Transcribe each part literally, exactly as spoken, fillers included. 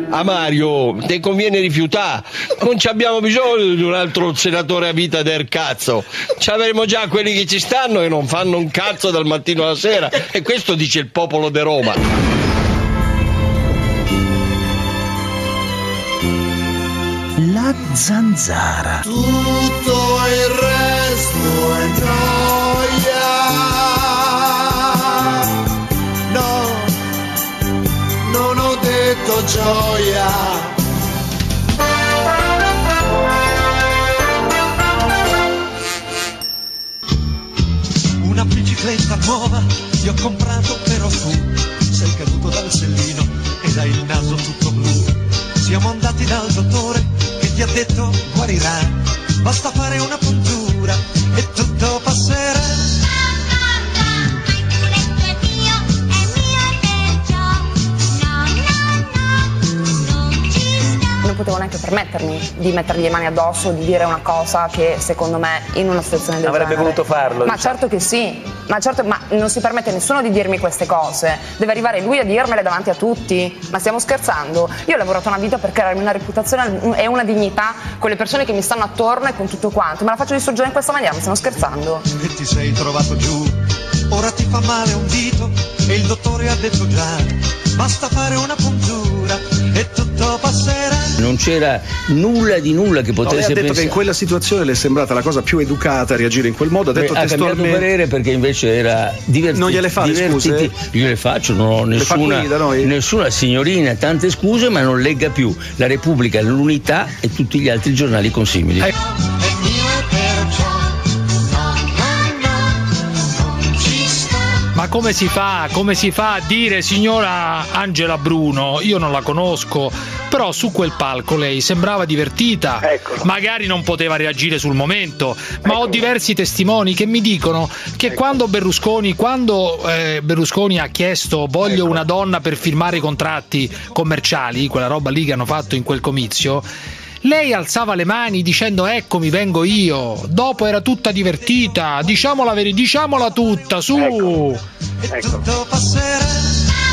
a Mario, te conviene rifiutare, non ci abbiamo bisogno di un altro senatore a vita del cazzo, ci avremo già quelli che ci stanno e non fanno un cazzo dal mattino alla sera, e questo dice il popolo di Roma. La zanzara. Tutto il resto è noia. No, non ho detto gioia. Una bicicletta nuova ti ho comprato, però tu sei caduto dal sellino ed hai il naso tutto blu. Siamo andati dal dottore che ti ha detto guarirà, basta fare una puntura e tutto passerà. Non potevo neanche permettermi di mettergli le mani addosso, di dire una cosa che secondo me in una situazione del avrebbe genere... voluto farlo. Ma diciamo. certo che sì, ma certo, ma non si permette nessuno di dirmi queste cose. Deve arrivare lui a dirmele davanti a tutti. Ma stiamo scherzando? Io ho lavorato una vita per crearmi una reputazione e una dignità con le persone che mi stanno attorno e con tutto quanto. Me la faccio distruggere in questa maniera, mi stiamo scherzando? E ti sei trovato giù, ora ti fa male un dito e il dottore ha detto già, basta fare una puntura e tutto passerà. Non c'era nulla di nulla che No, lei potesse ha detto pensare. che in quella situazione le è sembrata la cosa più educata a reagire in quel modo. Ha detto Beh, ha cambiato testualmente. parere perché invece era divertito. Non gliele fa le scuse? Io le faccio, non ho Le fa nessuna, qui da noi? nessuna signorina, tante scuse, ma non legga più La Repubblica, l'Unità e tutti gli altri giornali consimili. Eh. Ma come si fa, come si fa a dire signora Angela Bruno? Io non la conosco, però su quel palco lei sembrava divertita, Ecco. magari non poteva reagire sul momento, ma Ecco. ho diversi testimoni che mi dicono che Ecco. quando Berlusconi, quando eh, Berlusconi ha chiesto voglio Ecco. una donna per firmare i contratti commerciali, quella roba lì che hanno fatto in quel comizio, lei alzava le mani dicendo eccomi, vengo io. Dopo era tutta divertita, diciamola veri, diciamola tutta, su. Ecco. Ecco. Tutto passerà.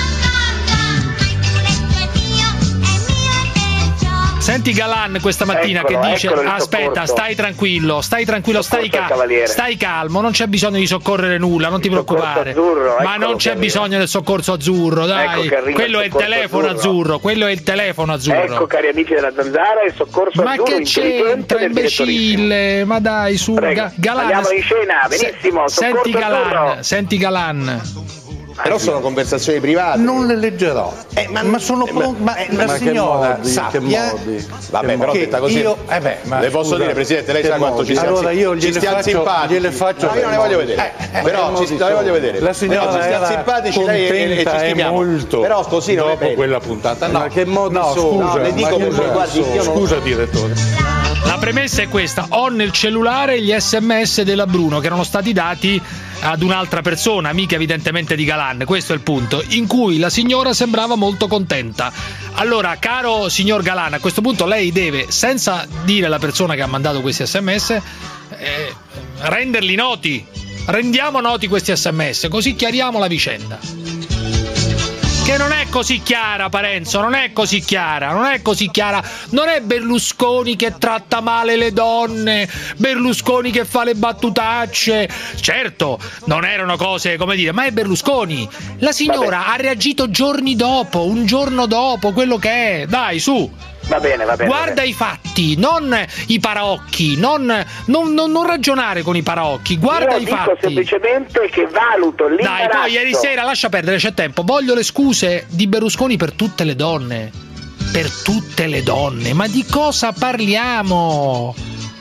Senti Galan questa mattina Eccolo, che dice eccolo il aspetta, soccorso. stai tranquillo, stai tranquillo, stai, Soccorso al ca- cavaliere. stai calmo, non c'è bisogno di soccorrere nulla, non ti Il soccorso preoccupare. azzurro, Ma eccolo non che c'è arriva. bisogno del soccorso azzurro, dai. Ecco che arriva Quello il è il soccorso telefono azzurro. azzurro. quello è il telefono azzurro. Ecco, cari amici della Zanzara, il soccorso Ma azzurro che intelligente c'entra, del direttorissimo. imbecille? Ma dai, su, Prego, Ga- Galan. andiamo in scena, se- benissimo, Senti soccorso Galan, azzurro. senti Galan. Però sono conversazioni private. Non le leggerò, Eh, ma- ma sono eh, ma- con- ma, eh, la ma che signora modi, sappia che modi. Vabbè, che però che detta così. io, eh beh, ma le posso scusa, dire, Presidente, lei che sa quanto modi? ci stiamo, allora io ci gliele stiamo faccio, simpatici. gliele faccio No, io non le voglio vedere. Eh, eh, però che ci modi la voglio sono? vedere. La signora Però ci stiamo era simpatici, lei e, e ci contenta e stimiamo. molto Però così non è dopo bene. quella puntata. No, Ma che modi no, sono? scusa, No, le dico ma che scusa, guardi, io non- scusa direttore. La premessa è questa: ho nel cellulare gli sms della Bruno che erano stati dati ad un'altra persona, amica evidentemente di Galan, questo è il punto, in cui la signora sembrava molto contenta. Allora, caro signor Galan, a questo punto lei deve, senza dire alla persona che ha mandato questi sms, eh, renderli noti. Rendiamo noti questi sms, così chiariamo la vicenda. Che non è così chiara, Parenzo, non è così chiara, non è così chiara. Non è Berlusconi che tratta male le donne, Berlusconi che fa le battutacce. Certo, non erano cose, come dire, ma è Berlusconi. La signora Vabbè. ha reagito giorni dopo, un giorno dopo, quello che è. Dai, su. Va bene, va bene. va Guarda bene. i fatti, non i paraocchi, non, non, non, non ragionare con i paraocchi, guarda Io i dico fatti. semplicemente che valuto Dai, l'imbarazzo. poi ieri sera, lascia perdere, c'è tempo. Voglio le scuse di Berlusconi per tutte le donne. Per tutte le donne. Ma di cosa parliamo?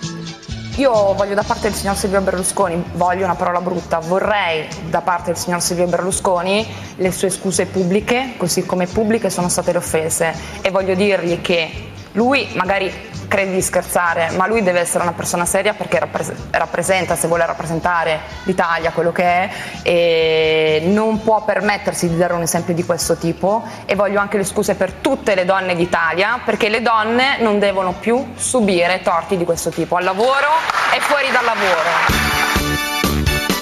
Io voglio da parte del signor Silvio Berlusconi, voglio una parola brutta, vorrei da parte del signor Silvio Berlusconi le sue scuse pubbliche, così come pubbliche sono state le offese, e voglio dirgli che lui magari crede di scherzare, ma lui deve essere una persona seria perché rappres- rappresenta, se vuole rappresentare l'Italia, quello che è, e non può permettersi di dare un esempio di questo tipo. E voglio anche le scuse per tutte le donne d'Italia, perché le donne non devono più subire torti di questo tipo, al lavoro e fuori dal lavoro.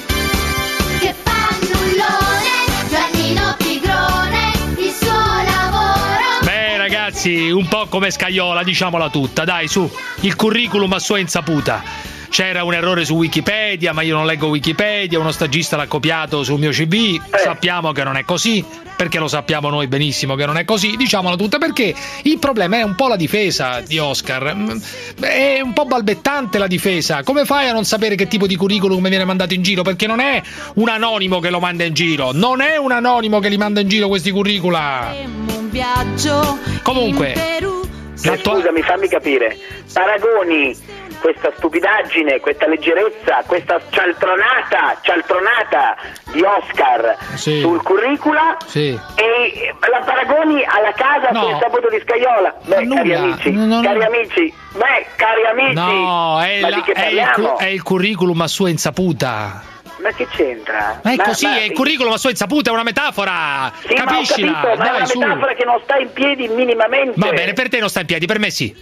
Che fannullone, Giannino Pigrone, il suo lavoro. Beh, ragazzi, ragazzi, un po' come Scaiola, diciamola tutta, dai, su, il curriculum a sua insaputa. C'era un errore su Wikipedia, ma io non leggo Wikipedia, uno stagista l'ha copiato sul mio C V, Eh. sappiamo che non è così, perché lo sappiamo noi benissimo che non è così, diciamola tutta, perché il problema è un po' la difesa di Oscar, è un po' balbettante la difesa, come fai a non sapere che tipo di curriculum viene mandato in giro? Perché non è un anonimo che lo manda in giro, non è un anonimo che li manda in giro questi curricula. Un viaggio Comunque, in Perù. Eh, scusami, fammi capire. Paragoni questa stupidaggine, questa leggerezza, questa cialtronata, cialtronata di Oscar Sì. sul curricula Sì. e la paragoni alla casa No. del sabato di Scaiola. Beh, nulla. cari amici, No, no, cari no. amici, beh, cari amici, No, è, ma la- di che è il, parliamo? cu- è il curriculum a sua insaputa. Ma che c'entra? Ma è Ma- così, ma- è il curriculum a sua insaputa, è una metafora. Sì, ma ho Capiscila, capito, ma è dai, una su. metafora che non sta in piedi minimamente. Va bene, per te non sta in piedi, per me sì.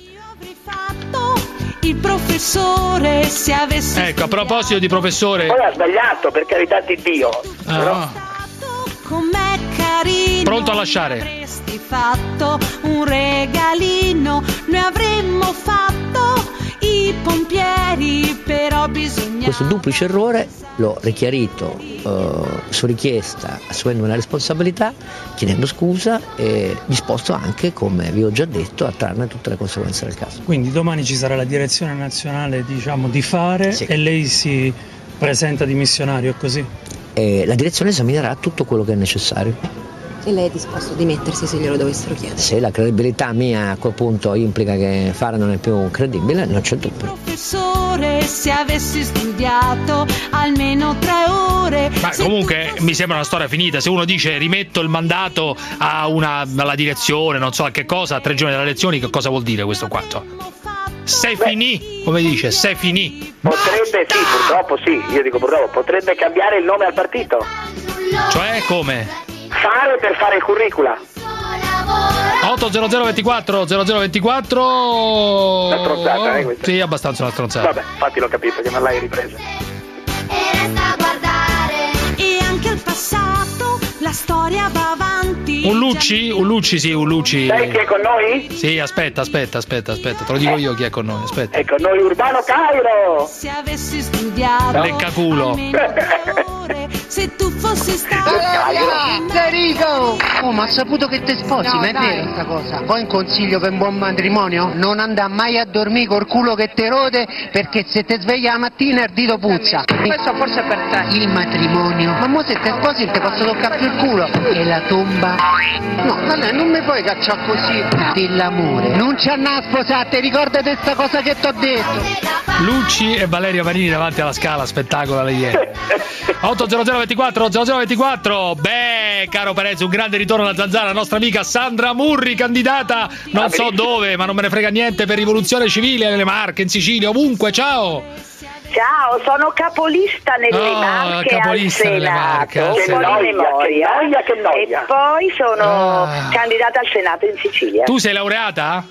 Il professore se avesse Ecco, a proposito di professore. Poi ha sbagliato, per carità di Dio. Ah, Però- no. com'è carino, Pronto a lasciare. avresti fatto un regalino, noi avremmo fatto i pompieri, però bisogna Questo duplice errore l'ho richiarito eh, su richiesta, assumendo una responsabilità, chiedendo scusa e disposto anche, come vi ho già detto, a trarne tutte le conseguenze del caso. Quindi domani ci sarà la direzione nazionale, diciamo, di fare e lei si presenta dimissionario, è così? E la direzione esaminerà tutto quello che è necessario. E lei è disposto a dimettersi se glielo dovessero chiedere? Se la credibilità mia a quel punto implica che Fara non è più credibile, non c'è dubbio. professore se avessi studiato almeno tre ore. Ma comunque mi sembra una storia finita. Se uno dice rimetto il mandato a una, alla direzione, non so a che cosa, a tre giorni dalle elezioni, che cosa vuol dire questo qua? Se finì, come dice, se finì. Potrebbe, sì, purtroppo sì, io dico purtroppo, potrebbe cambiare il nome al partito. Cioè, come? Fare per fare il curricula. otto zero zero ventiquattro zero zero ventiquattro. Una stronzata, eh, questa? Sì, abbastanza una stronzata. Vabbè, infatti l'ho capito che non l'hai ripresa. E anche al passato la storia va avanti. Un Lucci? Un Lucci, sì, un Lucci. Sai chi è con noi? Sì, aspetta, aspetta, aspetta, aspetta, te lo dico io chi è con noi, aspetta. È con noi Urbano Cairo. Se avessi studiato Leccaculo. almeno tre ore, se tu fossi stato Federico! Oh, ma ha saputo che te sposi, No, ma è dai. vero sta cosa? Poi un consiglio per un buon matrimonio? Non andà mai a dormire col culo che te rode, perché se te svegli la mattina il dito puzza. Questo forse è per te. Il matrimonio? Ma mo se te sposi non ti posso toccare più il culo. E la tomba? No, vabbè, non mi puoi cacciare così. Dell'amore. Non c'è a sposare, ricordati sta cosa che t'ho detto. Lucci e Valerio Marini davanti alla Scala, spettacolo alle Iene. otto zero zero ventiquattro zero zero ventiquattro. Beh, caro Perez, un grande ritorno alla zanzara, la nostra amica Sandra Murri, candidata non so dove, ma non me ne frega niente, per Rivoluzione Civile nelle Marche, in Sicilia, ovunque. Ciao. Ciao, sono capolista nelle Oh, Marche capolista al nelle Senato, Marche, al che Senato. noia, memoria. che noia, che noia. E poi sono Ah. candidata al Senato in Sicilia. Tu sei laureata?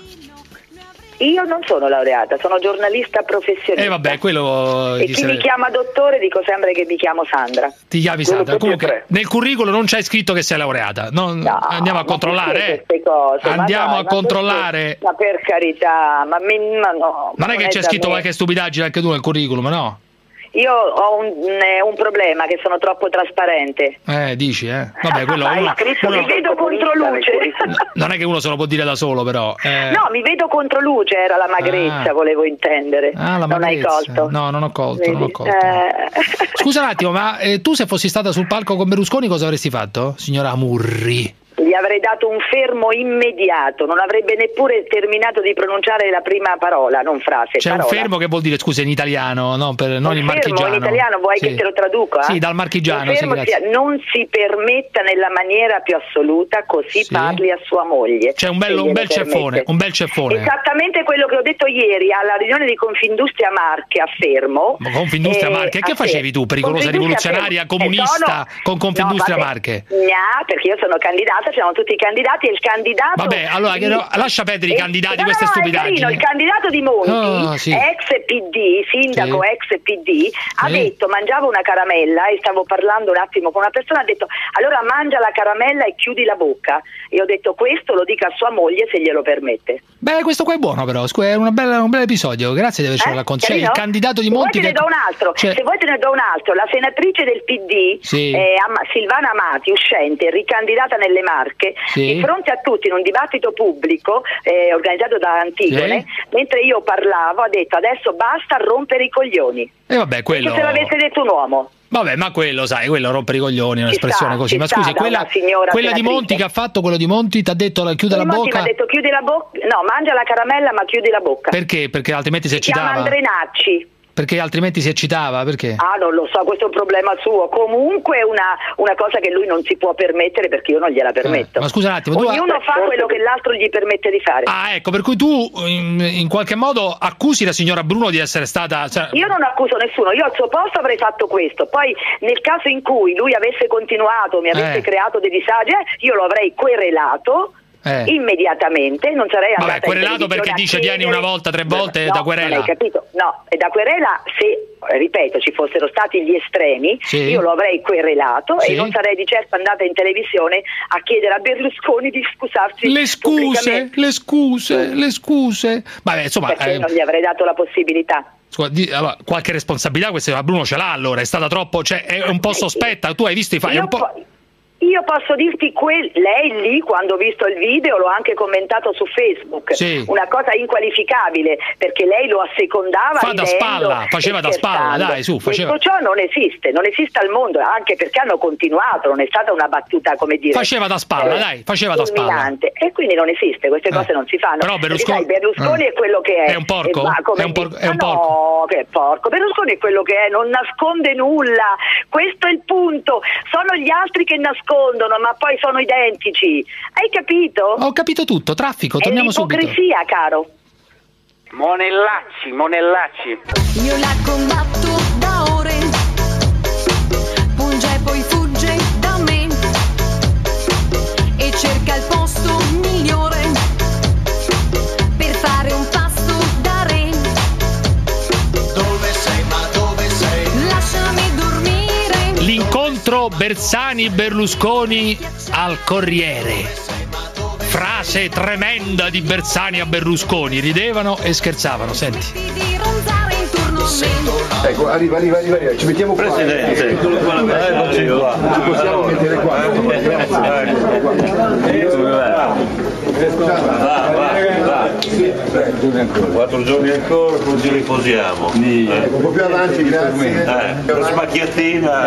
Io non sono laureata, sono giornalista professionista. Eh vabbè, quello E chi chi se- mi chiama dottore dico sempre che mi chiamo Sandra. ti chiami Quello Sandra. tutti e Comunque tre. nel curriculum non c'è scritto che sei laureata. Non- No, andiamo a ma controllare. perché eh. queste cose? Ma Andiamo dai, a ma controllare. perché- Ma per carità, ma, mi, ma no. Non è che c'è da scritto me. qualche stupidaggine anche tu nel curriculum, no? Io ho un, eh, un problema, che sono troppo trasparente. Eh, dici, eh? Vabbè, quello Hai uno, scritto, uno- mi vedo contro luce. non è che uno se lo può dire da solo, però. eh. No, mi vedo contro luce, era la magrezza, Ah. volevo intendere. Ah, la non hai magrezza. colto. No, non ho colto, non ho Vedi? colto. Eh, Scusa un attimo, ma eh, tu se fossi stata sul palco con Berlusconi cosa avresti fatto, signora Murri? Gli avrei dato un fermo immediato, non avrebbe neppure terminato di pronunciare la prima parola, non frase, C'è parola. un fermo che vuol dire, scusa, in italiano, no, per, non in Un fermo marchigiano. in italiano, vuoi Sì. che te lo traduca? Sì, dal marchigiano, Un sì, fermo grazie. sia, non si permetta nella maniera più assoluta, così Sì. parli a sua moglie. C'è un se bello, un glielo bel ceffone, permette. un bel ceffone. Esattamente quello che ho detto ieri alla riunione di Confindustria Marche a Fermo. Ma Confindustria Eh, Marche, che a facevi tu, pericolosa Confindustria rivoluzionaria Fermo. comunista Eh, sono- con Confindustria no, vabbè, Marche? gna, perché io sono candidata, c'è erano tutti candidati e il candidato... Vabbè, allora di... no, lascia perdere i candidati, no, queste no, stupidaggini. Carino, il candidato di Monti, oh, sì. ex P D, sindaco sì. ex P D, sì. ha detto, mangiavo una caramella e stavo parlando un attimo con una persona, ha detto allora mangia la caramella e chiudi la bocca. E ho detto questo lo dica a sua moglie se glielo permette. Beh, questo qua è buono però, è una bella, un bel episodio, grazie di avercelo eh? raccontato. Cioè, il candidato di Monti... Se vuoi te ne do un altro, cioè... se vuoi te ne do un altro, la senatrice del P D, sì. eh, Am- Silvana Amati, uscente, ricandidata nelle Marche, sì. di fronte a tutti in un dibattito pubblico eh, organizzato da Antigone, sì. mentre io parlavo ha detto adesso basta rompere i coglioni. E vabbè, quello... Se l'avesse detto un uomo. Vabbè, ma quello, sai, quello rompere i coglioni è un'espressione sta, così. Ma scusi, quella, quella di Monti che ha fatto, quello di Monti ti ha detto la chiude la Monti bocca? Mi ha detto chiudi la bocca, no, mangia la caramella ma chiudi la bocca. Perché? Perché altrimenti si eccitava? Si chiama Andrenacci. Perché altrimenti si eccitava? Perché? Ah, non lo so, questo è un problema suo. Comunque è una, una cosa che lui non si può permettere perché io non gliela permetto. Eh, ma scusa un attimo, ognuno tu... fa quello che l'altro gli permette di fare. Ah, ecco, per cui tu in, in qualche modo accusi la signora Bruno di essere stata... Cioè... Io non accuso nessuno, io al suo posto avrei fatto questo. Poi nel caso in cui lui avesse continuato, mi avesse eh. creato dei disagi, io lo avrei querelato. Eh. Immediatamente non sarei andata. Vabbè, querelato perché dice vieni una volta, tre volte no, da querela. Non hai capito? No, è da querela se, ripeto, ci fossero stati gli estremi, sì. io lo avrei querelato sì. e non sarei di certo andata in televisione a chiedere a Berlusconi di scusarsi. Le scuse, le scuse, le scuse. Vabbè, insomma, perché eh... non gli avrei dato la possibilità. Allora, qualche responsabilità questa Bruno ce l'ha, allora è stata troppo, cioè è un po' sospetta. Tu hai visto i fatti? È un po'... Io posso dirti, quel, lei lì quando ho visto il video l'ho anche commentato su Facebook, sì. una cosa inqualificabile perché lei lo assecondava. Fa da spalla, faceva da spalla, dai su, faceva. Questo ciò non esiste, non esiste al mondo, anche perché hanno continuato, non è stata una battuta come dire. Faceva da spalla, eh, dai, faceva da spalla. E quindi non esiste, queste cose eh. non si fanno. Però Berlusconi, sai, Berlusconi eh. è quello che è. È un porco? Va, è un, por- è un no, porco. che è porco. Berlusconi è quello che è, non nasconde nulla. Questo è il punto. Sono gli altri che nascondono, ma poi sono identici. Hai capito? Ho capito tutto, traffico, torniamo subito. È l'ipocrisia, caro. Monellacci, Monellacci. Io la combatto da ore, punge e poi fugge da me e cerca il posto migliore per fare un pasto da re. Dove sei, ma dove sei? Lasciami dormire. L'incontro Bersani-Berlusconi al Corriere. Frase tremenda di Bersani a Berlusconi, ridevano e scherzavano, senti. Ecco, arriva, arriva, arriva, arriva. Ci mettiamo qua. Presidente, eccolo qua, eccoci qua. Ci possiamo mettere qua. Va, va, va. Quattro giorni ancora, poi ci riposiamo. Eh. Un po' più avanti, grazie. Eh, una smacchiatina.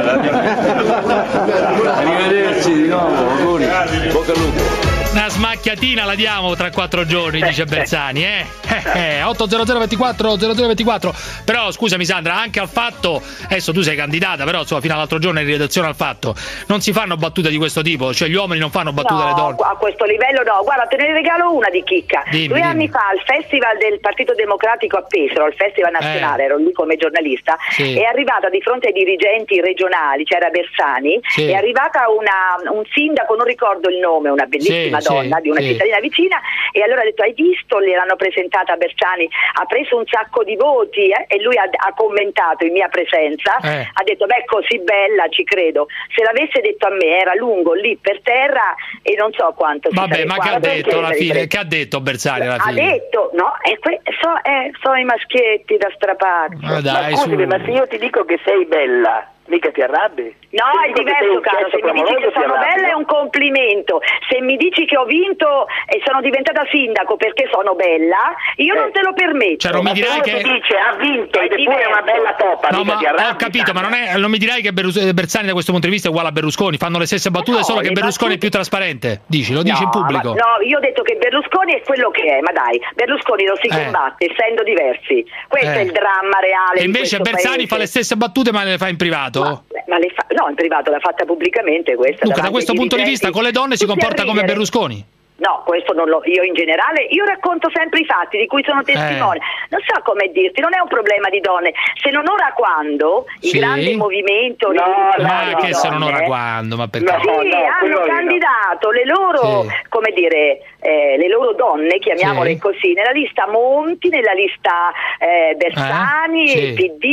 Arrivederci di nuovo, auguri. Bocca al lupo. Una smacchiatina la diamo tra quattro giorni, dice Bersani, eh? eh, eh otto zero zero ventiquattro zero zero ventiquattro. Però scusami Sandra, anche al Fatto, adesso tu sei candidata, però insomma fino all'altro giorno in redazione al Fatto non si fanno battute di questo tipo, cioè gli uomini non fanno battute no, alle donne. A questo livello no, guarda, te ne regalo una di chicca. Dimmi, Due dimmi. anni fa al Festival del Partito Democratico a Pesaro, al Festival Nazionale, eh. ero lì come giornalista, sì. è arrivata di fronte ai dirigenti regionali, c'era Bersani, sì. è arrivata una, un sindaco, non ricordo il nome, una bellissima sì, donna sì, di una sì. cittadina vicina, e allora ha detto hai visto, l'hanno presentata a Bersani, ha preso un sacco di voti eh? e lui ha, ha commentato in mia presenza, eh. ha detto beh così bella ci credo, se l'avesse detto a me era lungo lì per terra e non so quanto vabbè ma che ha detto alla fine, che ha detto Bersani alla fine? Ha detto no, è que- so, eh, so i maschietti da strapazzo. Ma dai, ma scusami, su. ma se io ti dico che sei bella, mica ti arrabbi? No, è diverso caro, se mi dici che sono bella è un complimento, se mi dici che ho vinto e sono diventata sindaco perché sono bella, io eh. non te lo permetto. Cioè non mi dirai ma che ti dice ha vinto ed è pure una bella toppa, no, mica ma ti arrabbi. Ho capito, ma non, è, non mi dirai che Bersani da questo punto di vista è uguale a Berlusconi, fanno le stesse battute, no, solo che Berlusconi battute... è più trasparente. Dici, lo dici no, in pubblico. Ma, no, io ho detto che Berlusconi è quello che è, ma dai, Berlusconi lo si eh. combatte essendo diversi. Questo eh. è il dramma reale. E invece Bersani paese. fa le stesse battute ma le fa in privato? Ma, ma le fa... No, in privato l'ha fatta pubblicamente questa. Dunque da questo punto di vista con le donne si comporta come Berlusconi? No, questo non lo, io in generale, io racconto sempre i fatti di cui sono testimone. Eh. Non so come dirti, non è un problema di donne. Se non ora quando, sì. i grandi movimenti... No, no, ma che donne, se non ora quando? Ma perché? No, sì, no, hanno candidato no. le loro, sì. come dire, eh, le loro donne, chiamiamole sì. così, nella lista Monti, nella lista eh, Bersani, eh? sì. P D...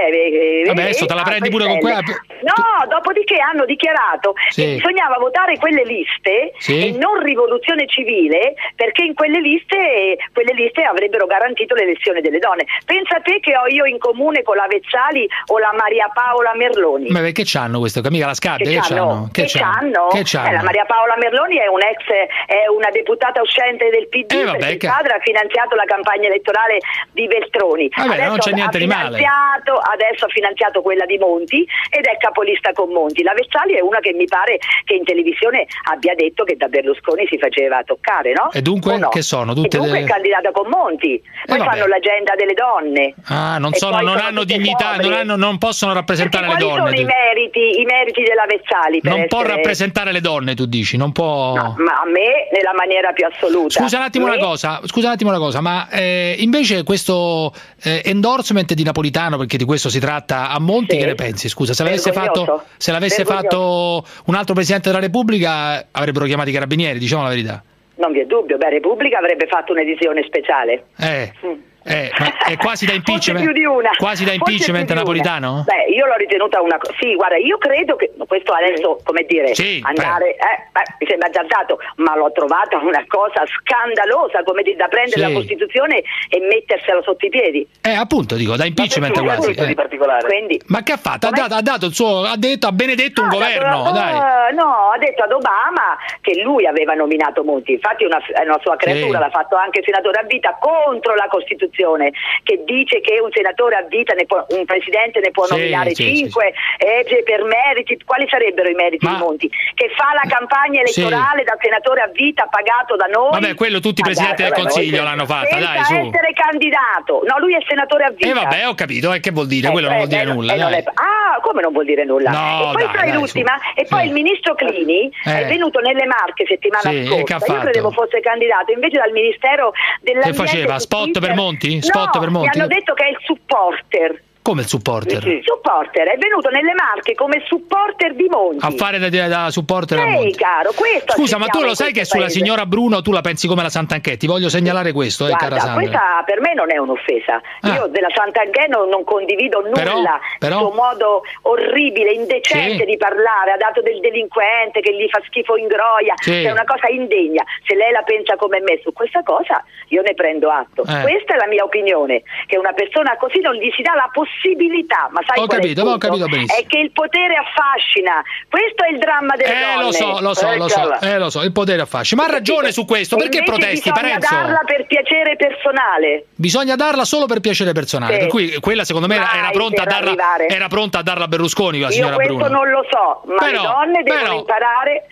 Eh, Vabbè, adesso te la prendi pure con quella... No, dopodiché hanno dichiarato sì. che bisognava votare quelle liste sì. e non rivoluzione civile, perché in quelle liste quelle liste avrebbero garantito l'elezione delle donne. Pensa te che ho io in comune con la Vezzali o la Maria Paola Merloni. Ma perché c'hanno questo? Mica la scade? Che, che c'hanno? Che, che c'hanno? Che c'hanno? Eh, la Maria Paola Merloni è un ex, è una deputata uscente del P D, eh, vabbè, perché che... il padre ha finanziato la campagna elettorale di Veltroni. Vabbè, adesso non c'è niente di male. Adesso ha finanziato quella di Monti ed è capolista con Monti. La Vezzali è una che mi pare che in televisione abbia detto che da Berlusconi si faceva toccare, no? E dunque no? che sono? Tutte e dunque delle... è candidata con Monti. Poi eh, fanno l'agenda delle donne. Ah, non sono, non hanno dignità, non, hanno, non possono rappresentare perché le donne. Quali sono i meriti, i meriti della Vezzali? Per non essere... può rappresentare le donne, tu dici, non può. No, ma a me nella maniera più assoluta. Scusa un attimo me... una cosa, scusa un attimo una cosa, ma eh, invece questo eh, endorsement di Napolitano, perché di questo si tratta, a Monti, sì. che ne pensi? Scusa, se l'avesse fatto, se l'avesse fatto un altro Presidente della Repubblica avrebbero chiamato i carabinieri, diciamo la verità. Non vi è dubbio, beh, Repubblica avrebbe fatto un'edizione speciale. Eh. Mm. Eh, ma è quasi da impeachment, più di una. quasi da impeachment Napolitano? Beh, io l'ho ritenuta una cosa. Sì, guarda, io credo che questo adesso, come dire, sì, andare, eh, eh, mi sembra azzardato, ma l'ho trovata una cosa scandalosa, come dire, da prendere sì. la Costituzione e mettersela sotto i piedi. Eh, appunto, dico, da impeachment ma quasi. Eh. Di particolare. Quindi, ma che ha fatto? Ha dato, ha dato il suo, ha detto, ha benedetto no, un governo, no, dai. No, ha detto ad Obama che lui aveva nominato Monti, infatti una, una sua creatura, sì. l'ha fatto anche senatore a vita contro la Costituzione, che dice che un senatore a vita, ne può, un presidente ne può sì, nominare sì, cinque sì, sì. Eh, per meriti. Quali sarebbero i meriti ma... di Monti? Che fa la campagna elettorale sì. da senatore a vita pagato da noi. Vabbè, quello tutti i presidenti del Consiglio noi, l'hanno fatta, dai, su. essere candidato. No, lui è senatore a vita. E eh, vabbè, ho capito, e eh, che vuol dire? Eh, quello eh, non vuol dire eh, nulla, eh, dai. È... Ah, come non vuol dire nulla? No, e poi dai, sai dai, l'ultima, su. e poi sì. il ministro Clini eh. è venuto nelle Marche settimana sì, scorsa. Io credevo fosse candidato, invece dal Ministero dell'Ambiente. Che faceva? Spot per Monti? Spot no, per Monti? Mi hanno detto che è il supporter. Come il supporter? Il supporter è venuto nelle Marche come supporter di Monti. A fare da, da supporter Ehi, a Monti. Caro, questo scusa, ma tu lo sai che sulla paese. signora Bruno tu la pensi come la Sant'Anché? Ti voglio segnalare questo, Guarda, eh, cara Sandra. questa per me non è un'offesa. Ah. Io della Sant'Anché non, non condivido nulla. Però, però... Il suo modo orribile, indecente sì. di parlare. Ha dato del delinquente che gli fa schifo in groia. Sì. È una cosa indegna. Se lei la pensa come me su questa cosa, io ne prendo atto. Eh. Questa è la mia opinione. Che una persona così non gli si dà la possibilità. Ma sai ho capito, ho capito benissimo. È che il potere affascina. Questo è il dramma delle eh, donne. Lo so, lo so, lo so, eh, lo so, il potere affascina. Ma ha ragione su questo, perché invece protesti, bisogna Parenzo? darla per piacere personale. Bisogna darla solo per piacere personale. Sì. Per cui quella secondo me Mai era pronta a darla arrivare. era pronta a darla a Berlusconi, la signora Io questo Bruno. non lo so, ma però, le donne devono però, imparare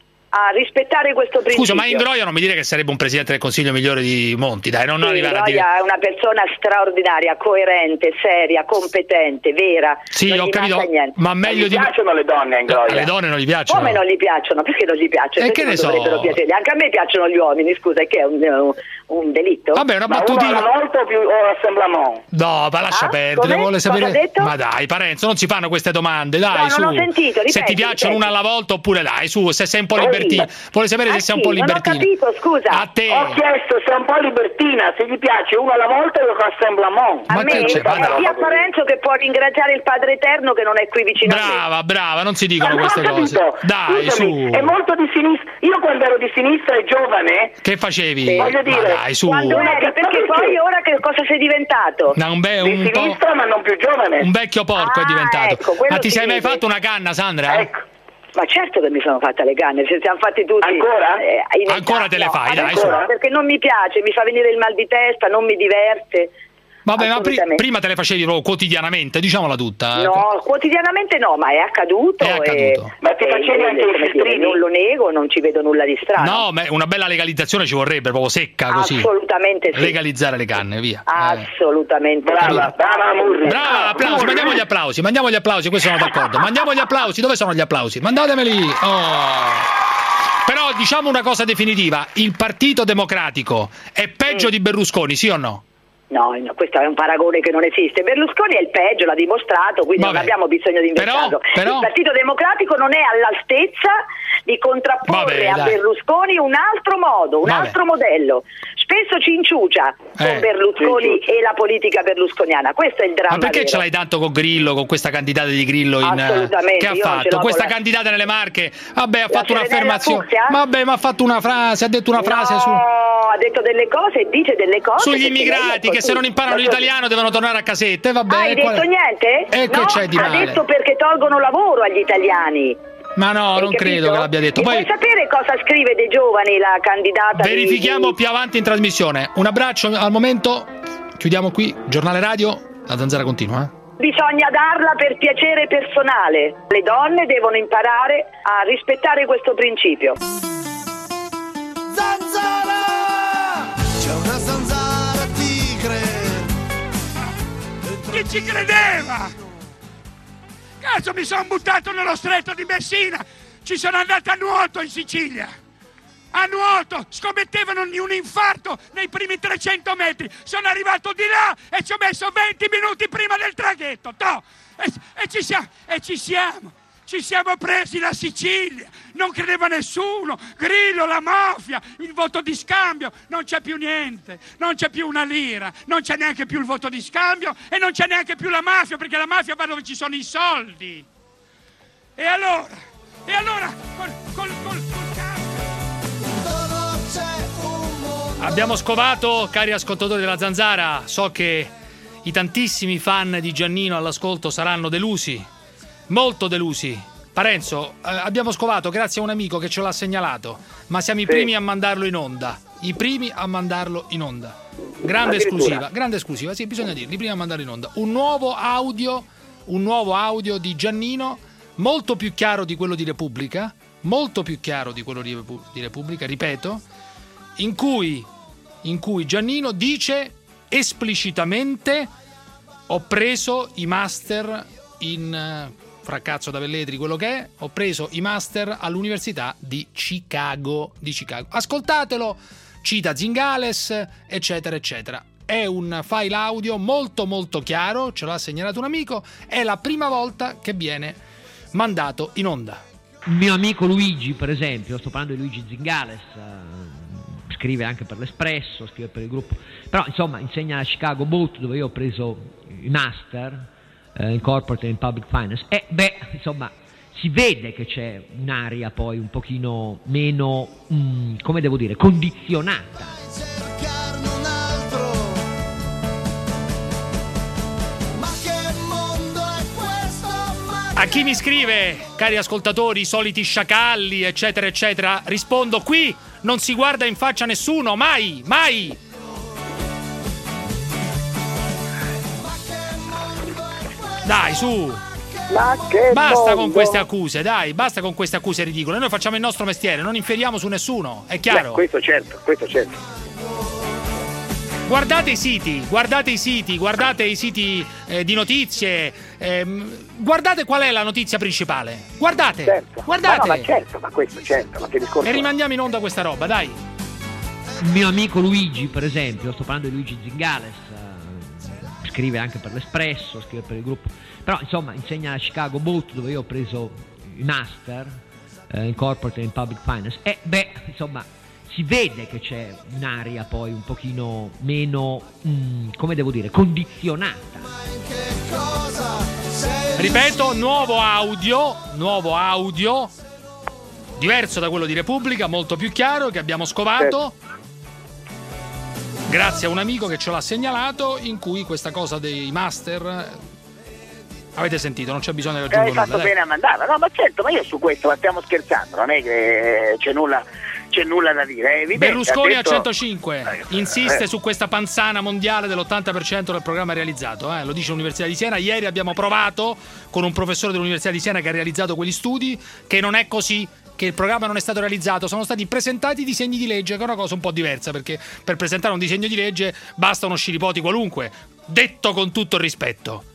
a rispettare questo principio. Scusa, ma Ingroia non mi dire che sarebbe un presidente del Consiglio migliore di Monti, dai, non sì, arrivare a dire. Ingroia è una persona straordinaria, coerente, seria, competente, vera. Sì, non ho gli capito, manca niente. ma meglio gli di piacciono le donne a Ingroia. Le donne non gli piacciono. Come non gli piacciono? Perché non gli piacciono? E Perché che ne non so? dovrebbero piacergli? Anche a me piacciono gli uomini, scusa, che è un, un, un delitto? Vabbè, una ma battutina. Ma uno alla volta o più o assemblamento? No, ma lascia ah, perdere, vuole sapere. Cosa ha detto? Ma dai, Parenzo, non si fanno queste domande, dai, no, su. Non ho sentito, ripeti, se ti piacciono ripeti. una alla volta oppure dai, su, se sei un po' libertina. Vuole sapere ah, se sei sì, un po' libertina. Non ho capito, scusa. A te. Ho chiesto se è un po' libertina, se gli piace uno alla volta o assemblamento. A ma me che c'è? è sia Parenzo che può ringraziare il Padre Eterno che non è qui vicino brava, a me. brava, non si dicono ma queste cose. Dai, Scusami, su. è molto di sinistra. Io quando ero di sinistra e giovane. Che facevi? Sì. Voglio dire, ma dai, su. Quando eri, perché poi ora che cosa sei diventato? No, un be- di un sinistra, po'... ma non più giovane. Un vecchio porco ah, è diventato. Ecco, ma ti sei vede. mai fatto una canna, Sandra? Ecco. Ma certo che mi sono fatta le canne, se siamo fatti tutti. Ancora? Eh, in Ancora età, te le no, fai, dai, su. su. Perché non mi piace, mi fa venire il mal di testa, non mi diverte. Vabbè, ma pri- prima te le facevi proprio quotidianamente, diciamola tutta. No, quotidianamente no, ma è accaduto. È accaduto. E, ma ti e, facevi e, anche i filtrini? Non lo nego, non ci vedo nulla di strano. No, ma una bella legalizzazione ci vorrebbe, proprio secca così. Assolutamente sì. Legalizzare le canne, via. Assolutamente. Eh. Brava, brava Murri. Brava, applausi, mandiamo gli applausi, mandiamo gli applausi, questo sono d'accordo. Mandiamo gli applausi, dove sono gli applausi? Mandatemeli. Oh. Però Però diciamo una cosa definitiva, il Partito Democratico è peggio mm. di Berlusconi, sì o no? No, no, questo è un paragone che non esiste. Berlusconi è il peggio, l'ha dimostrato, quindi Vabbè. non abbiamo bisogno di inventarlo. Però, però... Il Partito Democratico non è all'altezza di contrapporre Vabbè, a dai. Berlusconi un altro modo, un Vabbè. altro modello. Spesso ci inciucia con eh, Berlusconi e la politica berlusconiana. Questo è il dramma. Ma perché vero. ce l'hai tanto con Grillo, con questa candidata di Grillo? In, Assolutamente. Che ha fatto? Questa la... candidata nelle Marche, vabbè, ha fatto un'affermazione. Vabbè, ma ha fatto una frase, ha detto una frase no, su... ha detto delle cose e dice delle cose. Sugli immigrati che se non imparano l'italiano devono tornare a casette, vabbè. Hai detto qual... niente? E no, che c'è di ha male? detto perché tolgono lavoro agli italiani. Ma no, Hai non capito? credo che l'abbia detto. E Poi vuoi sapere cosa scrive dei giovani la candidata? Verifichiamo di... più avanti in trasmissione. Un abbraccio al momento. Chiudiamo qui. Giornale radio. La zanzara continua. Eh? Bisogna darla per piacere personale. Le donne devono imparare a rispettare questo principio. Zanzara! C'è una zanzara tigre. Chi ci credeva? Cazzo, mi sono buttato nello stretto di Messina, ci sono andato a nuoto in Sicilia, a nuoto, scommettevano un infarto nei primi trecento metri, sono arrivato di là e ci ho messo venti minuti prima del traghetto, toh, e, e, ci siamo, e ci siamo, ci siamo presi la Sicilia, non credeva nessuno, Grillo, la mafia, il voto di scambio, non c'è più niente, non c'è più una lira, non c'è neanche più il voto di scambio e non c'è neanche più la mafia, perché la mafia va dove ci sono i soldi. E allora, e allora, col, col, col, col cambio. Abbiamo scovato, cari ascoltatori della Zanzara, so che i tantissimi fan di Giannino all'ascolto saranno delusi, molto delusi. Parenzo, eh, abbiamo scovato grazie a un amico che ce l'ha segnalato, ma siamo i sì. primi a mandarlo in onda. I primi a mandarlo in onda. Grande esclusiva, grande esclusiva, sì, bisogna dirlo, i primi a mandarlo in onda. Un nuovo audio, un nuovo audio di Giannino, molto più chiaro di quello di Repubblica, molto più chiaro di quello di, di Repubblica, ripeto, in cui, in cui Giannino dice esplicitamente: ho preso i master in... Fraccazzo da Velletri, quello che è, ho preso i master all'Università di Chicago, di Chicago. Ascoltatelo, cita Zingales, eccetera, eccetera. È un file audio molto molto chiaro, ce l'ha segnalato un amico, è la prima volta che viene mandato in onda. Il mio amico Luigi, per esempio, sto parlando di Luigi Zingales, eh, scrive anche per l'Espresso, scrive per il gruppo, però insomma insegna a Chicago Boot, dove io ho preso i master in corporate and public finance, e beh, insomma, si vede che c'è un'aria poi un pochino meno, mm, come devo dire, condizionata. A chi mi scrive, cari ascoltatori, i soliti sciacalli, eccetera, eccetera, rispondo: qui non si guarda in faccia nessuno, mai, mai! Dai, su! Ma che basta mondo. Con queste accuse, dai, basta con queste accuse ridicole. Noi facciamo il nostro mestiere, non inferiamo su nessuno, è chiaro? Beh, questo certo, questo certo. Guardate i siti, guardate i siti, guardate i siti eh, di notizie, ehm, guardate qual è la notizia principale. Guardate, certo. guardate. Ma no, ma certo, ma questo certo, ma che discorso. E rimandiamo in onda questa roba, dai. Il mio amico Luigi, per esempio, sto parlando di Luigi Zingales, scrive anche per l'Espresso, scrive per il gruppo, però insomma insegna a Chicago Boot, dove io ho preso i master eh, in corporate and public finance, e beh, insomma, si vede che c'è un'aria poi un pochino meno, mm, come devo dire, condizionata. Ripeto, nuovo audio, nuovo audio, diverso da quello di Repubblica, molto più chiaro, che abbiamo scovato. Certo. Grazie a un amico che ce l'ha segnalato, in cui questa cosa dei master, avete sentito, non c'è bisogno di aggiungere nulla. Hai fatto bene a mandarla, no, ma certo, ma io su questo, ma stiamo scherzando, non è che c'è nulla, c'è nulla da dire. È evidente, Berlusconi detto... a centocinque insiste eh. su questa panzana mondiale dell'ottanta per cento del programma realizzato, eh? Lo dice l'Università di Siena. Ieri abbiamo provato con un professore dell'Università di Siena che ha realizzato quegli studi che non è così, che il programma non è stato realizzato, sono stati presentati disegni di legge, che è una cosa un po' diversa, perché per presentare un disegno di legge basta uno sciripoti qualunque, detto con tutto il rispetto.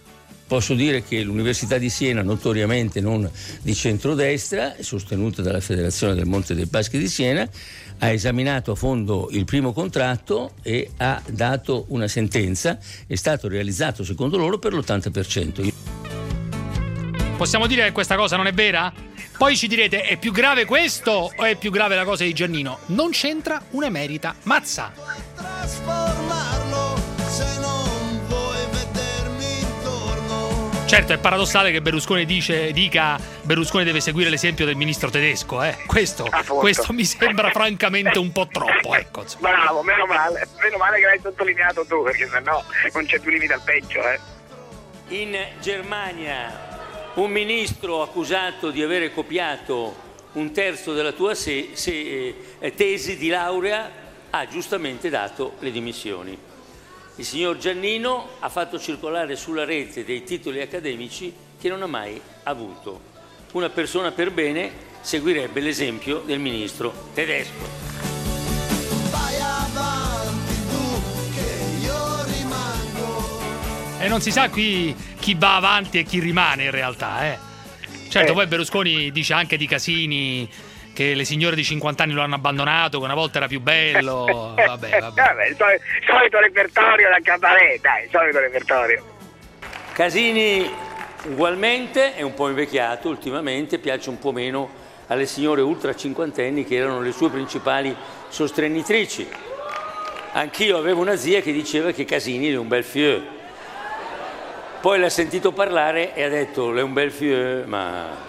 Posso dire che l'Università di Siena, notoriamente non di centrodestra, sostenuta dalla Federazione del Monte dei Paschi di Siena, ha esaminato a fondo il primo contratto e ha dato una sentenza. È stato realizzato, secondo loro, per l'ottanta per cento. Possiamo dire che questa cosa non è vera? Poi ci direte, è più grave questo o è più grave la cosa di Giannino? Non c'entra un'emerita mazza. Trasformarlo se non vuoi vedermi intorno. Certo, è paradossale che Berlusconi dice, dica Berlusconi deve seguire l'esempio del ministro tedesco, eh. Questo, questo mi sembra francamente un po' troppo, ecco. Bravo, meno male, meno male che l'hai sottolineato tu, perché sennò non c'è più limite al peggio, eh. In Germania un ministro accusato di avere copiato un terzo della tua se, se, eh, tesi di laurea ha giustamente dato le dimissioni. Il signor Giannino ha fatto circolare sulla rete dei titoli accademici che non ha mai avuto. Una persona per bene seguirebbe l'esempio del ministro tedesco. Vai avanti tu che io rimango. E non si sa qui chi va avanti e chi rimane in realtà, eh. Certo, eh. Poi Berlusconi dice anche di Casini che le signore di cinquanta anni lo hanno abbandonato, che una volta era più bello. Vabbè, vabbè. vabbè il solito, solito repertorio da cabaret, dai, il solito repertorio. Casini ugualmente è un po' invecchiato ultimamente, piace un po' meno alle signore ultra cinquantenni che erano le sue principali sostenitrici. Anch'io avevo una zia che diceva che Casini è un bel fieu. Poi l'ha sentito parlare e ha detto le un bel fieu, ma...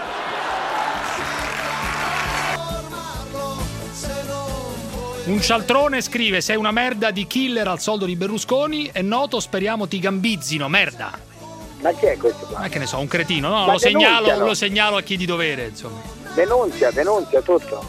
Un cialtrone scrive: sei una merda di killer al soldo di Berlusconi, è noto, speriamo ti gambizzino, merda. Ma chi è questo qua? Ma che ne so, un cretino, no? Ma Lo segnalo, denunzialo. lo segnalo a chi di dovere, insomma. Denunzia, denunzia tutto.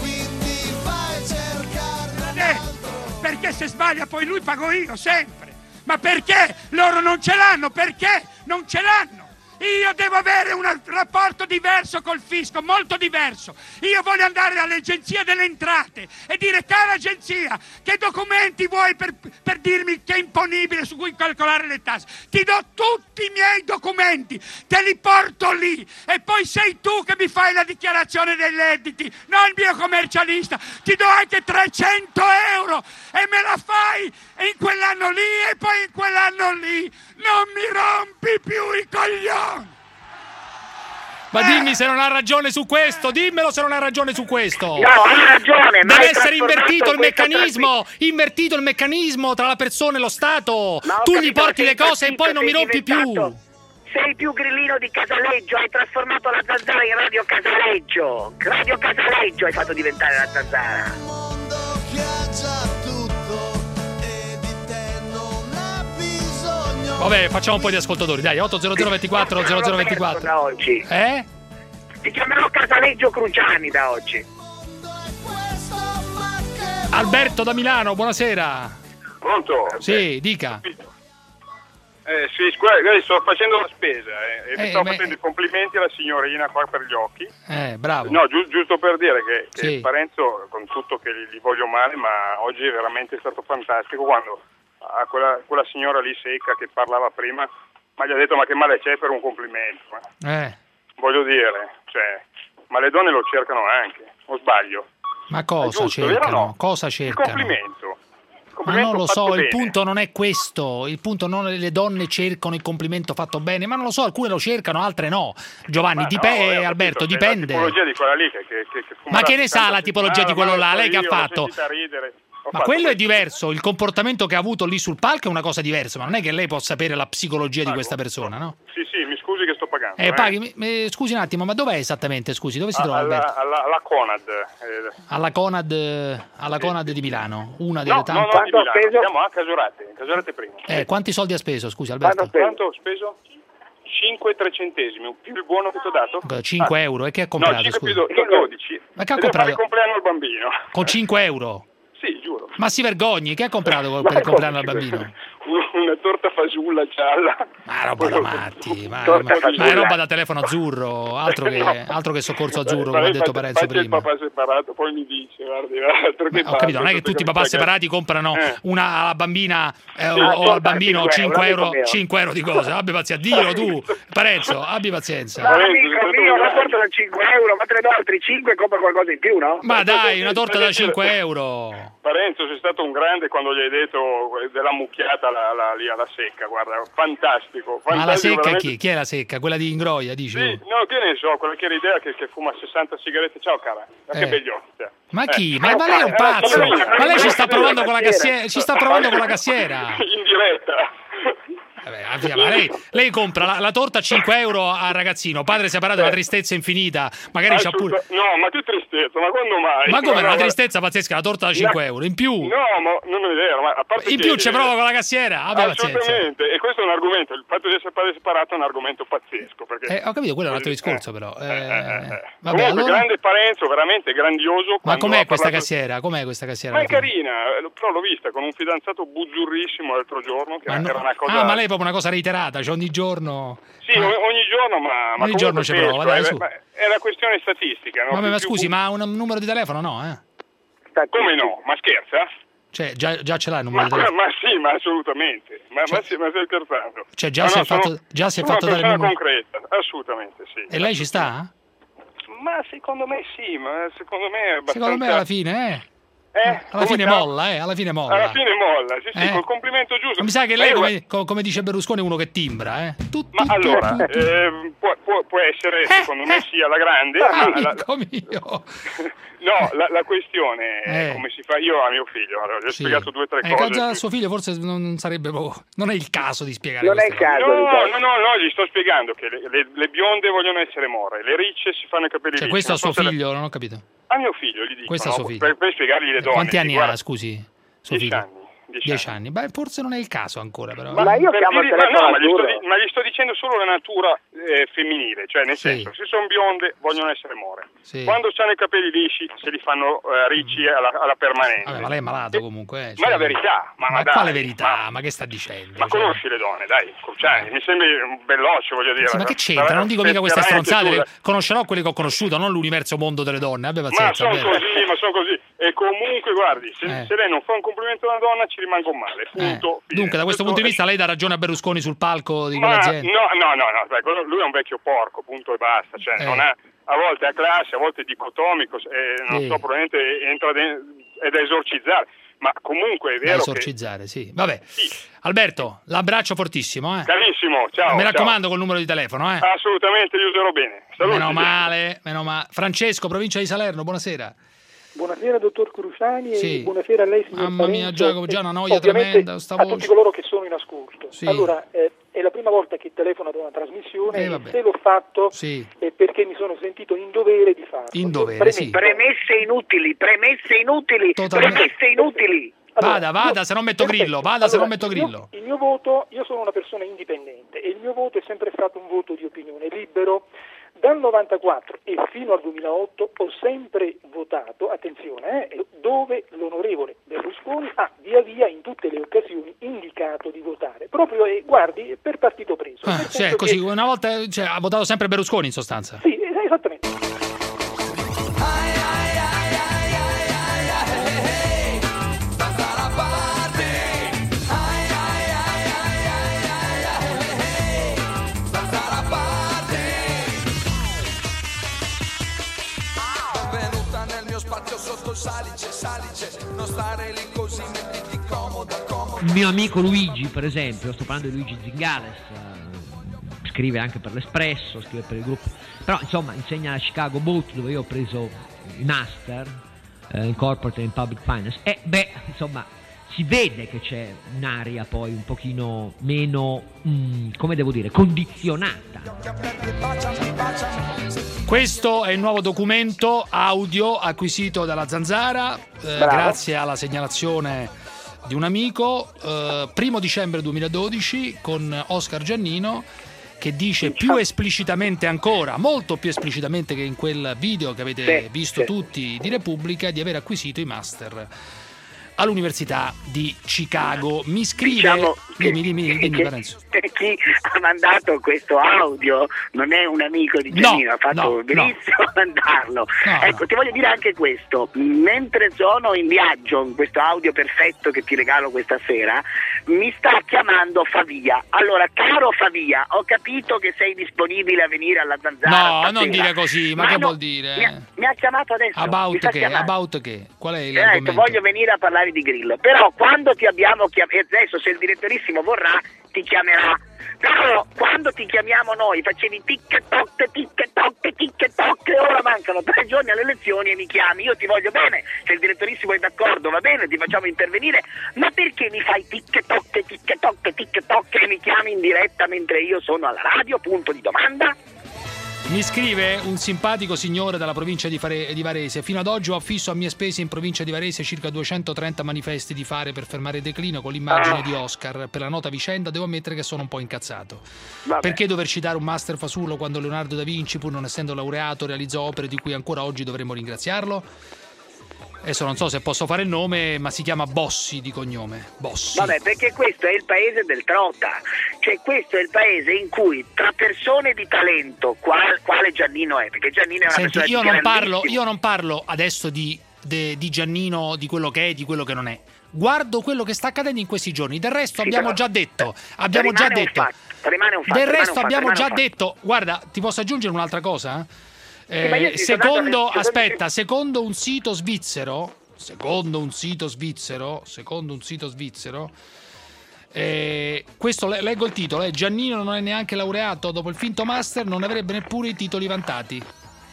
Eh, perché se sbaglia poi lui pago io, sempre. Ma perché? Loro non ce l'hanno, perché? Non ce l'hanno. Io devo avere un rapporto diverso col fisco, molto diverso. Io voglio andare all'agenzia delle entrate e dire: cara agenzia, che documenti vuoi per, per dirmi che è imponibile su cui calcolare le tasse? Ti do tutti i miei documenti, te li porto lì e poi sei tu che mi fai la dichiarazione dei redditi, non il mio commercialista. Ti do anche trecento euro e me la fai in quell'anno lì e poi in quell'anno lì. Non mi rompi più i coglioni! Ma dimmi se non ha ragione su questo, dimmelo se non ha ragione su questo. No, ha ragione. Deve essere invertito il meccanismo, invertito il meccanismo tra la persona e lo Stato. Tu gli porti le cose e poi non mi rompi più. Sei più grillino di Casaleggio, hai trasformato la Zanzara in Radio Casaleggio. Radio Casaleggio hai fatto diventare la Zanzara. Vabbè, facciamo un po' di ascoltatori, dai, otto zero zero ventiquattro zero zero ventiquattro. Da oggi. Eh? Ti chiamerò Casaleggio Cruciani da oggi. Alberto da Milano, buonasera. Pronto? Sì, dica. Eh, sì, scusa, sto facendo la spesa eh, e Eh, sto beh. facendo i complimenti alla signorina qua per gli occhi. Eh, bravo. No, giu- giusto per dire che, che Sì. Parenzo, con tutto che gli, gli voglio male, ma oggi è veramente stato fantastico quando a quella, quella signora lì secca che parlava prima, ma gli ha detto: ma che male c'è per un complimento? eh? Eh, Voglio dire, cioè, ma le donne lo cercano anche, o sbaglio? ma cosa È giusto, vero o cercano? no? Cosa Il cercano? complimento. Ma Complimento non lo fatto so, il bene. punto non è questo. Il punto non è le donne cercano il complimento fatto bene, ma non lo so, alcune lo cercano, altre no. Giovanni, Ma dipe- no, eh, ho Alberto, capito, se dipende. La tipologia di quella lì che, che, che, che fuma Ma che da ne sa settanta la tipologia di quello là? Lei che ha io l'ho fatto? sentita ridere. Ho Ma fatto quello è questo. diverso, il comportamento che ha avuto lì sul palco è una cosa diversa, ma non è che lei può sapere la psicologia di questa persona, no? Sì, sì, mi scusi che sto pagando. Eh, paghi, mi- mi- scusi un attimo, ma dov'è esattamente? Scusi, dove si Ah, trova Alberto? alla, alla, alla Conad. eh. Alla Conad, eh, alla Conad di Milano, una delle No, no, tante. no, di Milano. Siamo a Casorate, Casorate prima. Eh, quanti soldi ha speso, scusi Alberto? Quanto ho speso? cinque e tre centesimi, più il buono che ti ho dato? cinque euro, e che ha comprato? No, cinque scusi? più do- dodici. Ma che ha Devo fare comprato? il compleanno al bambino. Con cinque euro? Sì, giuro. Ma si vergogni, che ha comprato Ma per il come? compleanno al bambino? Una torta fasulla gialla. Ma roba da matti, ma, ma, ma è roba da telefono azzurro, altro che, altro che soccorso azzurro, come ha detto Parenzo prima. Il papà separato, poi mi dice, guardi, altro che ho capito, non è che tutti i papà separati comprano eh. una alla bambina eh, sì, o, o al bambino cinque euro, cinque euro di cosa, abbi pazienza, dillo tu, Parenzo, abbi pazienza. Ma amico mio, una torta da cinque euro, ma tre altri cinque compra qualcosa in più, no? Ma dai, una torta da cinque euro. Parenzo, sei stato un grande quando gli hai detto della mucchiata la, la, lì alla secca, guarda, fantastico. fantastico ma la secca veramente. chi? Chi è la secca? Quella di Ingroia, dici? Sì, no, che ne so, quella che era l'idea che, che fuma sessanta sigarette, ciao cara, ma eh. che begli occhi. Ma chi? Eh. Ma, ma lei è un pazzo, ma lei ci sta provando con la cassiera, ci sta provando con la cassiera. In diretta. Vabbè, ma lei, lei compra la, la torta a cinque euro al ragazzino, padre separato, è una tristezza infinita, magari c'ha pure... No, ma che tristezza, ma quando mai? Ma come, no, una no, tristezza pazzesca, la torta da cinque euro, in più... No, ma non è vero, ma a parte in che... più c'è prova con la cassiera, vabbè, assolutamente, pazienza. E questo è un argomento, il fatto di essere padre separato è un argomento pazzesco, perché... Eh, ho capito, quello è un altro discorso, però. Eh, eh, eh, eh. Vabbè, Comunque, allora... grande Parenzo, veramente grandioso. Ma com'è questa parlato... cassiera? Com'è questa cassiera? Ma è carina, però l'ho vista con un fidanzato buzzurrissimo l'altro giorno, che ma era no... una cosa... Ah, ma lei è proprio una cosa reiterata, cioè ogni giorno... Sì, ma... ogni giorno, ma... ma ogni giorno c'è prova, dai, su. È una questione statistica, no? Vabbè, ma più scusi, più... ma un numero di telefono no, eh? Come no? Ma scherza? Cioè, già, già ce l'ha il numero ma, di telefono? Ma sì, ma assolutamente. Ma, cioè... ma, sì, ma stai scherzando? Cioè, già no, si no, è fatto, sono... già si è fatto dare il numero... concreta, assolutamente sì. E lei ci sta? Ma secondo me sì, ma secondo me è abbastanza... Secondo me alla fine, eh? Eh, alla fine sta? molla, eh, alla fine molla. Alla fine molla, sì, sì, eh? col complimento giusto. Ma mi sa che lei, come, come dice Berlusconi, è uno che timbra, eh? Tu, ma tu, allora, tu, tu. Eh, può, può, può essere, eh, secondo me, eh, sia la grande. Ah, ma la, mio. No, la, la questione è eh. come si fa. Io a mio figlio, allora, gli ho sì. spiegato due o tre eh, cose. Già suo figlio forse non sarebbe proprio, non è il caso di spiegare. Non è il caso. No, no, no, no, gli sto spiegando che le, le, le bionde vogliono essere more, le ricce si fanno i capelli cioè, ricci. questo a suo figlio, le... non ho capito. A mio figlio gli dico, questo no, a suo figlio. Per, per spiegargli le donne. Quanti anni guarda, ha, scusi? Suo dieci figlio? anni. Dieci anni. Beh, forse non è il caso ancora, però. Ma, ma io chiamo dire, il ma, telefono no, ma, gli sto, di, ma gli sto dicendo solo la natura eh, femminile, cioè nel sì. senso, se sono bionde vogliono essere more. Sì. Quando hanno i capelli lisci se li fanno eh, ricci alla, alla permanente. Vabbè, ma lei è malato comunque. Eh, cioè, ma è la verità. Ma, ma, ma dai, quale verità? Ma, ma che sta dicendo? Ma cioè... conosci le donne, dai, cioè, mi sembri un belloccio, voglio dire. Sì, ma che c'entra? Non dico mica queste stronzate, conoscerò quelli che ho conosciuto, non l'universo mondo delle donne. Abbia pazienza. Ma sono così, ma sono così. E comunque, guardi, se, eh. se lei non fa un complimento a una donna ci rimango male, punto. Eh. Dunque, da questo punto di vista lei dà ragione a Berlusconi sul palco di ma quell'azienda? No, no, no, no, beh, lui è un vecchio porco, punto e basta, cioè eh. non ha, a volte ha classe, a volte è dicotomico, eh, non sì. so, probabilmente entra dentro, è da esorcizzare, ma comunque è vero da esorcizzare, che... sì. Vabbè, sì. Alberto, l'abbraccio fortissimo, eh. Carissimo, ciao. Mi raccomando ciao. col numero di telefono, eh. Assolutamente, li userò bene. Saluti. Meno male, meno male. Francesco, provincia di Salerno, buonasera. Buonasera dottor Cruciani sì. e buonasera a lei signor Mamma Parenzo, mia Giacomo, già una noia tremenda sta a tutti coloro che sono in ascolto. Sì. Allora, eh, è la prima volta che telefono ad una trasmissione eh, e se l'ho fatto sì. è perché mi sono sentito in dovere di farlo. In dovere, Premesso. sì. Premesse inutili, premesse inutili, Totalmente. premesse inutili. Allora, vada, vada, io, se non metto perfetto. grillo, vada allora, se non metto grillo. Il mio, il mio voto, io sono una persona indipendente e il mio voto è sempre stato un voto di opinione libero. Dal novantaquattro e fino al duemilaotto ho sempre votato, attenzione, eh, dove l'onorevole Berlusconi ha via via in tutte le occasioni indicato di votare, proprio, eh, guardi, per partito preso. Ah, cioè, così, che... una volta cioè, ha votato sempre Berlusconi in sostanza. Sì, esattamente. Salice, salice, non stare lì così, mettiti comoda, comoda. Il mio amico Luigi, per esempio, sto parlando di Luigi Zingales, eh, scrive anche per l'Espresso, scrive per il gruppo, però insomma insegna a Chicago Boot, dove io ho preso il master eh, in corporate and public finance, e beh, insomma, si vede che c'è un'aria poi un pochino meno, mh, come devo dire, condizionata. Questo è il nuovo documento audio acquisito dalla Zanzara, eh, grazie alla segnalazione di un amico, eh, primo dicembre duemiladodici, con Oscar Giannino, che dice più esplicitamente ancora, molto più esplicitamente che in quel video che avete sì, visto sì. tutti di Repubblica, di aver acquisito i master all'Università di Chicago. Mi scrive... Diciamo dimmi, dimmi, dimmi, dimmi, Lorenzo. Chi ha mandato questo audio non è un amico di Giannino, No, ha fatto no, benissimo no. a mandarlo. No, ecco, no. ti voglio dire anche questo: mentre sono in viaggio, in questo audio perfetto che ti regalo questa sera, mi sta chiamando Favia. Allora, caro Favia, ho capito che sei disponibile a venire alla Zanzara No, stasera. non dire così, ma, Ma che no, vuol dire? Mi ha, mi ha chiamato adesso. mi About sta che? chiamando. About che? Qual è Eh, ha detto, l'argomento? voglio venire a parlare di Grillo, però quando ti abbiamo chiamato, adesso se il direttorissimo vorrà ti chiamerà, però quando ti chiamiamo noi facevi tic toc tic toc tic toc e ora mancano tre giorni alle elezioni e mi chiami. Io ti voglio bene, se il direttorissimo è d'accordo va bene, ti facciamo intervenire, ma perché mi fai tic toc tic toc tic toc e mi chiami in diretta mentre io sono alla radio? Punto di domanda. Mi scrive un simpatico signore dalla provincia di, Fare- di Varese: fino ad oggi ho affisso a mie spese in provincia di Varese circa duecentotrenta manifesti di fare per fermare il declino con l'immagine Ah. di Oscar. Per la nota vicenda devo ammettere che sono un po' incazzato. Vabbè. Perché dover citare un master fasullo quando Leonardo da Vinci, pur non essendo laureato, realizzò opere di cui ancora oggi dovremmo ringraziarlo? Adesso non so se posso fare il nome, ma si chiama Bossi di cognome. Bossi. Vabbè, perché questo è il paese del trota, cioè questo è il paese in cui tra persone di talento, qual, quale Giannino è, perché Giannino è una Senti, persona io di non, parlo, grandissimo- io non parlo adesso di, de- di Giannino, di quello che è, di quello che non è. Guardo quello che sta accadendo in questi giorni. Del resto Sì, abbiamo però- già detto. Abbiamo rimane già un detto. fatto, rimane un fatto, Del rimane resto un fatto, abbiamo rimane già un fatto. detto. Guarda, ti posso aggiungere un'altra cosa? Eh, Sì, ma io ti sto secondo, dando- ti sto aspetta, dicendo- secondo un sito svizzero, secondo un sito svizzero, secondo un sito svizzero, eh, questo le- leggo il titolo, eh, Giannino non è neanche laureato, dopo il finto master non avrebbe neppure i titoli vantati.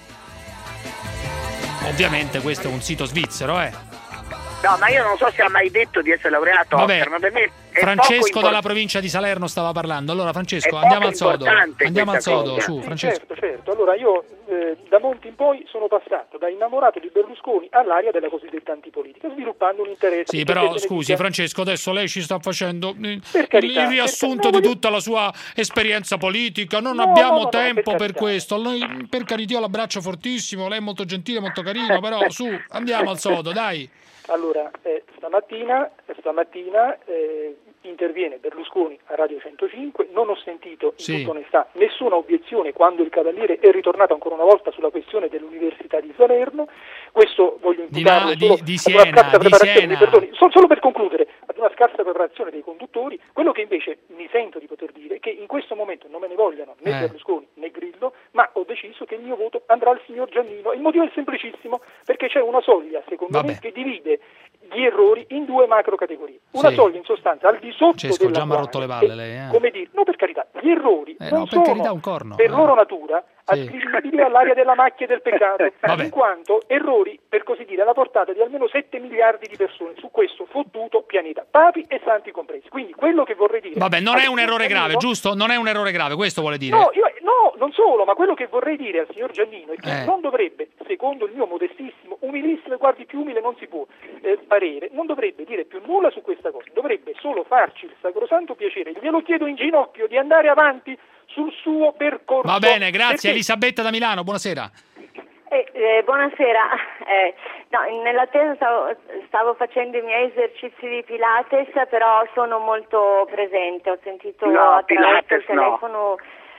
Ovviamente questo è un sito svizzero, eh. No, ma io non so se ha mai detto di essere laureato Vabbè, Oscar, ma per me è Francesco poco dalla impor- provincia di Salerno stava parlando. Allora È Francesco, poco andiamo al sodo. importante Andiamo al questa sodo, cosa. su Sì, Francesco. certo, certo. Allora io eh, da Monti in poi sono passato da innamorato di Berlusconi all'area della cosiddetta antipolitica, sviluppando un interesse. Sì, che però se ne scusi dica- Francesco, adesso lei ci sta facendo eh, Per carità, il riassunto per- no, di voglio- tutta la sua esperienza politica. Non No, abbiamo no, no, no, tempo per per, carità. questo. Noi, per carità, io l'abbraccio fortissimo. Lei è molto gentile, molto carino. Però su, andiamo al sodo, dai. Allora, eh, stamattina, stamattina eh, interviene Berlusconi a Radio centocinque, non ho sentito in Sì. tutta onestà nessuna obiezione quando il Cavaliere è ritornato ancora una volta sulla questione dell'Università di Salerno. Questo voglio Di, imputarlo Ma- di, solo di ad una Siena, scarsa di preparazione, Siena. mi perdoni, so- solo per concludere, ad una scarsa preparazione dei conduttori. Quello che invece mi sento di poter dire è che in questo momento non me ne vogliano né Eh. Berlusconi né Grillo, ma ho deciso che il mio voto andrà al signor Giannino. Il motivo è semplissimo, perché c'è una soglia, secondo Vabbè. me, che divide gli errori in due macro categorie. Una Sì. soglia in sostanza al di sotto Francesco, della già mi ha quale, rotto le palle eh, lei, eh. come dire, no, per carità, gli errori Eh, non no, per sono carità, un corno, per eh. loro natura Sì. attribuibili all'area della macchia e del peccato, Vabbè. in quanto errori, per così dire, alla portata di almeno sette miliardi di persone su questo fottuto pianeta, papi e santi compresi. Quindi quello che vorrei dire... Vabbè, non al è un signor errore grave, Giannino- giusto? Non è un errore grave, questo vuole dire. No, io, no, non solo, ma quello che vorrei dire al signor Giannino è che Eh. non dovrebbe, secondo il mio modestissimo, umilissimo, e guardi più umile non si può, eh, parere, non dovrebbe dire più nulla su questa cosa, dovrebbe solo farci il sacrosanto piacere, glielo chiedo in ginocchio, di andare avanti sul suo percorso. Va bene, grazie. Perché- Elisabetta da Milano, buonasera. Eh, eh, buonasera, eh, no, nell'attesa stavo, stavo facendo i miei esercizi di Pilates, però sono molto presente, ho sentito No, attraverso Pilates il telefono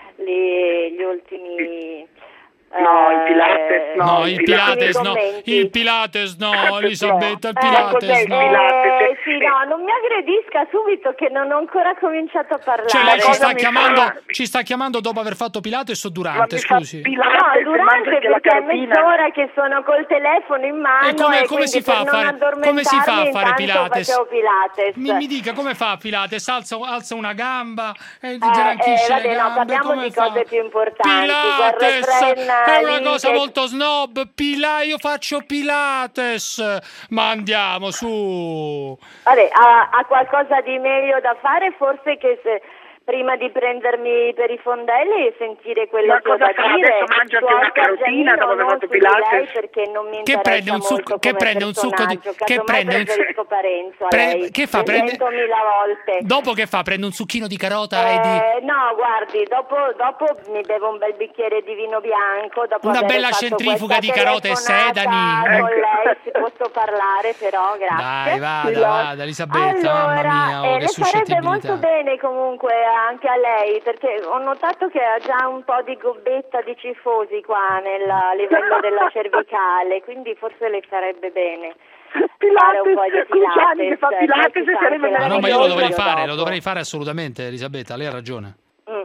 le- gli ultimi... No, il eh, Pilates no. No, il il Pilates Pilates no, commenti. il Pilates no, Elisabetta, il Eh, Pilates cos'è il no. Pilates? Eh, sì, no, non mi aggredisca subito che non ho ancora cominciato a parlare. Cioè lei ci cosa sta mi chiamando, fa? ci sta chiamando dopo aver fatto Pilates o Ma durante, mi fa scusi? Pilates No, e durante mangio anche la perché è carotina. mezz'ora che sono col telefono in mano E come- e come si quindi fa a per fare- non come si fa a addormentarmi fare intanto Pilates? facevo Pilates. Mi, mi dica come fa Pilates? Alza, alza una gamba e Eh, giranchisce eh, le vabbè, no, gambe. parliamo come di fa? cose più importanti. Pilates quel refrain è una lì cosa che- molto snob. Pila, io faccio Pilates. Ma andiamo su. Vabbè, ha, ha qualcosa di meglio da fare, forse che se prima di prendermi per i fondelli e sentire quello Ma che ho cosa da fa? dire. Adesso mangiati Su una Oscar carotina dopo aver Giannino fatto non su di lei, Pilates? perché non mi Che interessa prende un succo, molto che come prende un succo di personaggio. che Casomai prende un preferisco Parenzo a pre- lei. che fa? Prende centomila volte. Dopo che fa? Prende un succhino di carota Eh, e di no, guardi, dopo, dopo mi bevo un bel bicchiere di vino bianco. Dopo una aver bella fatto centrifuga questa di carote e telefonata sedani. con lei si posso parlare, però grazie. Dai, vada, Lo- vada, Elisabetta, mamma allora, mia, oh, eh, che le farebbe suscettibilità. molto bene comunque anche a lei, perché ho notato che ha già un po' di gobbetta di cifosi qua nel, a livello della cervicale, quindi forse le farebbe bene fare un po' di Cruciani che fa Pilates, Pilates poi e si fa sarebbe anche Ma no, ma io lo meraviglioso. dovrei fare, lo dopo. dovrei fare assolutamente, Elisabetta, lei ha ragione. Mm.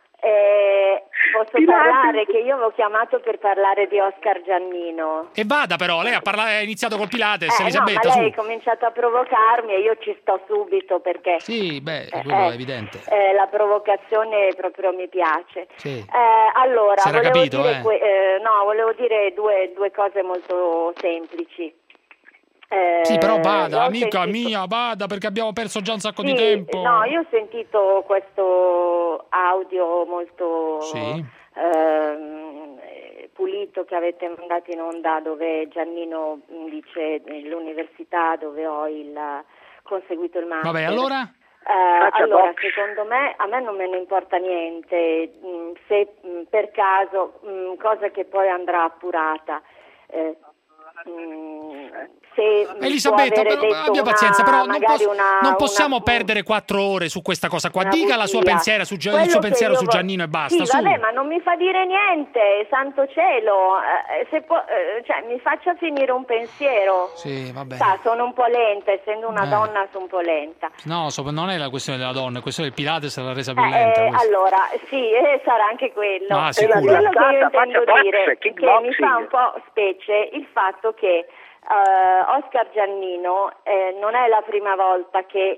Eh, posso Pilates. parlare che io avevo chiamato per parlare di Oscar Giannino. E vada però, lei ha, parla- ha iniziato col Pilates, Eh, no, Elisabetta, ma lei su. ha cominciato a provocarmi e io ci sto subito perché Sì, beh, eh, quello è eh, evidente. eh, la provocazione proprio mi piace. Sì. Eh, allora, Si era volevo capito, dire, eh. que- eh, no, volevo dire due, due cose molto semplici. Eh, Sì, però vada, io ho amica sentito- mia, vada, perché abbiamo perso già un sacco di Sì, tempo. no, io ho sentito questo audio molto Sì. ehm, eh, pulito che avete mandato in onda, dove Giannino mh, dice l'università dove ho il, conseguito il master. Vabbè, allora? Eh, Faccia allora, box. secondo me, a me non me ne importa niente, mh, se mh, per caso, mh, cosa che poi andrà appurata. eh, mh, se Elisabetta, può avere però, detto abbia una- pazienza, però non, magari pos- una- non possiamo una- perdere quattro ore su questa cosa qua. una Dica la sua bugia. pensiero su, Gia- il Quello suo che pensiero io su vo- Giannino e basta. Sì, su. vabbè, ma non mi fa dire niente, santo cielo. Eh, se può, eh, cioè, mi faccia finire un pensiero. Sì, vabbè. Sa, sono un po' lenta, essendo una Eh. donna sono un po' lenta. No, so- non è la questione della donna, è questione del Pilates l'ha resa più Eh, lenta. eh, questa. allora, sì, eh, sarà anche quello. Ah, Eh, sicuro. quello che io Faccia intendo box, dire che kickboxing. mi fa un po' specie il fatto che eh, Oscar Giannino eh, non è la prima volta che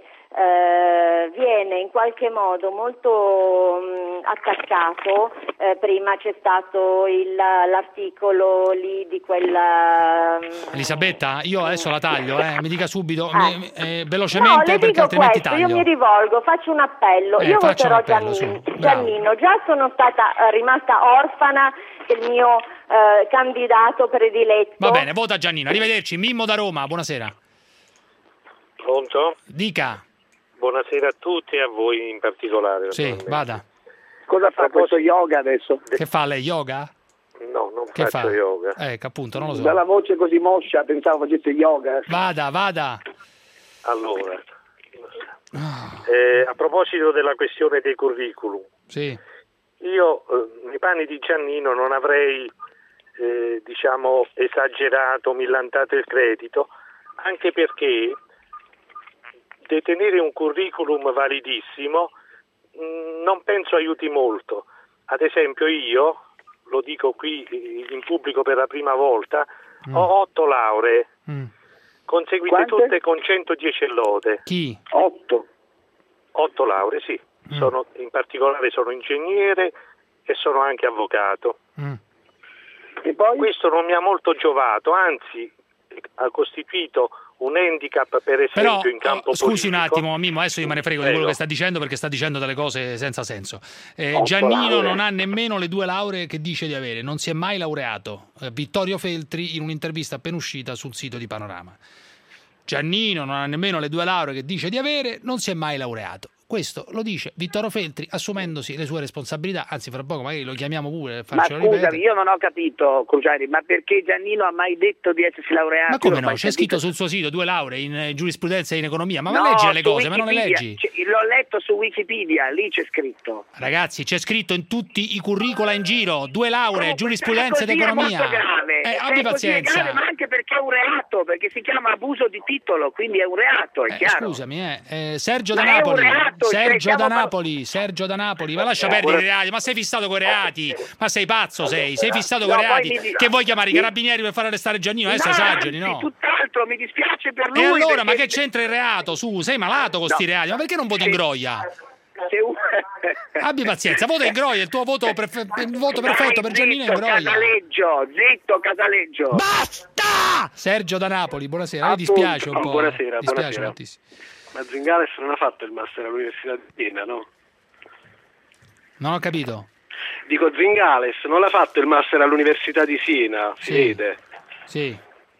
eh, viene in qualche modo molto mh, attaccato. Eh, prima c'è stato il- l'articolo lì di quella mh, Elisabetta, io adesso la taglio, eh, mi dica subito, Eh. mi- eh, no, velocemente le perché dico altrimenti questo, taglio. io mi rivolgo, faccio un appello, Eh, io faccia un voterò appello, Giannino, su. Bravo. Giannino, già sono stata eh, rimasta orfana del mio eh, candidato prediletto. Va bene, vota Giannino, arrivederci. Mimmo da Roma, buonasera. Pronto? Dica. Buonasera a tutti e a voi in particolare. Sì, naturalmente. vada. Cosa fa questo yoga adesso? Che fa lei, yoga? No, non Che faccio fa? yoga. Eh, che appunto, non lo so. Dalla voce così moscia pensavo facesse yoga. Vada, vada. Allora, Ah, eh, a proposito della questione dei curriculum, sì. io eh, nei panni di Giannino non avrei, eh, diciamo, esagerato, millantato il credito, anche perché detenere un curriculum validissimo mh, non penso aiuti molto. Ad esempio io, lo dico qui in pubblico per la prima volta, Mm. ho otto lauree, Mm. conseguite Quante? tutte con centodieci lode. Chi? Otto. Otto lauree, sì. Mm. Sono, in particolare sono ingegnere e sono anche avvocato. Mm. E poi? Questo non mi ha molto giovato, anzi ha costituito un handicap, per esempio, Però, in campo oh, scusi un politico. attimo, Mimmo, adesso io me ne frego di Prego. quello che sta dicendo perché sta dicendo delle cose senza senso. Eh, Otto Giannino lauree. non ha nemmeno le due lauree che dice di avere, non si è mai laureato. Eh, Vittorio Feltri in un'intervista appena uscita sul sito di Panorama. Giannino non ha nemmeno le due lauree che dice di avere, non si è mai laureato. Questo lo dice Vittorio Feltri assumendosi le sue responsabilità, anzi fra poco magari lo chiamiamo pure per Ma farcelo scusami, ripetere. io non ho capito, Cruciani, ma perché Giannino ha mai detto di essersi laureato? Ma come L'ho no? mai C'è sentito. scritto sul suo sito due lauree in eh, giurisprudenza e in economia, ma No, va a leggere le su cose, ma non le Wikipedia. leggi? Cioè, l'ho letto su Wikipedia, lì c'è scritto. Ragazzi, c'è scritto in tutti i curricula in giro, due lauree, Comunque, giurisprudenza ed se è così economia. È molto grave. Eh, Se abbi è così è pazienza. grave, ma anche perché è un reato, perché si chiama abuso di titolo, quindi è un reato, è Eh, chiaro. scusami, eh. Eh, Sergio Ma da è un Napoli. reato, cioè, Sergio stiamo da par- Napoli, Sergio da Napoli. Ma lascia perdere i reati, ma sei fissato con i reati? Ma sei pazzo, sei? Sei fissato con No, i poi reati? mi dica- Che vuoi chiamare i carabinieri per far arrestare Giannino? Adesso No, esageri, anzi, no? tutt'altro, mi dispiace per lui. E allora, perché- ma che c'entra il reato? Su, sei malato con sti No. reati? Ma perché non voti in Groia? Se un- Abbi pazienza, vota in Groia, il tuo voto, prefe- il voto perfetto per Giannino è in Zitto, Groia. Casaleggio, zitto, Casaleggio. Basta! Sergio da Napoli, buonasera. Mi dispiace un po'. Buonasera, dispiace buonasera. moltissimo. Ma Zingales non ha fatto il master all'Università di Vienna, no? Non ho capito. Dico, Zingales non l'ha fatto il master all'Università di Siena, si Sì. vede. Sì.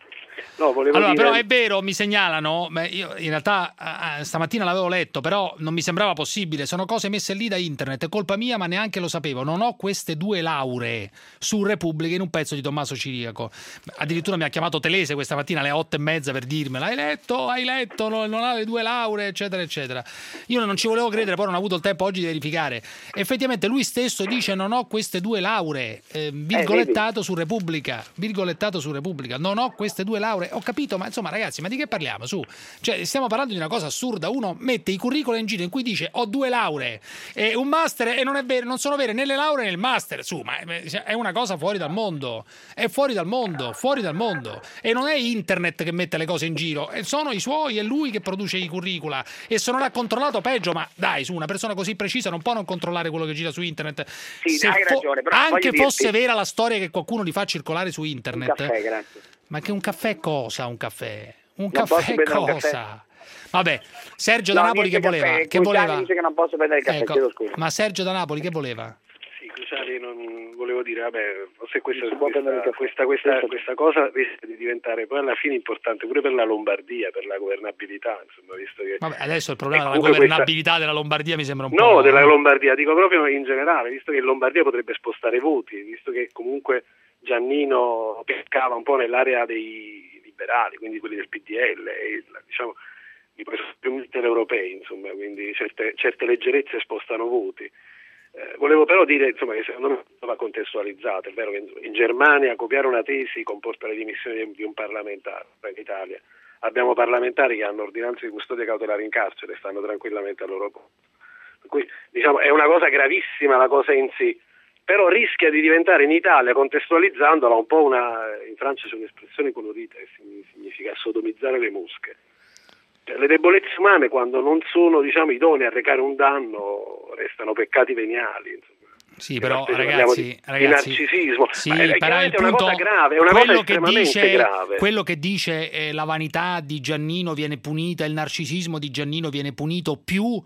No, volevo Allora, dire... però è vero, mi segnalano, beh, io in realtà eh, stamattina l'avevo letto, però non mi sembrava possibile, sono cose messe lì da internet, è colpa mia, ma neanche lo sapevo, non ho queste due lauree su Repubblica in un pezzo di Tommaso Ciriaco. Addirittura mi ha chiamato Telese questa mattina alle otto e mezza per dirmela, hai letto, hai letto, non, non ha le due lauree, eccetera, eccetera. Io non ci volevo credere, poi non ho avuto il tempo oggi di verificare. Effettivamente lui stesso dice non ho queste due lauree, eh, virgolettato su Repubblica, virgolettato su Repubblica, non ho queste due lauree. Ho capito, ma insomma ragazzi, ma di che parliamo? Su, cioè stiamo parlando di una cosa assurda. Uno mette i curricula in giro in cui dice ho due lauree e un master e non è vero, non sono vere né le lauree né il master. Su, ma è una cosa fuori dal mondo, è fuori dal mondo, fuori dal mondo. E non è internet che mette le cose in giro, sono i suoi, è lui che produce i curricula e se non l'ha controllato peggio. Ma dai, su, una persona così precisa non può non controllare quello che gira su internet. Sì, se hai fo- ragione, però anche voglio fosse dirti... vera la storia che qualcuno li fa circolare su internet. Un caffè, grazie. Ma che un caffè cosa? Un caffè? Un Non caffè posso prendere un cosa? caffè? Vabbè, Sergio da No, Napoli che niente voleva? caffè. Che Cruciani voleva? dice che non posso prendere il caffè, Ecco, chiedo scusa. ma Sergio da Napoli che voleva? Sì, Cruciani, non volevo dire, vabbè, se questa, Si può prendere il questa, caffè. questa, questa, questa cosa rischia di diventare poi alla fine importante pure per la Lombardia, per la governabilità, insomma, visto che... Vabbè, adesso il problema E della comunque governabilità questa- della Lombardia mi sembra un No, po'... della Lombardia, dico proprio in generale, visto che in Lombardia potrebbe spostare voti, visto che comunque Giannino pescava un po' nell'area dei liberali, quindi quelli del P D L, e, diciamo, i più mitteleuropei, insomma, quindi certe, certe leggerezze spostano voti. Eh, volevo però dire, insomma, che secondo me va contestualizzato. È vero che in Germania copiare una tesi comporta le dimissioni di un parlamentare, in Italia abbiamo parlamentari che hanno ordinanze di custodia cautelare in carcere e stanno tranquillamente al loro posto. Per cui, diciamo, è una cosa gravissima la cosa in sé, però rischia di diventare in Italia, contestualizzandola, un po' una... in Francia c'è un'espressione colorita che significa sodomizzare le mosche. Cioè, le debolezze umane, quando non sono, diciamo, idonee a recare un danno, restano peccati veniali, insomma. Sì, però Se ragazzi, di, ragazzi, di narcisismo, sì, ma è, però il è una punto, cosa grave, è una quello cosa che estremamente dice, grave. Quello che dice eh, la vanità di Giannino viene punita, il narcisismo di Giannino viene punito più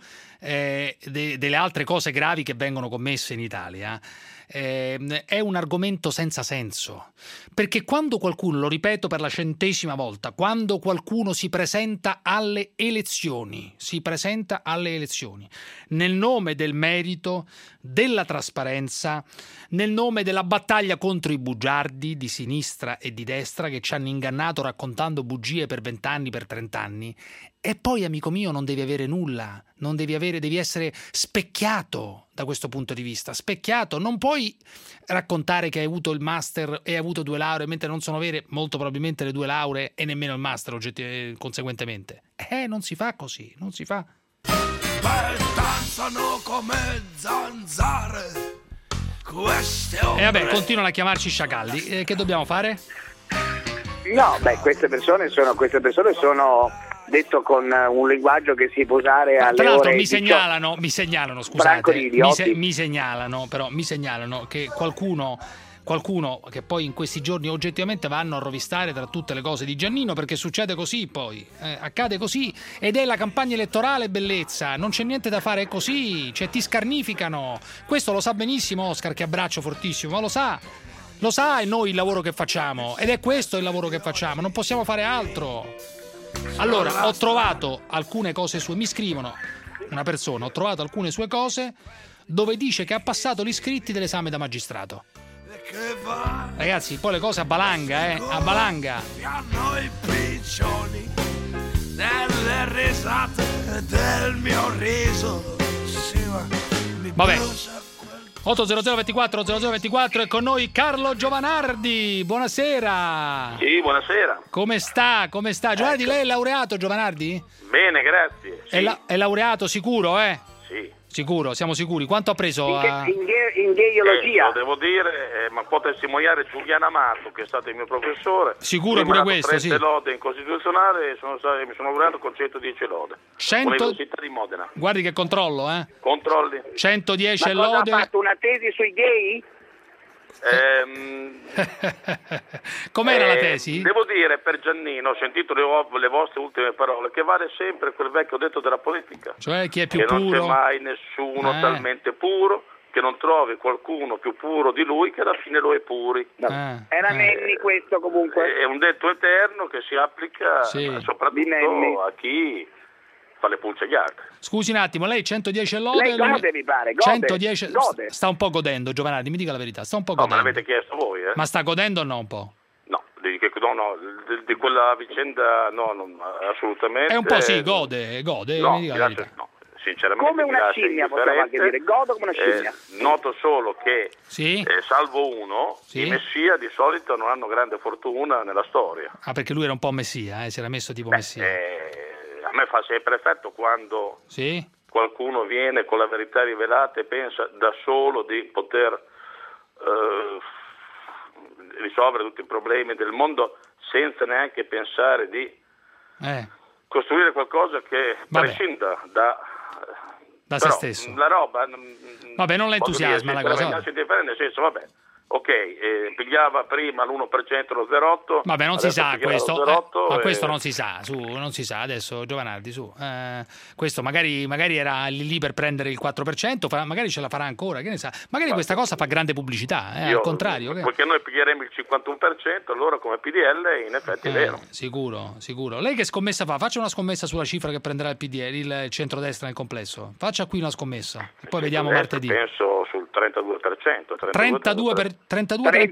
eh, de, delle altre cose gravi che vengono commesse in Italia. Eh, è un argomento senza senso, perché quando qualcuno, lo ripeto per la centesima volta, quando qualcuno si presenta alle elezioni, si presenta alle elezioni nel nome del merito, della trasparenza, nel nome della battaglia contro i bugiardi di sinistra e di destra che ci hanno ingannato raccontando bugie per vent'anni, per trent'anni, e poi, amico mio, non devi avere nulla, non devi avere, devi essere specchiato da questo punto di vista, specchiato. Non puoi raccontare che hai avuto il master e hai avuto due lauree, mentre non sono vere molto probabilmente le due lauree e nemmeno il master, oggetti- conseguentemente. Eh, non si fa così, non si fa. Danzano come zanzare queste E vabbè, continuano a chiamarci sciacalli. Eh, che dobbiamo fare? No, beh, queste persone sono, queste persone sono detto con un linguaggio che si può usare alle Tra l'altro ore mi diciotto. segnalano, mi segnalano, Franco scusate, di mi, idioti. se- mi segnalano, però mi segnalano che qualcuno qualcuno che poi in questi giorni oggettivamente vanno a rovistare tra tutte le cose di Giannino, perché succede così poi, eh, accade così, ed è la campagna elettorale, bellezza, non c'è niente da fare, è così, cioè ti scarnificano. Questo lo sa benissimo Oscar, che abbraccio fortissimo, ma lo sa. Lo sa, e noi il lavoro che facciamo, ed è questo il lavoro che facciamo, non possiamo fare altro. Allora, ho trovato alcune cose sue, mi scrivono una persona, ho trovato alcune sue cose dove dice che ha passato gli iscritti dell'esame da magistrato. Ragazzi, poi le cose a balanga, eh, a balanga. Hanno i piccioni nelle risate del mio riso. Sì, ma mi Vabbè. brucia otto zero zero ventiquattro zero zero ventiquattro è con noi Carlo Giovanardi. Buonasera. Sì, buonasera. Come sta? Come sta? Giovanardi, lei è laureato, Giovanardi? Bene, grazie. È, la- è laureato sicuro, eh? Sì. Sicuro, siamo sicuri. Quanto ha preso? a- In, ghe- in gayologia. Eh, lo devo dire, eh, ma può testimoniare Giuliano Amato, che è stato il mio professore. Sicuro Lui mi ha pure dato questo, sì. trenta lode in costituzionale e sono stato- mi sono laureato con centodieci lode. cento Università di Modena. Guardi che controllo, eh? Controlli. centodieci Ma cosa lode. ha fatto, una tesi sui gay? Ehm, Com'era la eh, tesi? Devo dire, per Giannino, ho sentito le, vo- le vostre ultime parole, che vale sempre quel vecchio detto della politica. Cioè chi è più che non puro? c'è mai nessuno Eh. talmente puro che non trovi qualcuno più puro di lui che alla fine lo epuri. No. Ah. Era Nenni questo comunque. È un detto eterno che si applica sì. soprattutto a chi fa le pulce agli altri. Scusi un attimo, lei centodieci e lode? Lei gode, mi pare, gode. centodieci Gode. Sta un po' godendo, Giovanardi, mi dica la verità, sta un po' No, godendo. me l'avete chiesto voi, eh? Ma sta godendo o no un po'? No, di, no, no, di, di quella vicenda no, non, assolutamente. È un po' sì, gode, gode, no, mi dica la lascia, verità. no, sinceramente. Come una scimmia, possiamo anche dire, godo come una scimmia. Eh, noto solo che, sì? eh, salvo uno, sì? i messia di solito non hanno grande fortuna nella storia. Ah, perché lui era un po' messia, eh? Si era messo tipo Beh, messia. Eh, a me fa sempre effetto quando sì? qualcuno viene con la verità rivelata e pensa da solo di poter eh, risolvere tutti i problemi del mondo senza neanche pensare di eh. costruire qualcosa che Vabbè. prescinda da, da però, se stesso. La roba... Vabbè, non l'entusiasma la cosa. Nel senso, vabbè, ok, eh, pigliava prima l'uno per cento lo zero virgola otto. Vabbè, non si sa questo, zero virgola otto eh, ma e... questo non si sa, su, non si sa adesso, Giovanardi, su. Eh, questo magari, magari era lì lì per prendere il quattro per cento, fa, magari ce la farà ancora, che ne sa. Magari questa cosa fa grande pubblicità, eh, Io, al contrario. Che... Perché noi piglieremo il cinquantuno per cento, allora come P D L in effetti eh, è vero. Sicuro, sicuro. Lei che scommessa fa? Faccia una scommessa sulla cifra che prenderà il P D L, il centrodestra nel complesso. Faccia qui una scommessa, e poi vediamo martedì. Penso sul trentadue per cento. trentadue per trentadue, trentatré?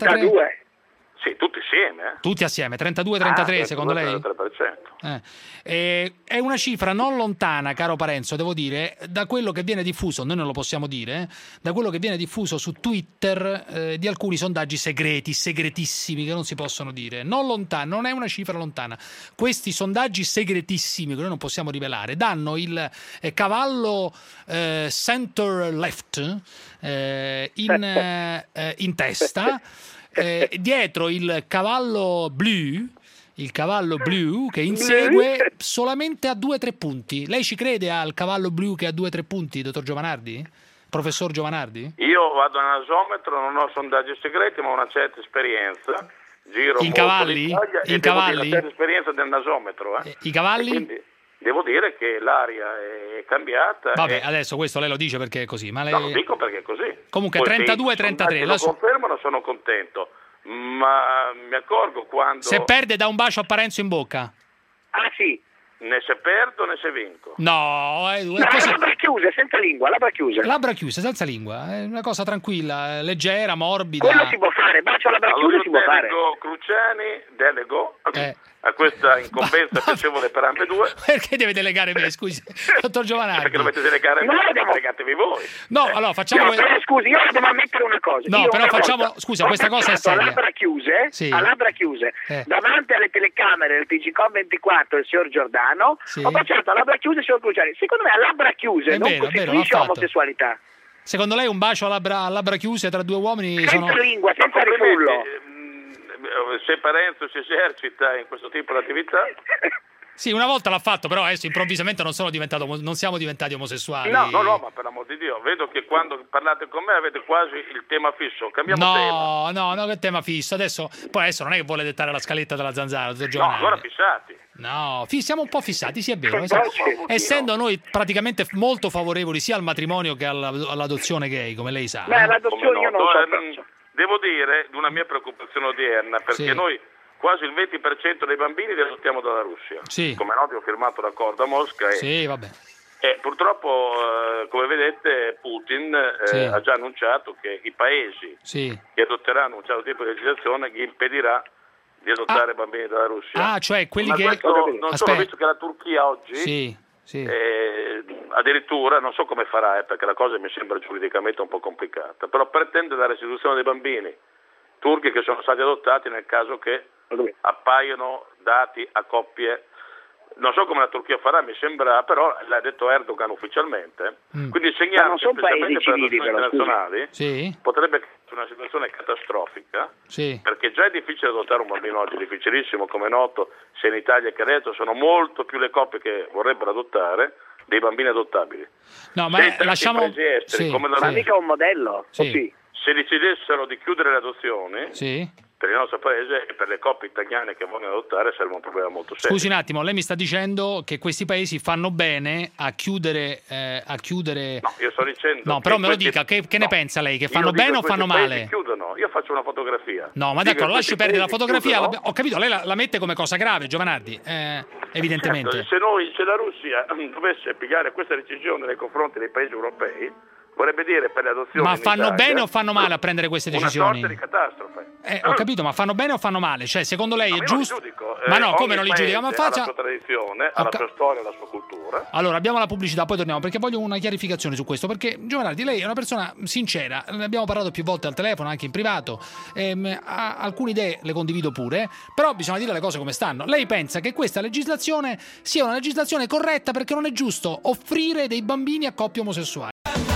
Sì, tutti insieme. Eh. Tutti assieme, trentadue trentatré ah, secondo lei? trentatré per cento. Eh. Eh, è una cifra non lontana, caro Parenzo, devo dire, da quello che viene diffuso, noi non lo possiamo dire, eh, da quello che viene diffuso su Twitter eh, di alcuni sondaggi segreti, segretissimi, che non si possono dire. Non lontana, non è una cifra lontana. Questi sondaggi segretissimi, che noi non possiamo rivelare, danno il eh, cavallo eh, center left eh, in, eh, in testa, eh, dietro il cavallo blu, il cavallo blu che insegue solamente a due o tre punti. Lei ci crede al cavallo blu che ha due o tre punti, dottor Giovanardi? Professor Giovanardi? Io vado a nasometro, non ho sondaggi segreti, ma ho una certa esperienza. Giro in cavalli? In cavalli? Una certa esperienza del nasometro. Eh. I cavalli? Quindi devo dire che l'aria è cambiata. Vabbè, e... adesso questo lei lo dice perché è così. Ma lei... No, lo dico perché è così. Comunque trentadue trentatré. Se lo confermano sono contento, ma mi accorgo quando... Se perde dà un bacio a Parenzo in bocca. Ah sì. Ne se perdo ne se vinco. No, è, è no, così... labbra chiuse, senza lingua, labbra chiuse. Labbra chiuse, senza lingua, è una cosa tranquilla, leggera, morbida. Quello si può fare, bacio a labbra allora, chiuse si può fare. Delego Cruciani, delego eh. a questa incombenza piacevole per ambedue. Perché deve delegare me, scusi, dottor Giovanardi? Perché dovete delegare me, no, devo... delegatevi voi. No, eh. allora facciamo... No, però, scusi, io devo ammettere una cosa. No, io però facciamo... Volta, scusa, questa cosa è seria. A labbra chiuse, sì. a labbra chiuse eh. davanti alle telecamere del T G Com ventiquattro il signor Giordano, sì. ho baciato a labbra chiuse il signor Cruciani. Secondo me a labbra chiuse è non vero, costituisce omosessualità. Secondo lei un bacio a labbra, a labbra chiuse tra due uomini senza sono... lingua, senza rifullo. Se Parenzo si esercita in questo tipo di attività... Sì, una volta l'ha fatto, però adesso improvvisamente non sono diventato, non siamo diventati omosessuali. No, no, no, ma per l'amor di Dio, vedo che quando parlate con me avete quasi il tema fisso. Cambiamo no, tema. No, no, no, che tema fisso. Adesso, poi adesso non è che vuole dettare la scaletta della zanzara, dottor Giovanardi. No, ancora fissati. No, siamo un po' fissati, sì è vero. Esatto. Essendo noi praticamente molto favorevoli sia al matrimonio che all'adozione gay, come lei sa. Beh, l'adozione io non so. Eh, devo dire di una mia preoccupazione odierna, perché sì. noi quasi il venti per cento dei bambini li adottiamo dalla Russia. Sì. Come noto ho firmato l'accordo a Mosca e, sì, vabbè. e purtroppo, eh, come vedete, Putin eh, sì. ha già annunciato che i paesi sì. che adotteranno un certo tipo di legislazione gli impedirà di adottare ah. bambini dalla Russia. Ah, cioè quelli Ma che... questo, non Aspetta. solo visto che la Turchia oggi... Sì. Sì. Eh, addirittura non so come farà, eh, perché la cosa mi sembra giuridicamente un po' complicata, però pretende la restituzione dei bambini turchi che sono stati adottati nel caso che appaiono dati a coppie. Non so come la Turchia farà, mi sembra, però l'ha detto Erdogan ufficialmente. Mm. Quindi il segnale, specialmente per le adozioni internazionali, sì. potrebbe essere una situazione catastrofica, sì. perché già è difficile adottare un bambino oggi, difficilissimo, come è noto, sia in Italia che all'estero sono molto più le coppie che vorrebbero adottare dei bambini adottabili. No, ma lasciamo... Esteri, sì, come ma la... mica un modello, sì. sì. se decidessero di chiudere le adozioni, sì. per il nostro paese e per le coppie italiane che vogliono adottare sarebbe un problema molto serio. Scusi un attimo, lei mi sta dicendo che questi paesi fanno bene a chiudere... Eh, a chiudere... No, io sto dicendo... No, però me lo questi... dica, che, che no. ne pensa lei? Che Io fanno bene o questi fanno paesi male? Chiudono, io faccio una fotografia. No, ma d'accordo, lasci perdere la fotografia, la... ho capito, lei la, la mette come cosa grave, Giovanardi, eh, evidentemente. Certo, se noi, se la Russia dovesse pigliare questa decisione nei confronti dei paesi europei, vorrebbe dire per le adozioni. Ma fanno Italia, bene o fanno male a prendere queste decisioni? Una sorta di catastrofe. Eh, ho capito, ma fanno bene o fanno male? Cioè, secondo lei no, è giusto? Non li giudico. Ma no, eh, come non li giudica? Ma faccia... ha la sua tradizione, ha la sua storia, la sua cultura. Allora, abbiamo la pubblicità, poi torniamo, perché voglio una chiarificazione su questo, perché Giovanardi, lei è una persona sincera, ne abbiamo parlato più volte al telefono, anche in privato, ehm, ha, alcune idee le condivido pure, però bisogna dire le cose come stanno. Lei pensa che questa legislazione sia una legislazione corretta perché non è giusto offrire dei bambini a coppie omosessuali?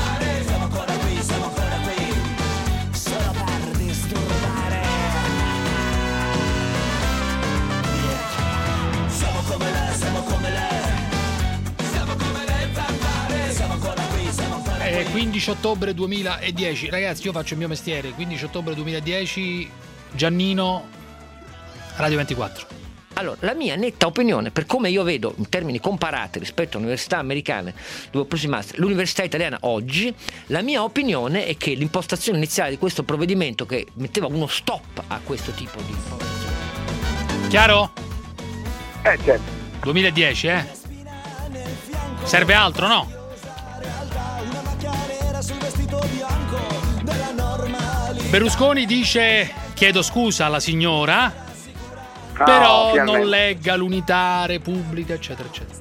quindici ottobre duemiladieci, ragazzi, io faccio il mio mestiere. Quindici ottobre duemiladieci, Giannino, Radio ventiquattro. Allora, la mia netta opinione, per come io vedo in termini comparati rispetto alle università americane dove ho preso il master, l'università italiana oggi, la mia opinione è che l'impostazione iniziale di questo provvedimento, che metteva uno stop a questo tipo di impostazione. Chiaro? Eh, certo. duemiladieci, eh? Serve altro, no? Berlusconi dice: chiedo scusa alla signora, ah, però ovviamente non legga l'unità repubblica, eccetera eccetera.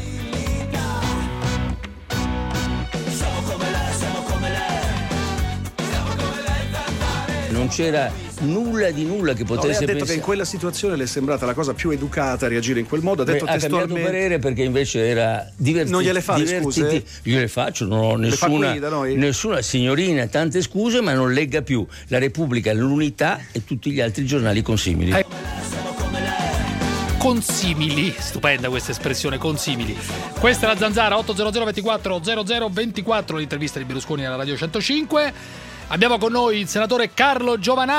Non c'era nulla di nulla che potesse no, lei ha detto pensare. che in quella situazione le è sembrata la cosa più educata a reagire in quel modo. Ha detto Beh, testualmente. Ha cambiato parere perché invece era divertito. Non gliele fa le scuse? Io le faccio, non ho nessuna, nessuna signorina, tante scuse, ma non legga più La Repubblica, l'Unità e tutti gli altri giornali consimili. Eh. Consimili, stupenda questa espressione, consimili. Questa è la Zanzara, otto zero zero ventiquattro zero zero ventiquattro, l'intervista di Berlusconi alla Radio centocinque. Abbiamo con noi il senatore Carlo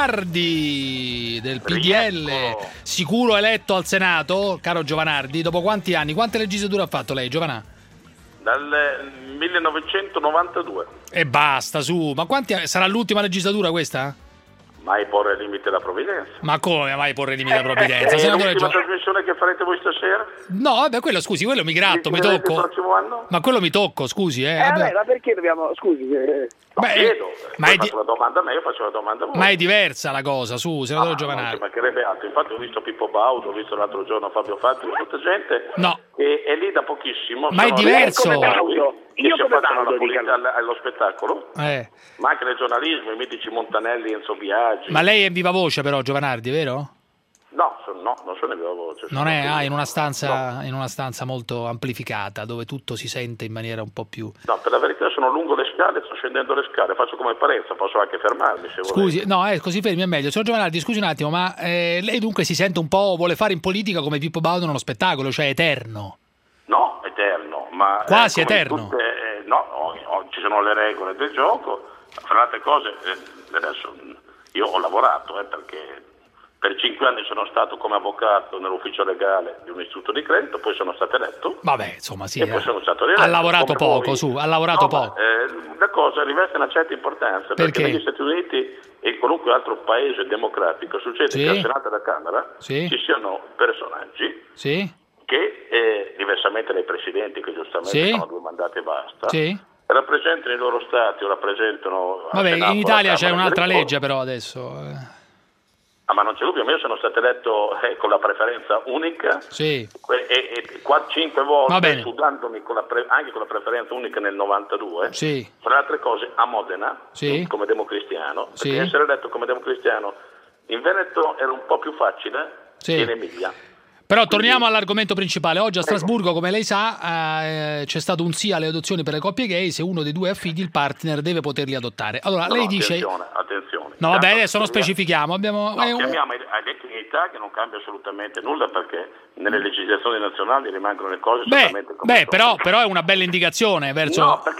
Giovanardi del P D L, sicuro eletto al Senato. Caro Giovanardi, dopo quanti anni, quante legislature ha fatto lei, Giovanà? Dal millenovecentonovantadue. E basta, su, ma quanti sarà l'ultima legislatura questa? Mai porre limite alla provvidenza. Ma come mai porre limite alla provvidenza? Eh, Senatore l'ultima Gio... trasmissione che farete voi stasera? No, vabbè, quello scusi, quello mi gratto, mi tocco. Ma quello mi tocco, scusi, eh. Eh, vabbè, ma perché dobbiamo, scusi, eh... No, Beh, chiedo, ma è, di... la domanda a me, io faccio la domanda a voi. Ma è diversa la cosa, su, senatore ah, Giovanardi. Non ci mancherebbe altro. Infatti ho visto Pippo Baudo, ho visto l'altro giorno Fabio Fatti, tutta gente no. che è lì da pochissimo. Ma è diverso. Come Baudo. Io come Baudo, politica, allo spettacolo, eh. ma anche nel giornalismo, i mitici Montanelli, Enzo Biagi. Ma lei è in viva voce però, Giovanardi, vero? No, sono, no, non sono in viva voce. Non è ah, in una stanza no. in una stanza molto amplificata, dove tutto si sente in maniera un po' più. No, per la verità sono lungo le scale, sto scendendo le scale, faccio come Parenza, posso anche fermarmi se Scusi, volete. no, eh, così fermi è meglio. Signor Giovanardi, scusi un attimo, ma eh, lei dunque si sente un po', vuole fare in politica come Pippo Baudo nello spettacolo, cioè eterno? No, eterno, ma quasi eh, eterno. Tutte, eh, no, oh, oh, ci sono le regole del gioco. Fra le altre cose, eh, adesso io ho lavorato eh, perché per cinque anni sono stato come avvocato nell'ufficio legale di un istituto di credito, poi sono stato eletto. Vabbè, insomma, sì. E poi eh. sono stato rieletto. Ha lavorato poco, voi. su, ha lavorato no, poco. Ma, eh, la cosa riveste una certa importanza perché, perché negli Stati Uniti e in qualunque altro paese democratico succede sì. che al Senato e alla Camera sì. ci siano personaggi sì. che, eh, diversamente dai presidenti, che giustamente sì. hanno due mandati e basta, sì. rappresentano i loro stati o rappresentano. Vabbè, Senato, in Italia c'è Camera, un'altra legge, però adesso. Eh. Ah, ma non c'è dubbio, ma io sono stato eletto eh, con la preferenza unica sì. e, e qua, cinque volte, sudandomi con la pre, anche con la preferenza unica nel novantadue, sì. fra le altre cose a Modena, sì. come democristiano, sì. perché essere eletto come democristiano in Veneto era un po' più facile sì. che in Emilia. Però torniamo all'argomento principale. Oggi a Strasburgo, come lei sa, eh, c'è stato un sì alle adozioni per le coppie gay. Se uno dei due ha figli, il partner deve poterli adottare. Allora, no, lei attenzione, dice... attenzione. No, vabbè, adesso non specifichiamo. Abbiamo... No, chiamiamo all'etnicità che non cambia assolutamente nulla perché nelle legislazioni nazionali rimangono le cose beh, esattamente come beh sono. però, però è una bella indicazione verso... No, perché interessa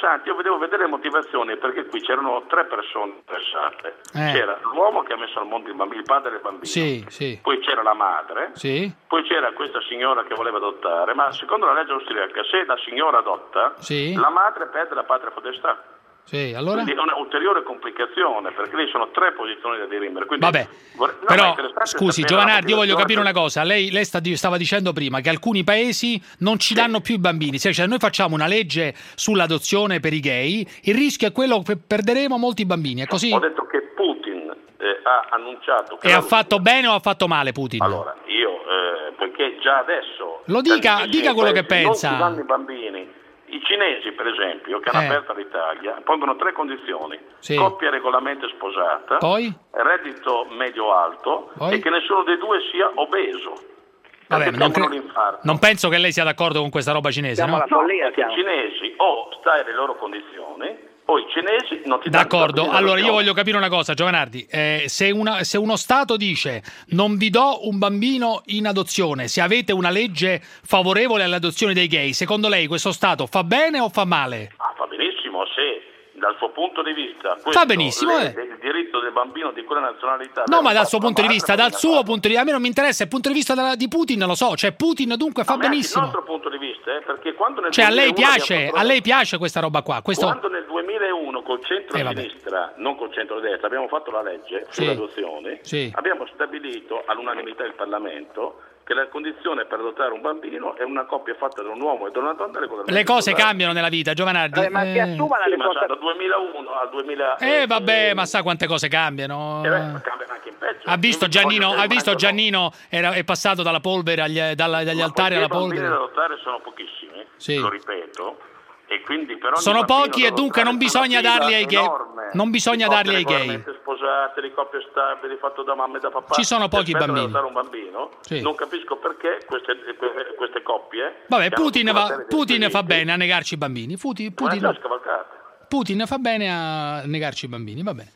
interessanti. Io vedevo vedere le motivazioni, perché qui c'erano tre persone interessate. Eh. C'era l'uomo che ha messo al mondo il bambino, il padre del bambino. Sì, sì. Poi c'era la madre. Sì. Poi c'era questa signora che voleva adottare, ma secondo la legge austriaca, se la signora adotta, Sì. la madre perde la patria potestà. Sì, allora? Quindi è una ulteriore complicazione, perché lì sono tre posizioni da dirimere. Quindi Vabbè, vorrei- no, ma è però interessante scusi sapere Giovanardi, io la voglio capire motivazione. una cosa. Lei, lei sta di- stava dicendo prima che alcuni paesi non ci danno più i bambini. Cioè, cioè, noi facciamo una legge sull'adozione per i gay, il rischio è quello che perderemo molti bambini, è così? Ho detto che Putin eh, ha annunciato che E la ha fatto bene o ha fatto male Putin? Allora, io, eh, perché già adesso... Lo dica- tantissimi dica quello che paesi pensa. Non si danno i bambini. I cinesi, per esempio, che hanno Eh. aperto l'Italia, pongono tre condizioni. Sì. Coppia regolarmente sposata, Poi? reddito medio-alto Poi? e che nessuno dei due sia obeso. Vabbè, Perché non, temono cre- l'infarto. non penso che lei sia d'accordo con questa roba cinese, no? No, perché i cinesi o stai alle loro condizioni o i cinesi non ti danno D'accordo, bambini allora io d'adozione. voglio capire una cosa, Giovanardi. Eh, se, una- se uno Stato dice non vi do un bambino in adozione, se avete una legge favorevole all'adozione dei gay, secondo lei questo Stato fa bene o fa male? Ah, fa benissimo se dal suo punto di vista questo Fa benissimo, lede eh. il diritto del bambino di quella nazionalità. No, del ma dal fatto suo punto di la vista, madre, dal suo punto di vista, a me non mi interessa, il punto di vista della- di Putin lo so, cioè Putin dunque fa ma anche benissimo. il nostro punto di vista, eh, perché quando nel Cioè a lei duemilauno piace, abbiamo a fatto- lei piace questa roba qua, questo... Quando nel duemilauno col Eh, centro-sinistra, non col centro-destra, abbiamo fatto la legge Sì. sulle adozioni, Sì. abbiamo stabilito all'unanimità del Parlamento che la condizione per adottare un bambino è una coppia fatta da un uomo e da una donna regolarmente Le cose sposate. cambiano nella vita, Giovanardi. Eh, ma si Eh. assuma la Sì, ma dal duemilauno al duemila... Eh vabbè, ma sa quante cose cambiano. Eh, beh, ma cambiano anche in peggio. Ha visto Io vi Giannino, voglio ha dire, visto ma- Giannino era, è passato dalla polvere agli, dalla- dagli ma altari poiché alla i bambini da polvere. adottare sono pochissimi, Sì. lo ripeto, e quindi per ogni Sono bambino pochi e da dunque non adottare bisogna c'è una darli ai fila gay. enorme. Non bisogna Di darli ai coppie gay. regolarmente sposate, di coppie stabili, fatto da mamma e da papà. Ci sono che pochi aspettano bambini. di adottare un bambino. Sì. Non capisco perché queste, que- queste coppie... Vabbè, che hanno Putin, tutta una va- serie di Putin fa requisiti, bene a negarci i bambini. Putin, ma è Putin, già scavalcata. Putin fa bene a negarci i bambini, va bene.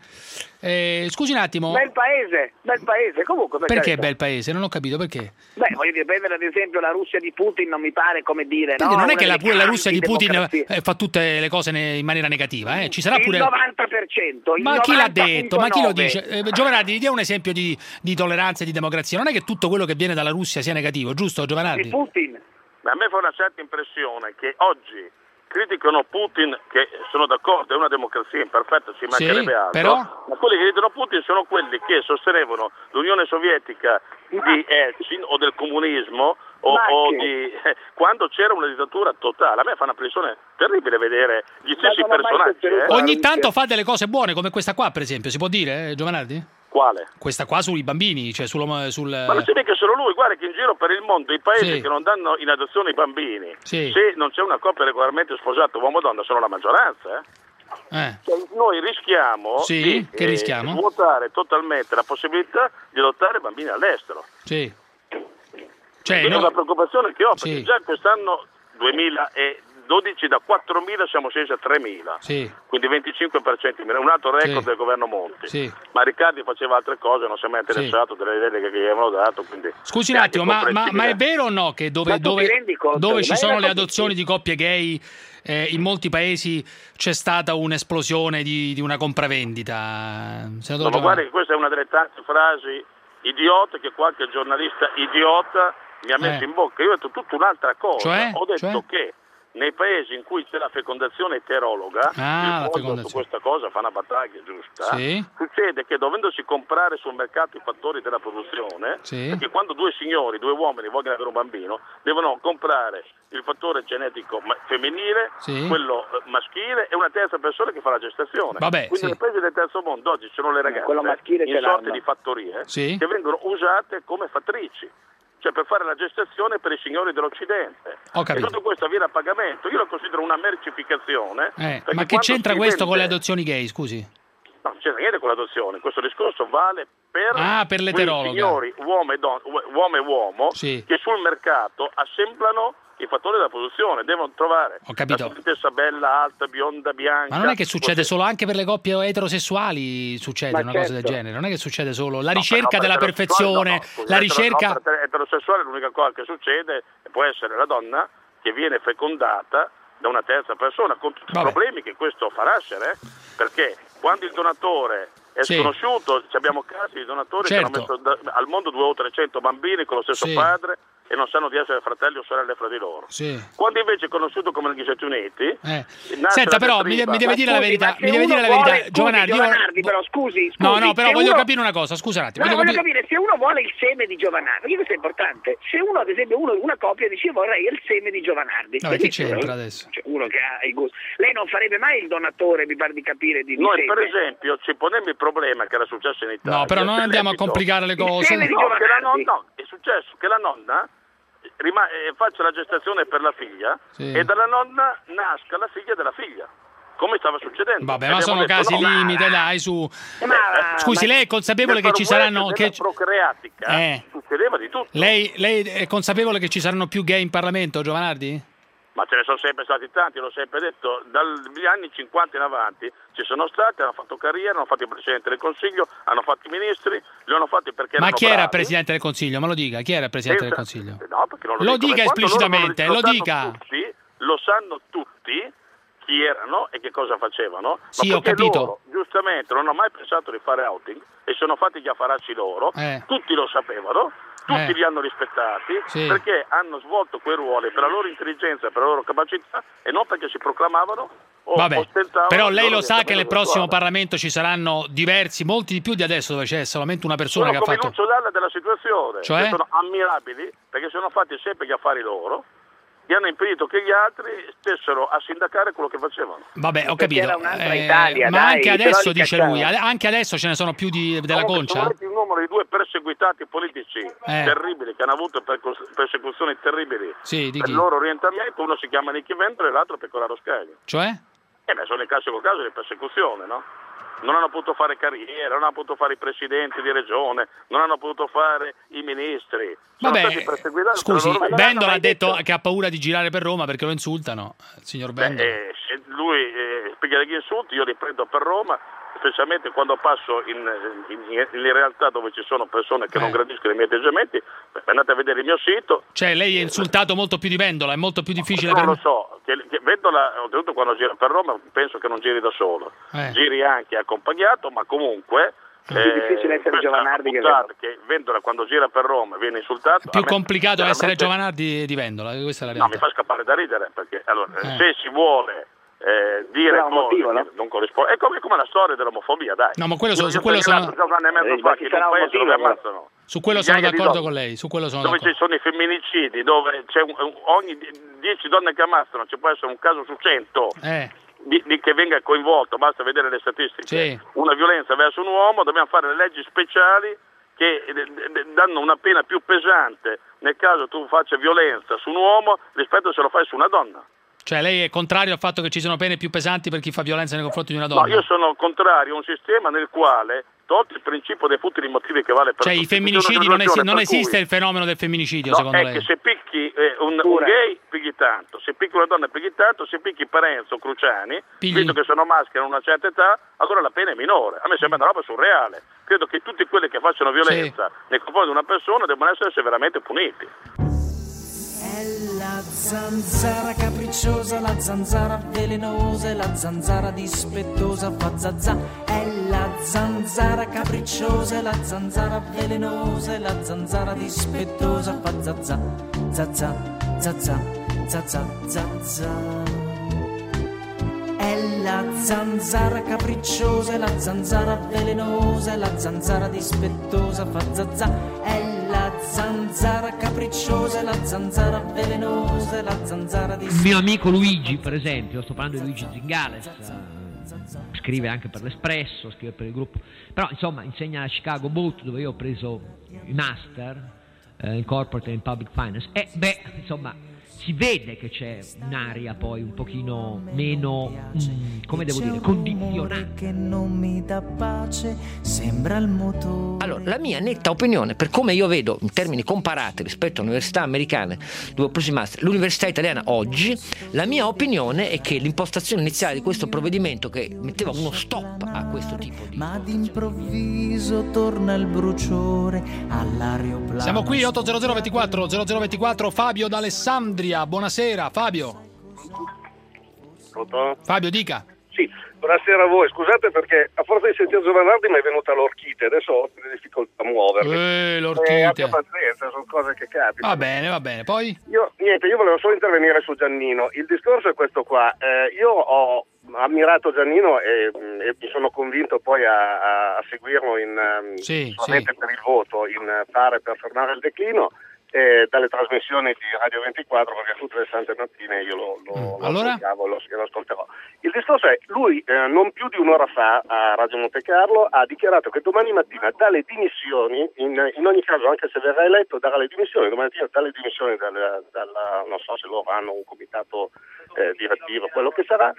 Eh, scusi un attimo, Bel paese, bel paese. Comunque, per perché è carità. bel paese? Non ho capito perché. Beh, voglio dire, prendere ad esempio la Russia di Putin non mi pare come dire. Perché no, non è una che la, delle pure la Russia di grandi Putin democrazie. eh, fa tutte le cose ne- in maniera negativa, eh? Ci sarà Il pure... novanta per cento. il Ma chi l'ha novanta detto? Ma chi lo virgola nove. dice? Eh, Giovanardi, mi dia un esempio di, di tolleranza e di democrazia. Non è che tutto quello che viene dalla Russia sia negativo, giusto Giovanardi? Putin. Ma a me fa una certa impressione che oggi criticano Putin, che sono d'accordo, è una democrazia imperfetta, ci Sì, mancherebbe altro, però? ma quelli che criticano Putin sono quelli che sostenevano l'Unione Sovietica di Eltsin o del comunismo o, Ma o che? di eh, quando c'era una dittatura totale. A me fa un'impressione terribile vedere gli stessi non ho mai personaggi. sostenuto eh. Ogni tanto fa delle cose buone, come questa qua, per esempio, si può dire, eh, Giovanardi? Quale? Questa qua sui bambini, cioè sul... sul... Ma non c'è mica solo lui, guarda che in giro per il mondo i paesi Sì. che non danno in adozione i bambini, Sì. se non c'è una coppia regolarmente sposata uomo-donna, sono la maggioranza. Eh? Eh. Cioè, noi rischiamo Sì, di che rischiamo? svuotare totalmente la possibilità di adottare bambini all'estero. Sì. Cioè, È no- una preoccupazione che ho, perché Sì. già quest'anno duemiladodici da quattromila siamo scesi a tremila, Sì. quindi venticinque per cento in meno, un altro record Sì. del governo Monti. Sì. Ma Riccardi faceva altre cose, non si è mai interessato delle deleghe che gli avevano dato. Quindi Scusi un è attimo, anche ma, ma- ma è comprensibile. vero o no che dove, Ma tu ti dove- rendi conto? dove Ma ci è sono una le cosa- adozioni di coppie gay, eh, in molti paesi c'è stata un'esplosione di, di una compravendita? Senatore No, ma Giovanni. guarda che questa è una delle tante frasi idiote che qualche giornalista idiota mi ha messo Eh. in bocca. Io ho detto tutta un'altra cosa. Cioè? Ho detto Cioè? che nei paesi in cui c'è la fecondazione eterologa, Ah, la il mondo su fecondazione. questa cosa fa una battaglia giusta, Sì. succede che dovendosi comprare sul mercato i fattori della produzione, Sì. perché quando due signori, due uomini vogliono avere un bambino, devono comprare il fattore genetico ma- femminile, Sì. quello eh, maschile e una terza persona che fa la gestazione. Vabbè, Quindi sì. nei paesi del terzo mondo oggi ci sono le ragazze quello maschile in ce sorte l'hanno. di fattorie Sì. che vengono usate come fattrici, cioè per fare la gestazione per i signori dell'Occidente. Ho E capito. tutto questo avviene a pagamento. Io lo considero una mercificazione. Eh, perché ma che quando c'entra si questo con le vende- adozioni gay, scusi? No, non c'entra niente con l'adozione. Questo discorso vale per, Ah, per quei l'eterologa. signori, uomo e, don- uomo, e uomo, Sì. che sul mercato assemblano i fattori della produzione, devono trovare Ho capito. la studentessa bella, alta, bionda, bianca. Ma non è che succede così. solo anche per le coppie eterosessuali, succede Ma una cosa del certo. genere, non è che succede solo la No, però ricerca per della eterosessuale perfezione, no, scusa, la etero- ricerca... no, per eterosessuale l'unica cosa che succede può essere la donna che viene fecondata da una terza persona, con tutti Vabbè. i problemi che questo fa nascere, eh? Perché quando il donatore è Sì. sconosciuto, abbiamo casi di donatori Certo. che hanno messo da- al mondo due o trecento bambini con lo stesso Sì. padre e non sanno di essere fratelli o sorelle fra di loro. Sì. Quando invece è conosciuto come negli Stati Uniti, Eh. nasce Senta, la però mi, diatriba. mi deve Ma dire la scusi, verità. ma se Mi deve uno dire la vuole- verità, scusi, Giovanardi. io- Giovanardi, però scusi, scusi, No, no, però se voglio uno- capire una cosa. Scusa un attimo. No, voglio voglio capire- capire se uno vuole il seme di Giovanardi, perché questo è importante. Se uno, ad esempio, uno, una coppia dice io vorrei il seme di Giovanardi. Vabbè, che Benissimo, c'entra eh? adesso? Cioè, uno che ha i gusti. Lei non farebbe mai il donatore, mi pare di capire, di, di Noi seme? per esempio ci ponemmo il problema che era successo in Italia. No, però non che andiamo a l'esito- complicare le Il cose. seme di No, Giovanardi. che la nonna- no, è successo che la nonna rima- eh, faccia la gestazione per la figlia Sì. e dalla nonna nasca la figlia della figlia, come stava succedendo. Vabbè, E ma abbiamo sono detto, casi no, limite, dai, su. ma- Scusi, ma- lei è consapevole nel che ci far west saranno. della Che... procreatica Eh. succedeva di tutto. Lei, lei è consapevole che ci saranno più gay in Parlamento, Giovanardi? Ma ce ne sono sempre stati tanti, l'ho sempre detto, dagli anni cinquanta in avanti ci sono stati, hanno fatto carriera, hanno fatto il Presidente del Consiglio, hanno fatto i ministri, li hanno fatti perché Ma erano chi era il bravi. Presidente del Consiglio? Me lo dica, chi era il Presidente del Senza- Consiglio? No, perché non lo, Lo dico. dica E quando esplicitamente, loro lo sanno dica. Tutti, lo sanno tutti chi erano e che cosa facevano. Sì, ma ho perché capito. loro, giustamente, non hanno mai pensato di fare outing e sono fatti gli affaracci loro, Eh. tutti lo sapevano. Tutti Eh. li hanno rispettati Sì. perché hanno svolto quei ruoli per la loro intelligenza, per la loro capacità e non perché si proclamavano o Vabbè, ostentavano. però lei il loro lo sa che nel orientamento prossimo sessuale. Parlamento ci saranno diversi, molti di più di adesso, dove c'è solamente una persona Sono che ha come fatto. Lucio Dalla della situazione, Cioè? che sono ammirabili perché sono fatti sempre gli affari loro e hanno impedito che gli altri stessero a sindacare quello che facevano. Vabbè, ho Perché capito. era un'altra Eh, Italia, ma dai, anche però adesso, li dice cacciava. lui, ad- anche adesso ce ne sono più di, della Comunque, se Concia? volete il numero di due perseguitati politici Eh. terribili che hanno avuto percos- persecuzioni terribili Sì, di per chi? il loro orientamento, uno si chiama Nichi Ventre e l'altro Pecoraro Scaglio. Cioè? E beh, sono il classico caso di persecuzione, no? Non hanno potuto fare carriera, non hanno potuto fare i presidenti di regione, non hanno potuto fare i ministri. Sono stati Vabbè, perseguitati scusi, per la loro- Vendola ha detto che ha paura di girare per Roma perché lo insultano, il signor Beh, Vendola. eh, se lui eh, spiega degli insulti, io li prendo per Roma, specialmente quando passo in, in, in realtà dove ci sono persone che Eh. non gradiscono i miei atteggiamenti. Beh, andate a vedere il mio sito. Cioè, lei è insultato molto più di Vendola, è molto più difficile Non per lo so, che, che Vendola, oltretutto quando gira per Roma, penso che non giri da solo, Eh. giri anche accompagnato, ma comunque. È più difficile essere questa Giovanardi che puntata che Vendola quando gira per Roma viene insultato. più a me complicato essere veramente- Giovanardi di Vendola, questa è la No, mi realtà. fa scappare da ridere perché allora, Eh. se si vuole eh, dire Però ha un cose motivo, no? che non corrispondono, è come, è come la storia dell'omofobia, dai. No, ma quello so- Io su quello sono sono- nato già un anno e mezzo Eh, fa ma che ci in sarà un un paese motivo, dove però. ammazzano Su quello sono migliaia di d'accordo donne, con lei, su quello sono dove d'accordo. ci sono i femminicidi, dove c'è un- un- ogni dieci donne che ammazzano ci può essere un caso su cento Eh, di, di che venga coinvolto, basta vedere le statistiche. Sì. Una violenza verso un uomo, dobbiamo fare le leggi speciali che eh, d- danno una pena più pesante nel caso tu faccia violenza su un uomo rispetto a se lo fai su una donna. cioè lei è contrario al fatto che ci siano pene più pesanti per chi fa violenza nei confronti di una No, donna? io sono contrario a un sistema nel quale, tolto il principio dei futili motivi che vale per Cioè tutti, i femminicidi, c'è una non, esi- ragione non per cui- esiste il fenomeno del femminicidio, No, secondo è lei? che se picchi eh, un, un Pure. gay pigli tanto, se picchi una donna pigli tanto, se picchi Parenzo o Cruciani, Pigli- visto che sono maschi e hanno una certa età, allora la pena è minore. A me sembra una roba surreale. Credo che tutti quelli che facciano violenza nei confronti di una persona debbano essere severamente puniti. È la zanzara capricciosa, la zanzara velenosa, e la zanzara dispettosa fa zazà. È la zanzara capricciosa, e la zanzara velenosa, e la zanzara dispettosa fa zazà. Zazà, zazà, zazà, zazà. È la zanzara capricciosa, e la zanzara velenosa, e la zanzara dispettosa fa zazà. È la zanzara capricciosa, e la zanzara velenosa, e la zanzara Il dispettosa. mio amico Luigi, per esempio, sto parlando di Luigi Zingales, eh, scrive anche per l'Espresso, scrive per il gruppo, però insomma insegna a Chicago Boot, dove io ho preso il master eh, in corporate and public finance, e beh, insomma, si vede che c'è un'aria poi un pochino meno, mm, come devo dire, condizionata. Che non mi dà pace, sembra il motore. Allora, la mia netta opinione, per come io vedo in termini comparati rispetto all'università americane dove ho preso il master, l'università italiana oggi, la mia opinione è che l'impostazione iniziale di questo provvedimento, che metteva uno stop a questo tipo di... Ma d'improvviso torna il bruciore all'aeroplano. Siamo qui, otto zero zero due quattro zero zero due quattro, Fabio d'Alessandria, buonasera Fabio. Pronto? Fabio, dica. Sì, buonasera a voi. Scusate perché a forza di sentire Giovanardi mi è venuta l'orchite, adesso ho delle difficoltà a muovermi. Eh, l'orchite. Eh, abbia pazienza, sono cose che capitano. Va bene, va bene. Poi? Io, niente, io volevo solo intervenire su Giannino. Il discorso è questo qua. Eh, io ho ammirato Giannino e, e mi sono convinto poi a, a seguirlo in, sì, solamente sì. per il voto, in fare per fermare il declino. Eh, dalle trasmissioni di Radio ventiquattro, perché tutte le sante mattine io lo, lo, mm. lo, allora? ascoltavo, lo, lo ascolterò. Il discorso è, lui eh, non più di un'ora fa a Radio Monte Carlo ha dichiarato che domani mattina dà le dimissioni, in, in ogni caso anche se verrà eletto darà le dimissioni, domani mattina dà le dimissioni dalla, dalla, non so se loro hanno un comitato eh, direttivo, quello che sarà,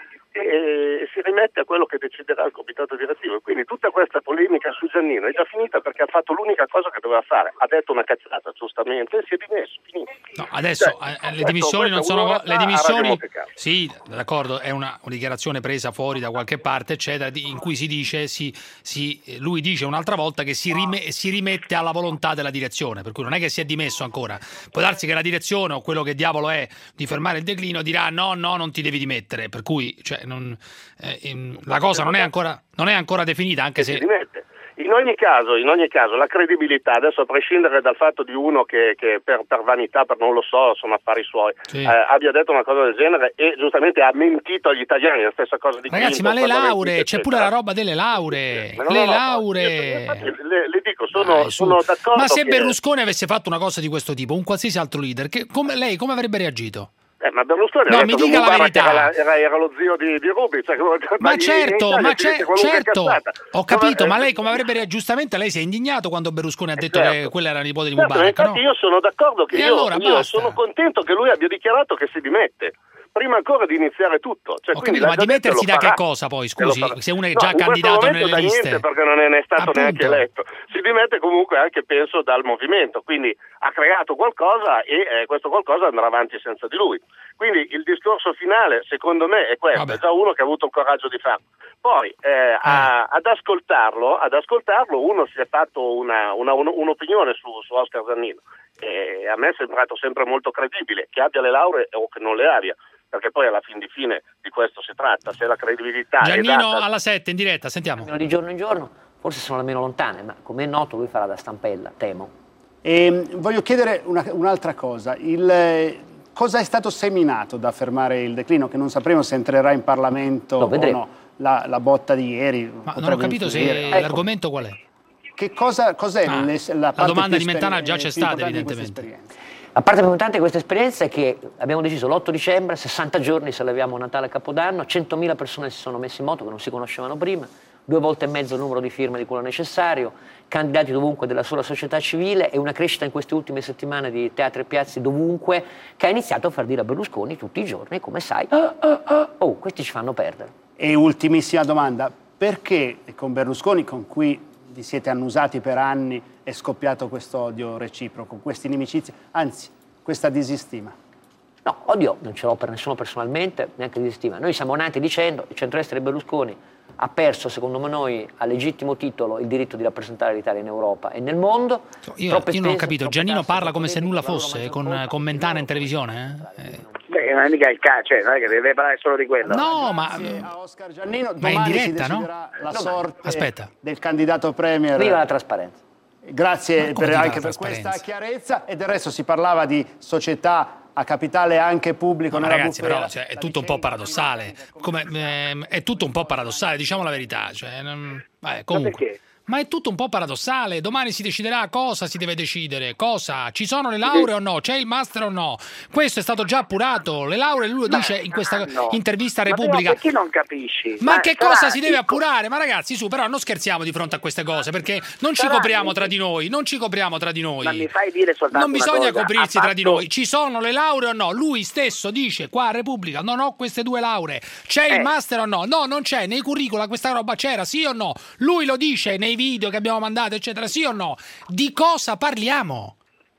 e, e si rimette a quello che deciderà il comitato direttivo. E quindi tutta questa polemica su Giannino è già finita perché ha fatto l'unica cosa che doveva fare, ha detto una cazzata giustamente, si è dimesso, finito. No, adesso Cioè, eh, le dimissioni non sono le a dimissioni Radio Monte Carlo. sì, d'accordo, è una, una dichiarazione presa fuori da qualche parte, eccetera, di- in cui si dice si, si, lui dice un'altra volta che si, rime- si rimette alla volontà della direzione, per cui non è che si è dimesso ancora. Può darsi che la direzione o quello che diavolo è di fermare il declino dirà no, no, non ti devi dimettere, per cui cioè, non, eh, in- la cosa non è ancora non è ancora definita, anche se In ogni caso, in ogni caso, la credibilità, adesso a prescindere dal fatto di uno che, che per, per vanità, per non lo so, sono affari suoi, sì. eh, abbia detto una cosa del genere e giustamente ha mentito agli italiani, la stessa cosa di ragazzi, Clinton, ma le quando ha lauree, mentito, c'è pure la eccetera. roba delle lauree, No, no, le no, no, lauree. infatti, le, le dico, sono, Dai, su. sono d'accordo. Ma se che... Berlusconi avesse fatto una cosa di questo tipo, un qualsiasi altro leader, che, come, lei come avrebbe reagito? Eh, ma Berlusconi No, ha mi detto che dica la Mubarak verità. Era, era, era lo zio di, di Rubi, cioè, Ma in- certo, in Italia ma si c'è, dice qualunque certo, cazzata. ho capito, No, ma eh, lei come avrebbe reagito? Giustamente lei si è indignato quando Berlusconi ha detto certo. che quella era la nipote di Certo, Mubarak, infatti no? io sono d'accordo che E io, allora io basta. sono contento che lui abbia dichiarato che si dimette. Prima ancora di iniziare tutto. Cioè, Ho quindi capito, ma l'ha già detto e dimettersi lo da che farà. cosa poi, E lo scusi? farà. Se uno è No, già in questo candidato momento nelle da liste. niente perché non è ne è stato Appunto. neanche eletto. Si dimette comunque anche, penso, dal movimento, quindi ha creato qualcosa e eh, questo qualcosa andrà avanti senza di lui. Quindi il discorso finale, secondo me, è questo, Vabbè. è già uno che ha avuto il coraggio di farlo. Poi eh, a- ad ascoltarlo, ad ascoltarlo uno si è fatto una, una- un- un'opinione su, su Oscar Giannino. E a me è sembrato sempre molto credibile, che abbia le lauree o che non le abbia, perché poi alla fin di fine di questo si tratta, se la credibilità Giannino è data... alla sette in diretta, sentiamo. Di giorno in giorno, forse sono le meno lontane, ma come è noto lui farà da stampella, temo. E, voglio chiedere una- un'altra cosa. Il, eh, cosa è stato seminato da fermare il declino? Che non sapremo se entrerà in Parlamento Lo o vedremo. no. La, la botta di ieri. Ma non ho potrebbe capito se influire. Ecco, l'argomento qual è. che cosa, cos'è Ah, le- la, la parte domanda più di Mentana esper- già c'è più stata, importante di questa evidentemente. esperienza? La parte più importante di questa esperienza è che abbiamo deciso l'otto dicembre, sessanta giorni celebriamo Natale e Capodanno, centomila persone si sono messe in moto che non si conoscevano prima, due volte e mezzo il numero di firme di quello necessario, candidati dovunque della sola società civile e una crescita in queste ultime settimane di teatri e piazze dovunque che ha iniziato a far dire a Berlusconi tutti i giorni, come sai, "Ah, ah, ah, oh, questi ci fanno perdere". E ultimissima domanda, perché con Berlusconi, con cui vi siete annusati per anni, è scoppiato questo odio reciproco, questa inimicizia, anzi, questa disistima? No, odio non ce l'ho per nessuno personalmente, neanche di stima. Noi siamo nati dicendo che il centrodestra di Berlusconi ha perso, secondo noi, a legittimo titolo il diritto di rappresentare l'Italia in Europa e nel mondo. Io, Troppe io non ho spese, capito, troppe Giannino tasse, parla troppe come se polemiche, nulla la loro fosse, maggior con, colpa. con Mentana in televisione? eh? Eh. Beh, non è mica il calcio, cioè, non è che deve parlare solo di quello. No, ma, Grazie a Oscar Giannino, ma è in domani diretta, si no? deciderà la Domani. sorte Aspetta. del candidato premier. Viva la trasparenza. Grazie Ma come per- viva anche la per trasparenza? questa chiarezza. E del resto si parlava di società a capitale anche pubblico. No, ma nella ragazzi, bufera. però cioè, è La tutto un po' vicenda paradossale. Come, ehm, è tutto un po' paradossale, diciamo la verità. Cioè, non- vabbè, comunque. perché? Ma è tutto un po' paradossale. Domani si deciderà cosa si deve decidere. Cosa? Ci sono le lauree o no? C'è il master o no? Questo è stato già appurato. Le lauree, lui lo dice in questa no. intervista a Ma Repubblica. però perché non capisci? Ma, che sarà- cosa si deve ecco, appurare? Ma ragazzi, su, però non scherziamo di fronte a queste cose, perché non ci sarà- copriamo tra di noi, non ci copriamo tra di noi. Ma mi fai dire soltanto Non una bisogna cosa, coprirsi ha tra di fatto- noi. Ci sono le lauree o no? Lui stesso dice qua a Repubblica non ho queste due lauree. C'è Eh. il master o no? No, non c'è. Nei curricula questa roba c'era, sì o no? Lui lo dice nei video che abbiamo mandato, eccetera, sì o no? Di cosa parliamo?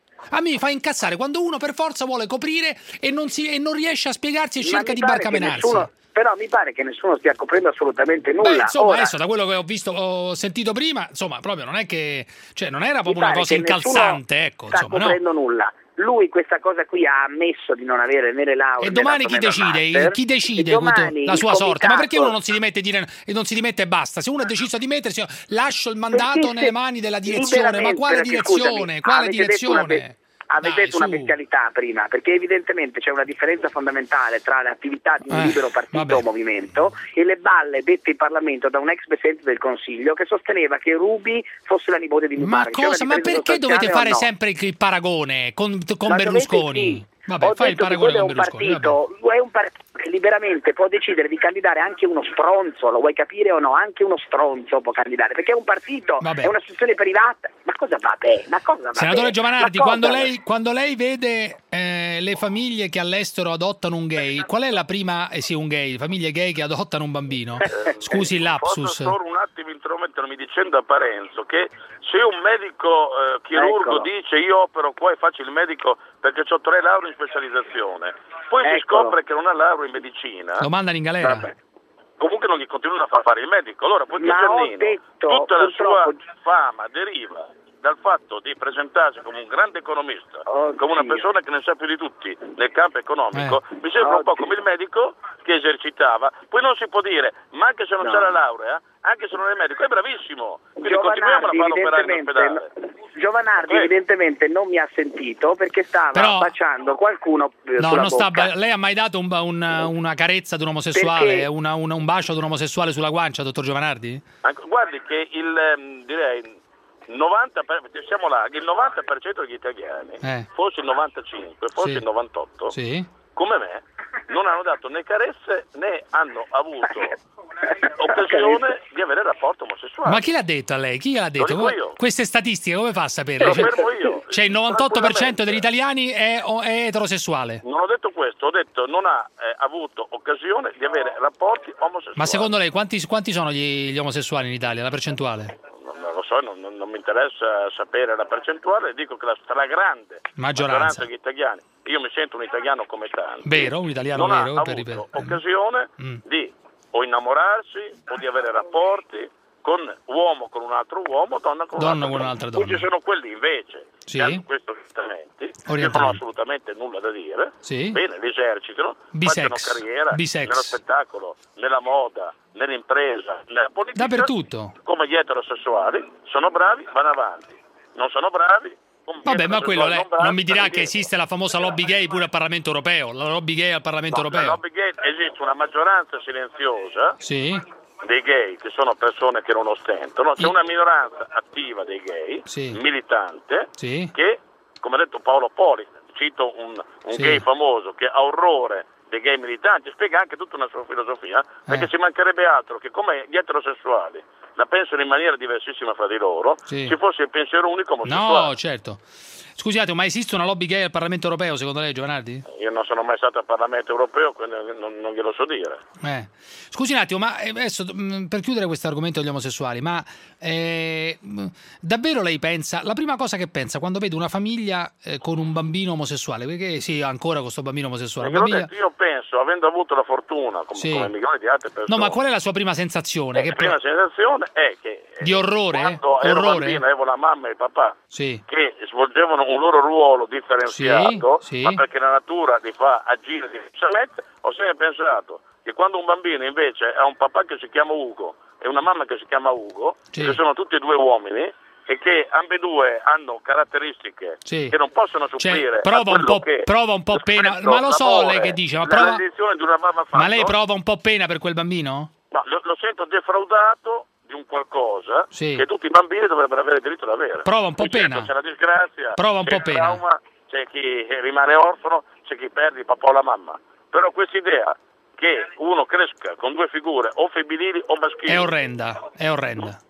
A me mi fa incazzare quando uno per forza vuole coprire e non, si, e non riesce a spiegarsi e Ma cerca mi di pare che barcamenarsi. nessuno- Però mi pare che nessuno stia coprendo assolutamente nulla. Beh, insomma, Ora, adesso da quello che ho visto, ho sentito prima, insomma, proprio non è che, cioè, non era mi proprio una pare cosa che nessuno incalzante, ecco, sta insomma, no? coprendo nulla. lui questa cosa qui ha ammesso di non avere né le lauree. E domani chi decide? Master, chi decide domani la sua comitato... sorte? Ma perché uno non si dimette e non si dimette e basta? Se uno ha deciso di mettersi, lascio il mandato perché nelle mani della direzione. Ma quale direzione? Scusami, quale avete direzione? Detto una... Avete Dai, detto una su. bestialità prima, perché evidentemente c'è una differenza fondamentale tra le attività di un Eh, libero partito vabbè. o movimento e le balle dette in Parlamento da un ex Presidente del Consiglio che sosteneva che Ruby fosse la nipote di Mubarak. Ma cosa? Ma perché dovete fare no? sempre il paragone con, con Ma Berlusconi? dovete sì. Vabbè, Ho fai il detto che paragone quello con è un Berlusconi. partito, è un partito che liberamente può decidere di candidare anche uno stronzo, lo vuoi capire o no? Anche uno stronzo può candidare, perché è un partito, Vabbè. è un'istituzione privata. Ma cosa va bene? Ma cosa va Senatore bene? Giovanardi, Ma cosa- quando lei, quando lei vede eh, le famiglie che all'estero adottano un gay, qual è la prima, eh sì, un gay, famiglie gay che adottano un bambino? Scusi il lapsus. Posso solo un attimo intromettermi dicendo a Parenzo che se un medico eh, chirurgo Eccolo. dice io opero qua e faccio il medico perché ho tre lauree in specializzazione, poi si Eccolo. scopre che non ha laurea in medicina, Lo mandano in galera. vabbè, comunque non gli continuano a far fare il medico. Allora poi Ma ho Giannino, detto, tutta la sua purtroppo- fama deriva dal fatto di presentarsi come un grande economista, come una persona che ne sa più di tutti nel campo economico, Eh. mi sembra un po' Oddio. come il medico che esercitava. Poi non si può dire, ma anche se non No. c'è la laurea, anche se non è medico, è bravissimo. Quindi continuiamo a Giovanardi farlo operare in evidentemente, ospedale. Giovanardi Eh. evidentemente non mi ha sentito perché stava Però- baciando qualcuno eh, No, sulla non sta, bocca. lei ha mai dato un, un- una carezza ad un omosessuale, Perché? una- una- un bacio ad un omosessuale sulla guancia, dottor Giovanardi? Anche- guardi che il, ehm, direi, novanta per, siamo là, il novanta per cento degli italiani, Eh. forse il novantacinque, forse Sì. il novantotto, Sì. come me, non hanno dato né carezze né hanno avuto occasione di avere rapporto omosessuale. Ma chi l'ha detto a lei? Chi l'ha detto? dico Come- io. Queste statistiche come fa a sapere? Lo Cioè, fermo io. cioè il novantotto per cento degli italiani è, o- è eterosessuale. Non ho detto questo, ho detto non ha eh, avuto occasione di avere rapporti omosessuali. Ma secondo lei quanti, quanti sono gli, gli omosessuali in Italia? La percentuale? Non, non lo so, non, non- non mi interessa sapere la percentuale, dico che la stragrande Maggioranza. degli italiani, io mi sento un italiano come tanti, Vero, un italiano non vero, ha per avuto ripetere. occasione Mm. di o innamorarsi o di avere rapporti con uomo con un altro uomo, donna con Donna con un'altra un'altra Poi donna. ci sono quelli invece Sì. che hanno questi orientamenti, che non Orientamenti. hanno assolutamente nulla da dire, Sì. bene, li esercitano, Bisex. facciano carriera Bisex. nello spettacolo, nella moda, nell'impresa, nella politica, Dappertutto. come gli eterosessuali, sono bravi, vanno avanti, non sono bravi. come gli Vabbè, ma quello eterosessuali lei non bravi, non mi dirà stanno che indietro. esiste la famosa lobby gay pure al Parlamento europeo. La lobby gay al Parlamento No, la europeo. lobby gay esiste una maggioranza silenziosa Sì. dei gay, che sono persone che non ostentano, c'è I- una minoranza attiva dei gay, Sì. militante, Sì. che, come ha detto Paolo Poli, cito un, un Sì. gay famoso che ha orrore dei gay militanti, spiega anche tutta una sua filosofia, perché Eh. ci mancherebbe altro che come gli eterosessuali la pensano in maniera diversissima fra di loro, Sì. ci fosse il pensiero unico omosessuale. No, certo. Scusate, ma esiste una lobby gay al Parlamento europeo secondo lei, Giovanardi? Io non sono mai stato al Parlamento europeo, quindi non, non glielo so dire. Eh. Scusi un attimo, ma eh, adesso mh, per chiudere questo argomento degli omosessuali, ma eh, mh, davvero lei pensa, la prima cosa che pensa quando vede una famiglia eh, con un bambino omosessuale, perché sì, ancora con questo bambino omosessuale, Perché una l'ho famiglia- detto, io penso, avendo avuto la fortuna, come, Sì. come milioni di altre persone, No, ma qual è la sua prima sensazione? eh, Che la prima sensazione è che eh, Di orrore? quando ero Orrore? bambino avevo la mamma e il papà Sì. che svolgevano un loro ruolo differenziato, Sì, sì. ma perché la natura li fa agire diversamente, ho sempre pensato che quando un bambino invece ha un papà che si chiama Ugo e una mamma che si chiama Ugo, Sì. che sono tutti e due uomini, e che ambedue hanno caratteristiche Sì. che non possono Cioè, supplire a prova un quello po', che prova un po' pena, rispetto, ma lo so l'amore, lei che dice, ma la prova, rendizione di una mamma ma lei fatto, prova un po' pena per quel bambino? no, lo, lo sento defraudato di un qualcosa Sì. che tutti i bambini dovrebbero avere diritto ad avere. Prova un po' Poi certo, pena. c'è la disgrazia, Prova un c'è po' il pena. trauma, c'è chi rimane orfano, c'è chi perde il papà o la mamma. Però questa idea che uno cresca con due figure o femminili o maschili È orrenda, è orrenda.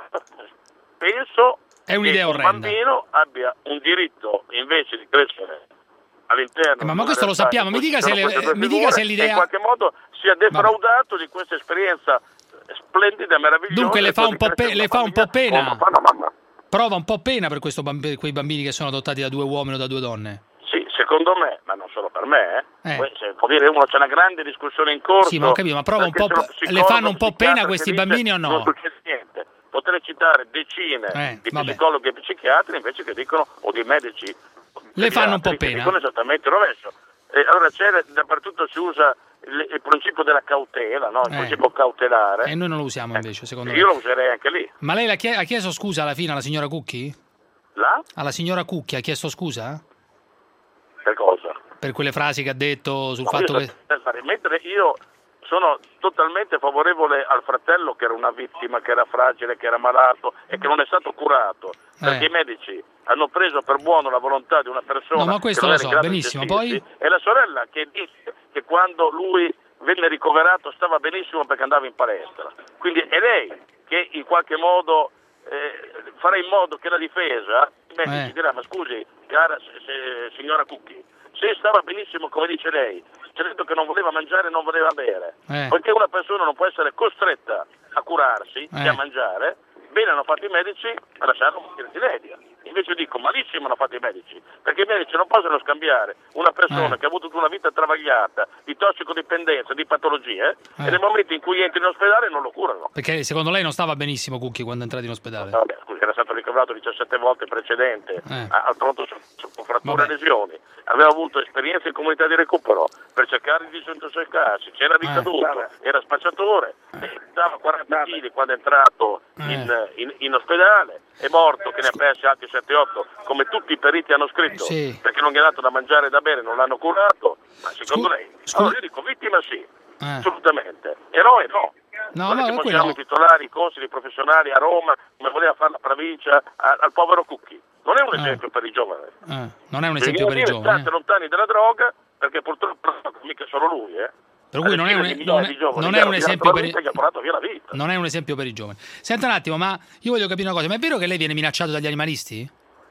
penso È un'idea che un orrenda. bambino abbia un diritto invece di crescere all'interno Eh, ma- di ma una questo lo realtà sappiamo, in mi cui dica ci sono se le- queste due mi dica figure se e l'idea- in qualche modo sia defraudato di questa esperienza splendida e meravigliosa. Dunque le che fa è un po', di pe- crescere le fa un po' una famiglia pena. con papà e una mamma. Prova un po' pena per questo bambi- quei bambini che sono adottati da due uomini o da due donne. Sì, secondo me, ma non solo per me, eh. Eh. Poi, se può dire uno, c'è una grande discussione in corso. Sì, ma ho capito, ma prova un perché po', c'è uno le fanno un po' psicologo, pena questi psichiatra che bambini o dice, no? Non succede niente. Potrei citare decine Eh, di vabbè. psicologi e psichiatri invece che dicono, o di medici Le fanno un po' altri, pena. Dicono esattamente il rovescio. Eh, allora c'è, dappertutto si usa il, il principio della cautela, no? Il Eh. principio cautelare. E noi non lo usiamo invece, secondo me. Io lo userei anche lì. Ma lei l'ha chie- ha chiesto scusa alla fine alla signora Cucchi? La? Alla signora Cucchi ha chiesto scusa? Per cosa? Per quelle frasi che ha detto sul No, fatto io che... so- fare, mentre io sono totalmente favorevole al fratello che era una vittima, che era fragile, che era malato e che non è stato curato, perché Eh. i medici hanno preso per buono la volontà di una persona No, ma questo che non lo era in so, grado di benissimo, gestirsi, poi? e la sorella che dice che quando lui venne ricoverato stava benissimo perché andava in palestra. Quindi è lei che in qualche modo eh, farà in modo che la difesa, i medici Eh. dirà, ma scusi, cara se- se- signora Cucchi, se stava benissimo come dice lei, ci ha detto che non voleva mangiare e non voleva bere, Eh. poiché una persona non può essere costretta a curarsi Eh. e a mangiare, bene hanno fatto i medici a lasciarlo morire di inedia. Invece dico, malissimo hanno fatto i medici, perché i medici non possono scambiare una persona Eh. che ha avuto una vita travagliata di tossicodipendenza, di patologie, Eh. e nel momento in cui entra in ospedale non lo curano. Perché secondo lei non stava benissimo Cucchi quando è entrato in ospedale? Vabbè, scusi, era stato ricoverato diciassette volte precedente Eh. a- al pronto soccorso con fratture e Vabbè. lesioni. Aveva avuto esperienze in comunità di recupero per cercare di disintossicarsi, c'era Eh. ricaduto, era spacciatore, eh. stava quaranta chili quando è entrato in, in- in ospedale, è morto che ne ha persi altri sette otto, come tutti i periti hanno scritto, Sì. perché non gli ha dato da mangiare e da bere, non l'hanno curato. Ma secondo lei? Allora io dico vittima sì, Eh. assolutamente, eroe no. No, Non è ma che quello- possiamo titolare i consoli professionali a Roma come voleva fare la provincia a- al povero Cucchi. Non è un esempio per i giovani. Eh, non è un esempio per i Bisogna dire, giovani. state lontani dalla droga, perché purtroppo mica solo lui, eh. Per cui non è un, Decine di non migliaia è- di giovani non che è hanno un tirato esempio la per vita i, e gli ha portato via la vita. non è un esempio per i giovani. Senta un attimo, ma io voglio capire una cosa, ma è vero che lei viene minacciato dagli animalisti?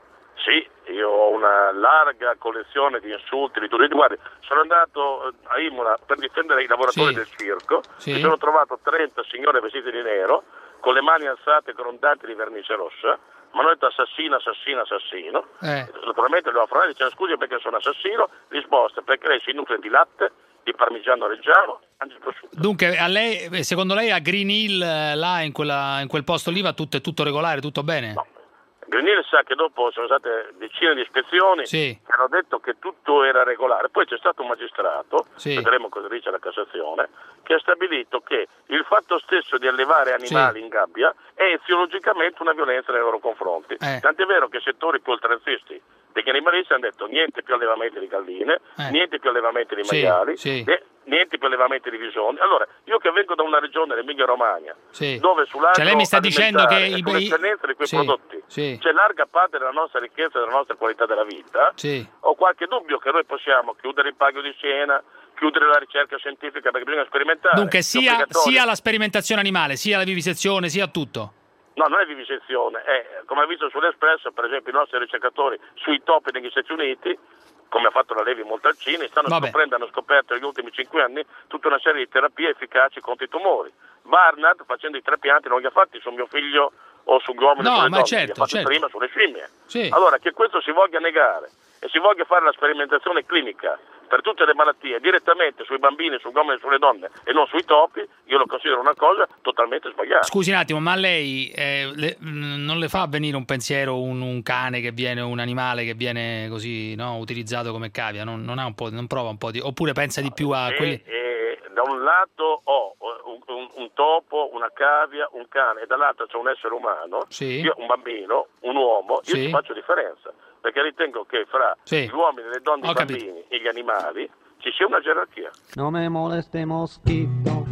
Sì, io ho una larga collezione di insulti, di tutti. Guardi, sono andato eh, a Imola per difendere i lavoratori Sì. del circo, Sì. mi sono trovato trenta signore vestite di nero, con le mani alzate grondanti di vernice rossa, mi hanno detto assassino, assassino, assassino. Eh. Naturalmente devo affrontare dicendo scusi perché sono assassino, risposta perché lei si nutre di latte, di parmigiano reggiano, anche prosciutto. Dunque, a lei, secondo lei a Green Hill, eh, là in, quella, in quel posto lì va tutto, è tutto regolare, tutto bene? No. Green Hill sa che dopo sono state decine di ispezioni Sì. che hanno detto che tutto era regolare. Poi c'è stato un magistrato, Sì. vedremo cosa dice la Cassazione, che ha stabilito che il fatto stesso di allevare animali Sì. in gabbia è eziologicamente una violenza nei loro confronti. Eh. Tant'è vero che settori più oltranzisti degli animalisti hanno detto niente più allevamenti di galline, Eh. niente più allevamenti di Sì, maiali, sì. e niente più allevamenti di visoni. Allora, io che vengo da una regione, l'Emilia Romagna, Sì. dove sull'agro Cioè lei mi sta dicendo che alimentare i e sull'eccellenza di quei sì, prodotti sì. c'è larga parte della nostra ricchezza e della nostra qualità della vita, Sì. ho qualche dubbio che noi possiamo chiudere il Pago di Siena, chiudere la ricerca scientifica perché bisogna sperimentare. Dunque È sia, obbligatorio. sia la sperimentazione animale, sia la vivisezione, sia tutto. No, non è vivisezione, è come ha visto sull'Espresso, per esempio i nostri ricercatori sui topi negli Stati Uniti, come ha fatto la Levi Montalcini, stanno Vabbè. scoprendo, hanno scoperto negli ultimi cinque anni tutta una serie di terapie efficaci contro i tumori. Barnard, facendo i trapianti, non li ha fatti su mio figlio o sugli uomini No, o sulle ma donne, certo, li ha fatti certo. prima sulle scimmie. Sì. Allora, che questo si voglia negare e si voglia fare la sperimentazione clinica per tutte le malattie direttamente sui bambini, sugli uomini e sulle donne e non sui topi, io lo considero una cosa totalmente sbagliata. Scusi un attimo, ma a lei eh, le- mh, non le fa venire un pensiero un, un cane che viene, un animale che viene così, no, utilizzato come cavia? Non, non ha un po', non prova un po' di... Oppure pensa di più a E, quelli... e da un lato ho un, un- un topo, una cavia, un cane e dall'altro c'è un essere umano, Sì. io un bambino, un uomo, io Sì. ci faccio differenza, perché ritengo che fra Sì. gli uomini, le donne, Ho i capito. bambini e gli animali ci sia una gerarchia. No me moleste mosquito,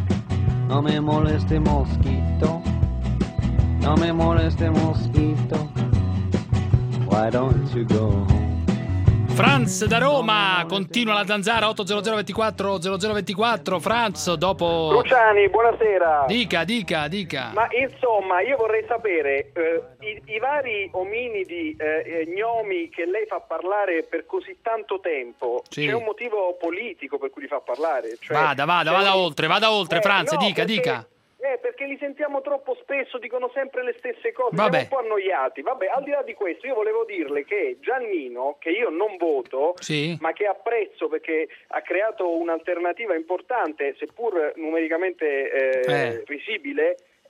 no me moleste mosquito, no me moleste mosquito, why don't you go home? Franz da Roma, continua la zanzara otto zero zero ventiquattro zero zero ventiquattro. Franz, dopo... Luciani, buonasera. Dica, dica, dica. Ma insomma, io vorrei sapere, eh, i, i vari ominidi eh, gnomi che lei fa parlare per così tanto tempo, Sì. c'è un motivo politico per cui li fa parlare? Cioè, Vada, vada, c'è vada un- oltre, vada oltre, Eh, Franz, no, dica, perché- dica. Eh, perché li sentiamo troppo spesso, dicono sempre le stesse cose, Vabbè. siamo un po' annoiati. Vabbè, al di là di questo, io volevo dirle che Giannino, che io non voto, Sì. ma che apprezzo perché ha creato un'alternativa importante, seppur numericamente eh, Eh. risibile,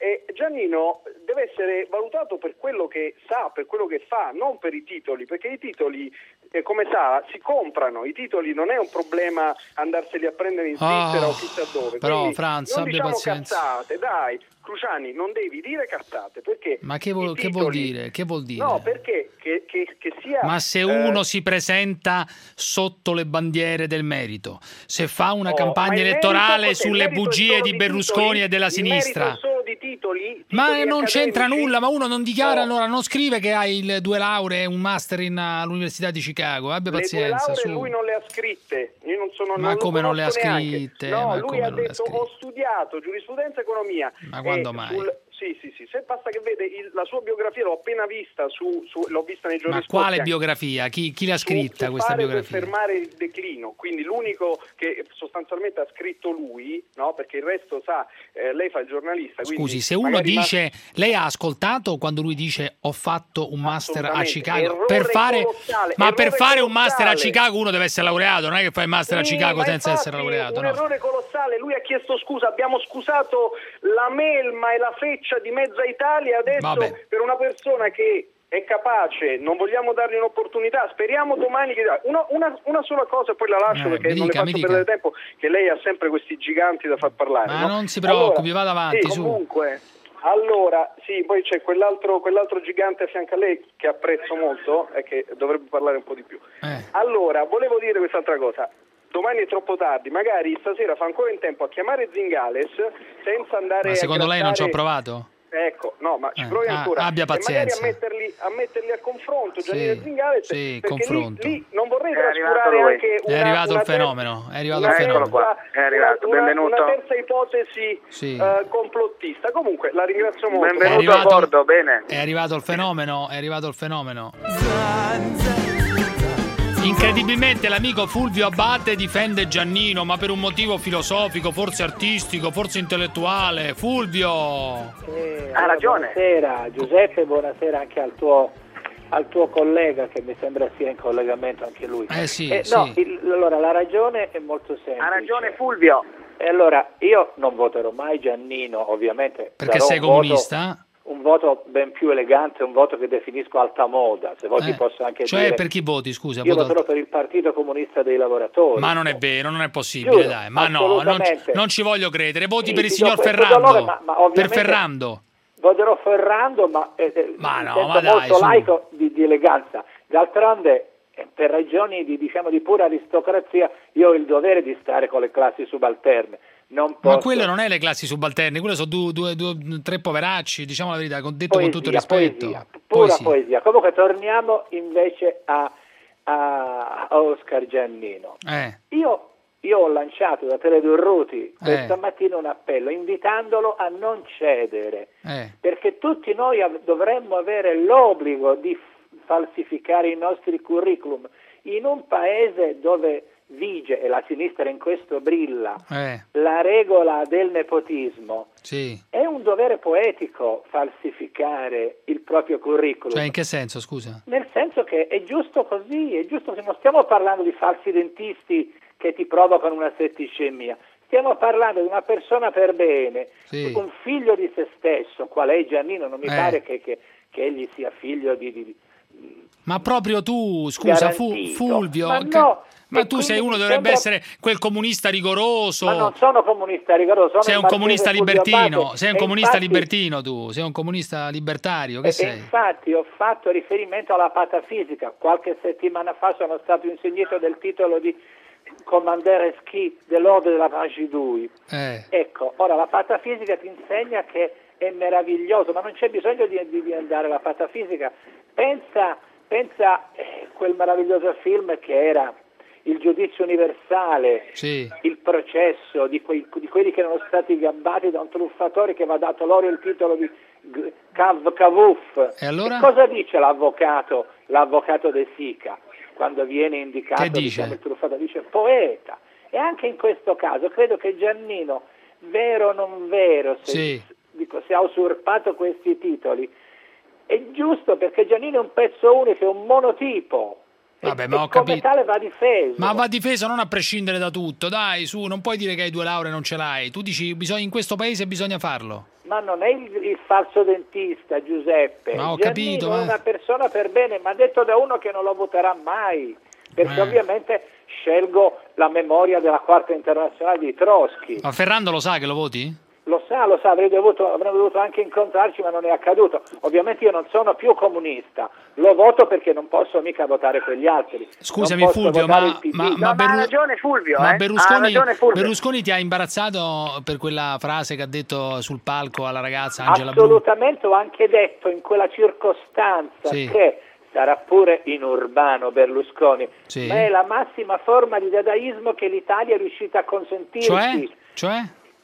E Giannino deve essere valutato per quello che sa, per quello che fa, non per i titoli, perché i titoli, eh, come sa, si comprano, i titoli non è un problema andarseli a prendere in Svizzera Oh, o chissà dove. però, Quindi Franz, non abbia diciamo pazienza. cazzate, dai, Cruciani, non devi dire cazzate, perché Ma che vuol, i che vuol titoli- dire? Che vuol dire? No, perché che, che, che sia... Ma se eh, uno si presenta sotto le bandiere del merito, se fa una Oh, ma campagna il merito elettorale cos'è? Il sulle merito è bugie solo di di Berlusconi titoli? e della Il sinistra, merito è solo di titoli? ma Titoli non c'entra accademici? nulla, ma uno non dichiara, allora non scrive che hai il due lauree e un master in, all'Università di Chicago, abbia Le due pazienza. lauree Su. lui non le ha scritte, io non sono Ma non lo come non le ha conosco neanche. scritte? No, Ma lui come ha non le ha detto ho studiato giurisprudenza e economia. Ma quando E mai? sul- Sì, sì, sì, se basta che vede il- la sua biografia, l'ho appena vista, su, su- l'ho vista nei giorni Ma scorsi quale anche. biografia? Chi, chi l'ha Su- scritta su questa fare biografia? per fermare il declino, quindi l'unico che sostanzialmente ha scritto lui, no? Perché il resto sa, eh, lei fa il giornalista. quindi Scusi, se uno magari dice, lei ha ascoltato quando lui dice ho fatto un master a Assolutamente. Chicago? Errore Per fare, colossale, ma per errore fare un master a colossale. Chicago uno deve essere laureato, non è che fai il master a Sì, Chicago ma senza infatti, essere laureato. un No. errore colossale, lui ha chiesto scusa, abbiamo scusato la melma e la feccia di mezza Italia, adesso Vabbè. per una persona che è capace, non vogliamo dargli un'opportunità, speriamo domani che... Una, una, una sola cosa, poi la lascio Eh, perché mi non dica, le mi faccio dica. perdere tempo, che lei ha sempre questi giganti da far parlare. Ma no? non si preoccupi, Allora, vada avanti, sì, su. comunque, allora, sì, poi c'è quell'altro, quell'altro gigante a fianco a lei che apprezzo molto e che dovrebbe parlare un po' di più. Eh. Allora, volevo dire quest'altra cosa. Domani è troppo tardi, magari stasera fa ancora in tempo a chiamare Zingales senza andare Ma a secondo lei non ci ho grattare- provato? Ecco, no, ma ci Eh, provi ah, ancora. abbia E magari pazienza. a metterli a, metterli a confronto, Sì, Giannino e Zingales, sì, perché confronto. Lì, lì non vorrei È arrivato trascurare lui. anche una, È arrivato una il terza- fenomeno, è arrivato una il terza- fenomeno. Eccolo qua, è arrivato, una- benvenuto. Una terza ipotesi Sì. eh, complottista. Comunque, la ringrazio molto. È Benvenuto arrivato, a bordo, bene. È arrivato il fenomeno, è arrivato il fenomeno. Incredibilmente l'amico Fulvio Abate difende Giannino, ma per un motivo filosofico, forse artistico, forse intellettuale. Fulvio! Eh, Ha ragione. Buonasera Giuseppe, buonasera anche al tuo, al tuo collega che mi sembra sia in collegamento anche lui. Eh sì, no, sì. il- allora la ragione è molto semplice. Ha ragione Fulvio. E allora io non voterò mai Giannino, ovviamente. Perché darò sei un voto- comunista? un voto ben più elegante, un voto che definisco alta moda, se vuoi Eh, ti posso anche cioè dire. per chi voti, scusa? Io voto- voterò per il Partito Comunista dei Lavoratori. Ma non è vero, non è possibile, Giuro, dai. Ma no, non ci, assolutamente. non ci voglio credere. Voti Sì, per il ti signor do questo Ferrando. dolore, ma- ma per ovviamente- Ferrando. Voterò Ferrando, ma, eh, eh, Ma in no, senso ma dai, molto su. laico di, di eleganza. D'altronde, eh, per ragioni di, diciamo, di pura aristocrazia, io ho il dovere di stare con le classi subalterne. Non posso... Ma quello non è le classi subalterne, quello sono due, due, due, tre poveracci, diciamo la verità, con- detto Poesia, con tutto il rispetto. poesia, pura Poesia. poesia. Comunque torniamo invece a, a, a Oscar Giannino. Eh, Io, io ho lanciato da Teledurruti questa Eh. mattina un appello invitandolo a non cedere, eh. perché tutti noi av- dovremmo avere l'obbligo di f- falsificare i nostri curriculum in un paese dove vige, e la sinistra in questo brilla, Eh, la regola del nepotismo. sì. È un dovere poetico falsificare il proprio curriculum. Cioè, in che senso, scusa? Nel senso che è giusto così, è giusto che non stiamo parlando di falsi dentisti che ti provocano una setticemia, stiamo parlando di una persona per bene, Sì. un figlio di se stesso, qual è Giannino, non mi Eh. pare che, che- che egli sia figlio di... di- Ma proprio tu, scusa, Fu- Garantito. Fulvio, Ma che- no, ma e tu quindi sei uno, mi dovrebbe sembra- essere quel comunista rigoroso. Ma non sono comunista rigoroso, sono Sei il un comunista marchese Fulvio libertino, Abate, sei un e comunista infatti- libertino tu, sei un comunista libertario, che E sei? infatti ho fatto riferimento alla patafisica. Qualche settimana fa sono stato insignito del titolo di comandere ski dell'Ordine della Vangidui. Eh. Ecco, ora la patafisica ti insegna che è meraviglioso, ma non c'è bisogno di, di, di andare alla patafisica. Pensa, pensa a quel meraviglioso film che era Il giudizio universale, Sì. il processo di, quei, di quelli che erano stati gabbati da un truffatore che aveva dato loro il titolo di G- Cav Cavuf. E allora? cosa dice l'avvocato, l'avvocato De Sica quando viene indicato Che dice? diciamo, il truffatore? Dice poeta. E anche in questo caso credo che Giannino, vero o non vero, se, Sì. dico, se ha usurpato questi titoli, è giusto perché Giannino è un pezzo unico, è un monotipo. Vabbè, e, ma e ho come capito. tale va difeso. Ma va difeso non a prescindere da tutto, dai, su, non puoi dire che hai due lauree e non ce l'hai. Tu dici bisogna, in questo paese bisogna farlo. ma non è il, il falso dentista, Giuseppe. Ma ho Giannino capito, è eh. una persona per bene, ma detto da uno che non lo voterà mai, perché Eh. ovviamente scelgo la memoria della quarta internazionale di Trotsky. Ma Ferrando lo sa che lo voti? Lo sa, lo sa, avrei dovuto, avremmo dovuto anche incontrarci, ma non è accaduto. Ovviamente io non sono più comunista, lo voto perché non posso mica votare quegli altri. Scusami Non posso Fulvio, votare ma, il P D. ma, No, ma ma Berlu- ha ragione Fulvio, ma eh? Berlusconi, Ha ragione Fulvio. Berlusconi ti ha imbarazzato per quella frase che ha detto sul palco alla ragazza Angela Bruno? Assolutamente, ho anche detto in quella circostanza Sì. che sarà pure in urbano Berlusconi, Sì. ma è la massima forma di dadaismo che l'Italia è riuscita a consentirci. Cioè? Cioè?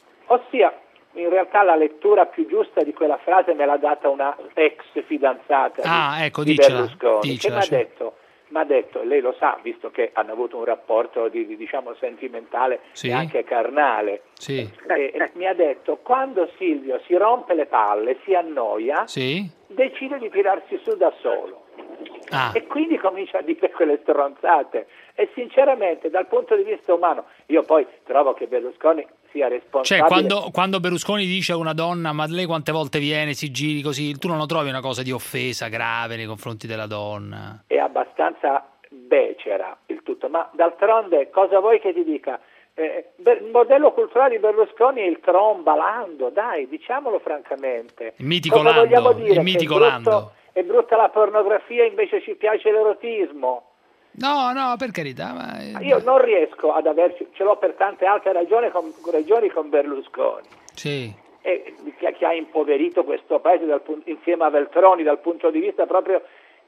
Ossia, in realtà la lettura più giusta di quella frase me l'ha data una ex fidanzata Ah, di, ecco, di dicela, Berlusconi, dicela, che mi ha cioè. detto, m'ha detto, lei lo sa, visto che hanno avuto un rapporto di, di, diciamo sentimentale Sì. e anche carnale, Sì. e, e mi ha detto, quando Silvio si rompe le palle, si annoia, Sì? decide di tirarsi su da solo. Ah. E quindi comincia a dire quelle stronzate. E sinceramente, dal punto di vista umano, io poi trovo che Berlusconi sia Cioè, responsabile. quando, quando Berlusconi dice a una donna ma lei quante volte viene, si giri così, tu non lo trovi una cosa di offesa grave nei confronti della donna? È abbastanza becera il tutto, ma d'altronde cosa vuoi che ti dica? Eh, Ber- il modello culturale di Berlusconi è il tromba, Lando, dai, diciamolo francamente. Il mitico Cosa Lando, vogliamo dire? il mitico Che è brutto- Lando. È brutta la pornografia, invece ci piace l'erotismo. No, no, per carità. Ma... Io non riesco ad averci, ce l'ho per tante altre ragioni con, ragioni con Berlusconi, Sì. e, che, che ha impoverito questo paese dal pun- insieme a Veltroni dal punto di vista proprio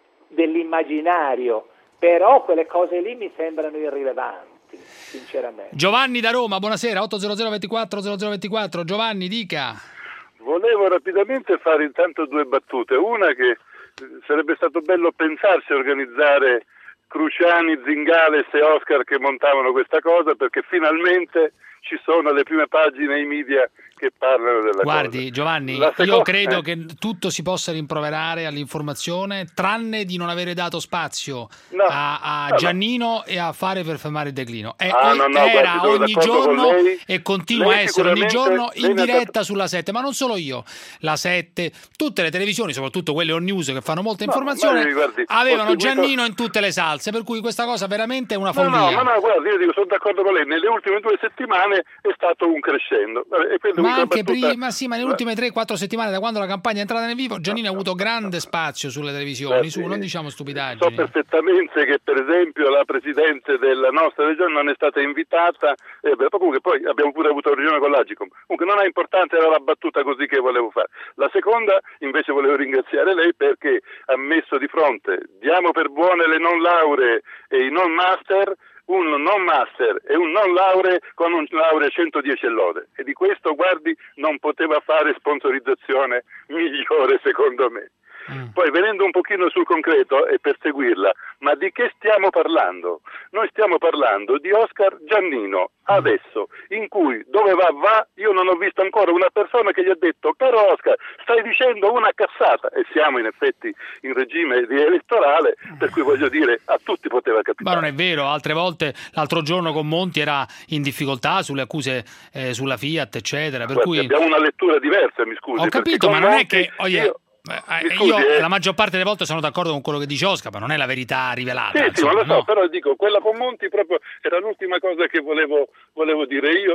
dell'immaginario, però quelle cose lì mi sembrano irrilevanti, sinceramente. Giovanni da Roma, buonasera, otto zero zero ventiquattro zero zero ventiquattro. Giovanni, dica. Volevo rapidamente fare intanto due battute. Una che sarebbe stato bello pensarsi a organizzare Cruciani, Zingales e Oscar che montavano questa cosa, perché finalmente ci sono le prime pagine ai media che parlano della Guardi, cosa. Giovanni, La seconda- io credo eh. che tutto si possa rimproverare all'informazione, tranne di non avere dato spazio No, a, a no, no. Giannino e a fare per fermare il declino. E Ah, no, no, era guardi, sono ogni d'accordo con giorno lei. e continua Lei a essere ogni sicuramente- giorno lei in ne ha diretta sulla sette, ma non solo io. La sette, tutte le televisioni, soprattutto quelle on news che fanno molta No, informazione, ma guardi, avevano ho seguito- Giannino in tutte le salse, per cui questa cosa veramente è una No, follia. no, ma no, guarda, io dico, sono d'accordo con lei, nelle ultime due settimane è stato un crescendo. Vabbè, e quindi Ma l'unica anche battuta- prima, sì, ma nelle ultime tre quattro settimane, da quando la campagna è entrata nel vivo, Giannino ha avuto grande spazio sulle televisioni. Beh, Su, sì. non diciamo So stupidaggini. perfettamente che per esempio la Presidente della nostra regione non è stata invitata, eh, beh, comunque poi abbiamo pure avuto una riunione con l'Agicom, comunque non ha importanza, era la battuta così che volevo fare. La seconda invece volevo ringraziare lei perché ha messo di fronte, diamo per buone le non lauree e i non master, un non master e un non lauree con un laurea centodieci e lode, e di questo guardi non poteva fare sponsorizzazione migliore secondo me. Poi venendo un pochino sul concreto e per seguirla, ma di che stiamo parlando? Noi stiamo parlando di Oscar Giannino, adesso, in cui dove va va, io non ho visto ancora una persona che gli ha detto caro Oscar, stai dicendo una cazzata, e siamo in effetti in regime di elettorale, per cui voglio dire, a tutti poteva capitare. Ma non è vero, altre volte, l'altro giorno con Monti era in difficoltà sulle accuse eh, sulla Fiat, eccetera. Per Guardi, cui abbiamo una lettura diversa, mi scusi. ho perché capito, con ma non è Monti che oye, io- eh, mi scusi, io eh. la maggior parte delle volte sono d'accordo con quello che dice Oscar, ma non è la verità rivelata. Sì, sì, insomma, ma lo so, no. però dico, quella con Monti proprio era l'ultima cosa che volevo, volevo dire io.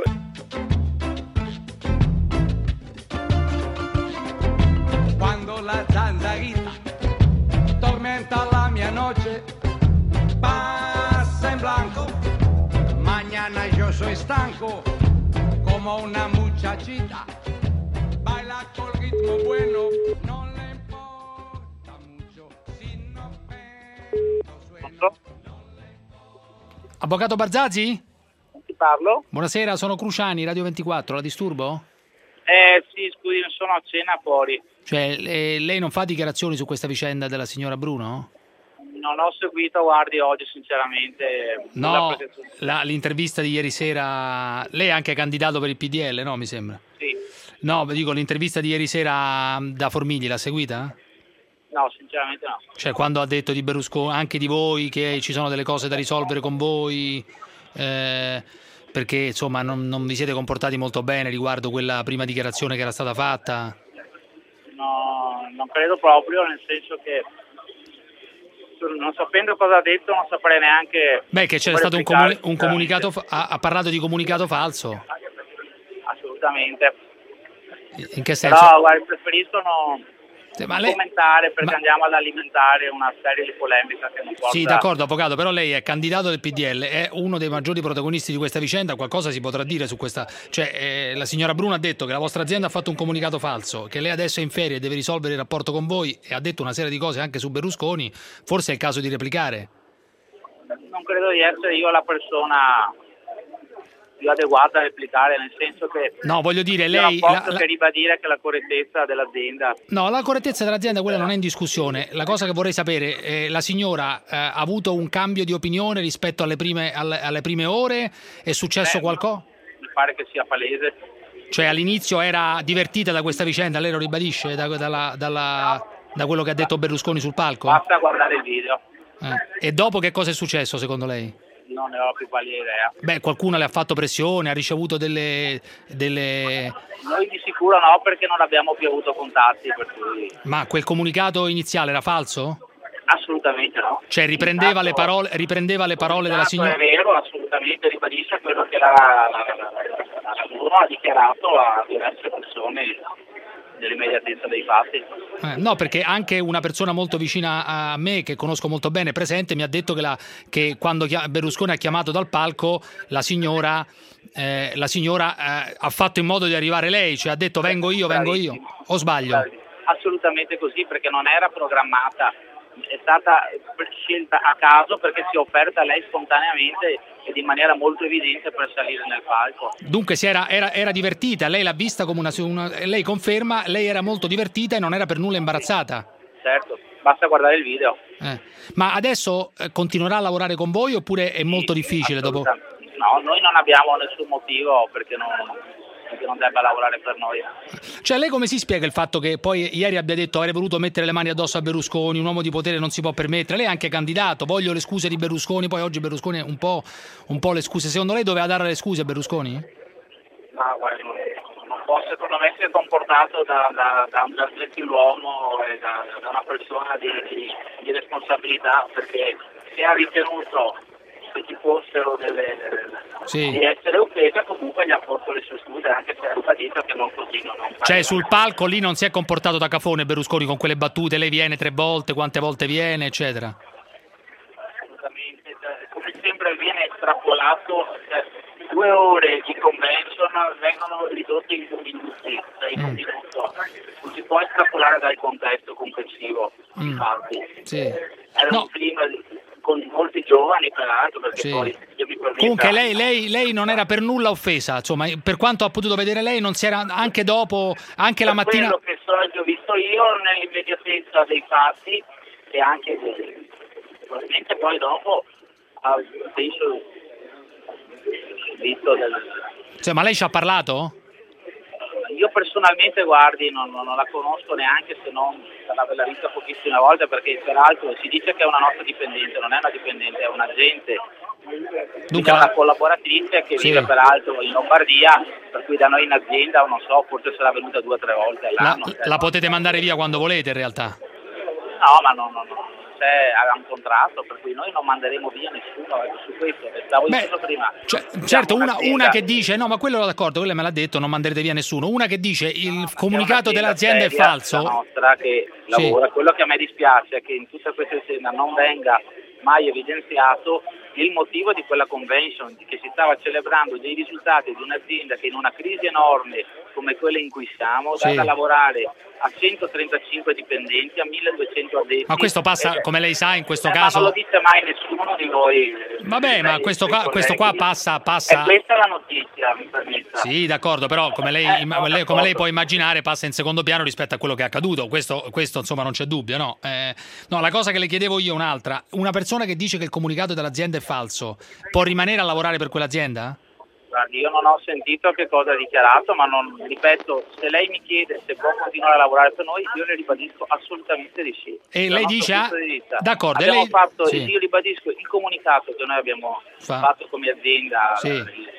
Cuando la zanzarita tormenta la mia noche, pasa en blanco. Mañana yo soy estanco como una muchachita. Baila col ritmo bueno, non le importa mucho si no vendo suelo. Avvocato Barzazzi? Ti parlo? Buonasera, sono Cruciani, Radio ventiquattro, la disturbo? Eh sì, scusi, sono a cena fuori. Cioè, eh, lei non fa dichiarazioni su questa vicenda della signora Bruno? Non ho seguito, guardi, oggi sinceramente. No, la presenza- la- l'intervista di ieri sera, lei è anche candidato per il P D L, no, mi sembra? Sì. No, dico, l'intervista di ieri sera da Formigli, l'ha seguita? No, sinceramente no. Cioè, quando ha detto di Berlusconi, anche di voi, che ci sono delle cose da risolvere con voi, eh, perché insomma non, non vi siete comportati molto bene riguardo quella prima dichiarazione che era stata fatta? No, non credo proprio, nel senso che non sapendo cosa ha detto non saprei neanche... Beh, che c'era stato un, comuni- un comunicato, fa- ha, ha parlato di comunicato falso. Assolutamente. In che senso? Però guarda, preferisco non ma lei... commentare perché ma... andiamo ad alimentare una serie di polemiche che non porta... Sì, d'accordo, avvocato, però lei è candidato del P D L, è uno dei maggiori protagonisti di questa vicenda, qualcosa si potrà dire su questa... Cioè, eh, la signora Bruno ha detto che la vostra azienda ha fatto un comunicato falso, che lei adesso è in ferie e deve risolvere il rapporto con voi e ha detto una serie di cose anche su Berlusconi, forse è il caso di replicare? Non credo di essere io la persona più adeguata a replicare, nel senso che no, voglio dire, io lei non posso la, la... che ribadire che la correttezza dell'azienda. No, la correttezza dell'azienda quella non è in discussione. La cosa che vorrei sapere, eh, la signora eh, ha avuto un cambio di opinione rispetto alle prime, alle, alle prime ore? È successo Beh, qualcosa? Mi pare che sia palese. Cioè all'inizio era divertita da questa vicenda, lei lo ribadisce da, dalla, dalla, da quello che ha detto Berlusconi sul palco? Basta guardare il video. Eh. E dopo che cosa è successo secondo lei? Non ne ho più pallida idea. Beh, qualcuno le ha fatto pressione, ha ricevuto delle, delle... Noi di sicuro no, perché non abbiamo più avuto contatti, per cui... Ma quel comunicato iniziale era falso? Assolutamente no. Cioè riprendeva le parole, riprendeva le parole della signora? È vero, assolutamente, ribadisce quello che la, la, la, la Bruno ha dichiarato a diverse persone dell'immediatezza dei fatti. Eh, no, perché anche una persona molto vicina a me, che conosco molto bene, presente, mi ha detto che, la, che quando Berlusconi ha chiamato dal palco, la signora, eh, la signora eh, ha fatto in modo di arrivare lei, cioè ha detto vengo io, vengo io. O sbaglio? Assolutamente così, perché non era programmata, è stata scelta a caso perché si è offerta lei spontaneamente ed in maniera molto evidente per salire nel palco. Dunque si era, era, era divertita, lei l'ha vista come una, una... Lei conferma, lei era molto divertita e non era per nulla imbarazzata? Certo, basta guardare il video. Eh. Ma adesso eh, continuerà a lavorare con voi oppure è molto sì, difficile dopo? No, noi non abbiamo nessun motivo perché non... che non debba lavorare per noi. Cioè lei come si spiega il fatto che poi ieri abbia detto avrei voluto mettere le mani addosso a Berlusconi, un uomo di potere non si può permettere, lei è anche candidato, voglio le scuse di Berlusconi, poi oggi Berlusconi un po', un po' le scuse, secondo lei doveva dare le scuse a Berlusconi? No, guarda, non può secondo me essere comportato da, da, da un gentiluomo e da, da una persona di, di, di responsabilità, perché se ha ritenuto se ci fossero delle, delle sì. di essere offesa, comunque gli ha portato le sue scuse, anche se ha ribadito che non continuano. Cioè sul palco lì non si è comportato da cafone Berlusconi con quelle battute, lei viene tre volte, quante volte viene, eccetera. Assolutamente, come sempre viene estrapolato, eh, due ore di convention vengono ridotte in due minuti, sei mm. minuti. Non si può estrapolare dal contesto complessivo, mm. infatti. Sì. Era no. un clima con molti giovani peraltro, perché sì. poi io mi permetta... Comunque lei, lei, lei non era per nulla offesa, insomma, per quanto ha potuto vedere lei non si era, anche dopo, anche per la mattina... quello che so, che ho visto io nell'immediatezza dei fatti e anche probabilmente poi dopo penso visto del... Cioè, ma lei ci ha parlato? Io personalmente, guardi, non, non la conosco neanche, se non per averla vista pochissime volte, perché peraltro si dice che è una nostra dipendente, non è una dipendente, è un agente, dunque, è una collaboratrice che sì. vive peraltro in Lombardia, per cui da noi in azienda, non so, forse sarà venuta due o tre volte all'anno. La, la potete mandare via quando volete in realtà? No, ma no, no, no. C'è un contratto, per cui noi non manderemo via nessuno, ecco, su questo stavo dicendo prima. Cioè, certo, una, una che dice, no, ma quello ero d'accordo, quello me l'ha detto, non manderete via nessuno. Una che dice il no, comunicato dell'azienda è falso. La nostra che lavora, sì. Quello che a me dispiace è che in tutta questa scena non venga mai evidenziato il motivo di quella convention, che si stava celebrando dei risultati di un'azienda che in una crisi enorme come quella in cui siamo, sì. dà da lavorare a centotrentacinque dipendenti, a milleduecento addetti. Ma questo passa, eh, come lei sa, in questo eh, caso... Ma non lo dice mai nessuno di voi. Vabbè, ma questo qua, questo qua passa... passa... E questa è la notizia, mi permetta. Sì, d'accordo, però come lei, eh, no, lei, come lei può immaginare passa in secondo piano rispetto a quello che è accaduto. Questo, questo insomma, non c'è dubbio, no? Eh, no, la cosa che le chiedevo io è un'altra. Una persona che dice che il comunicato dell'azienda è falso, può rimanere a lavorare per quell'azienda? Guardi, io non ho sentito che cosa ha dichiarato, ma non, ripeto, se lei mi chiede se può continuare a lavorare per noi, io le ribadisco assolutamente di sì. E lei dice, ah, di d'accordo, abbiamo lei... fatto, sì. io ribadisco il comunicato che noi abbiamo Fa. fatto come azienda, sì.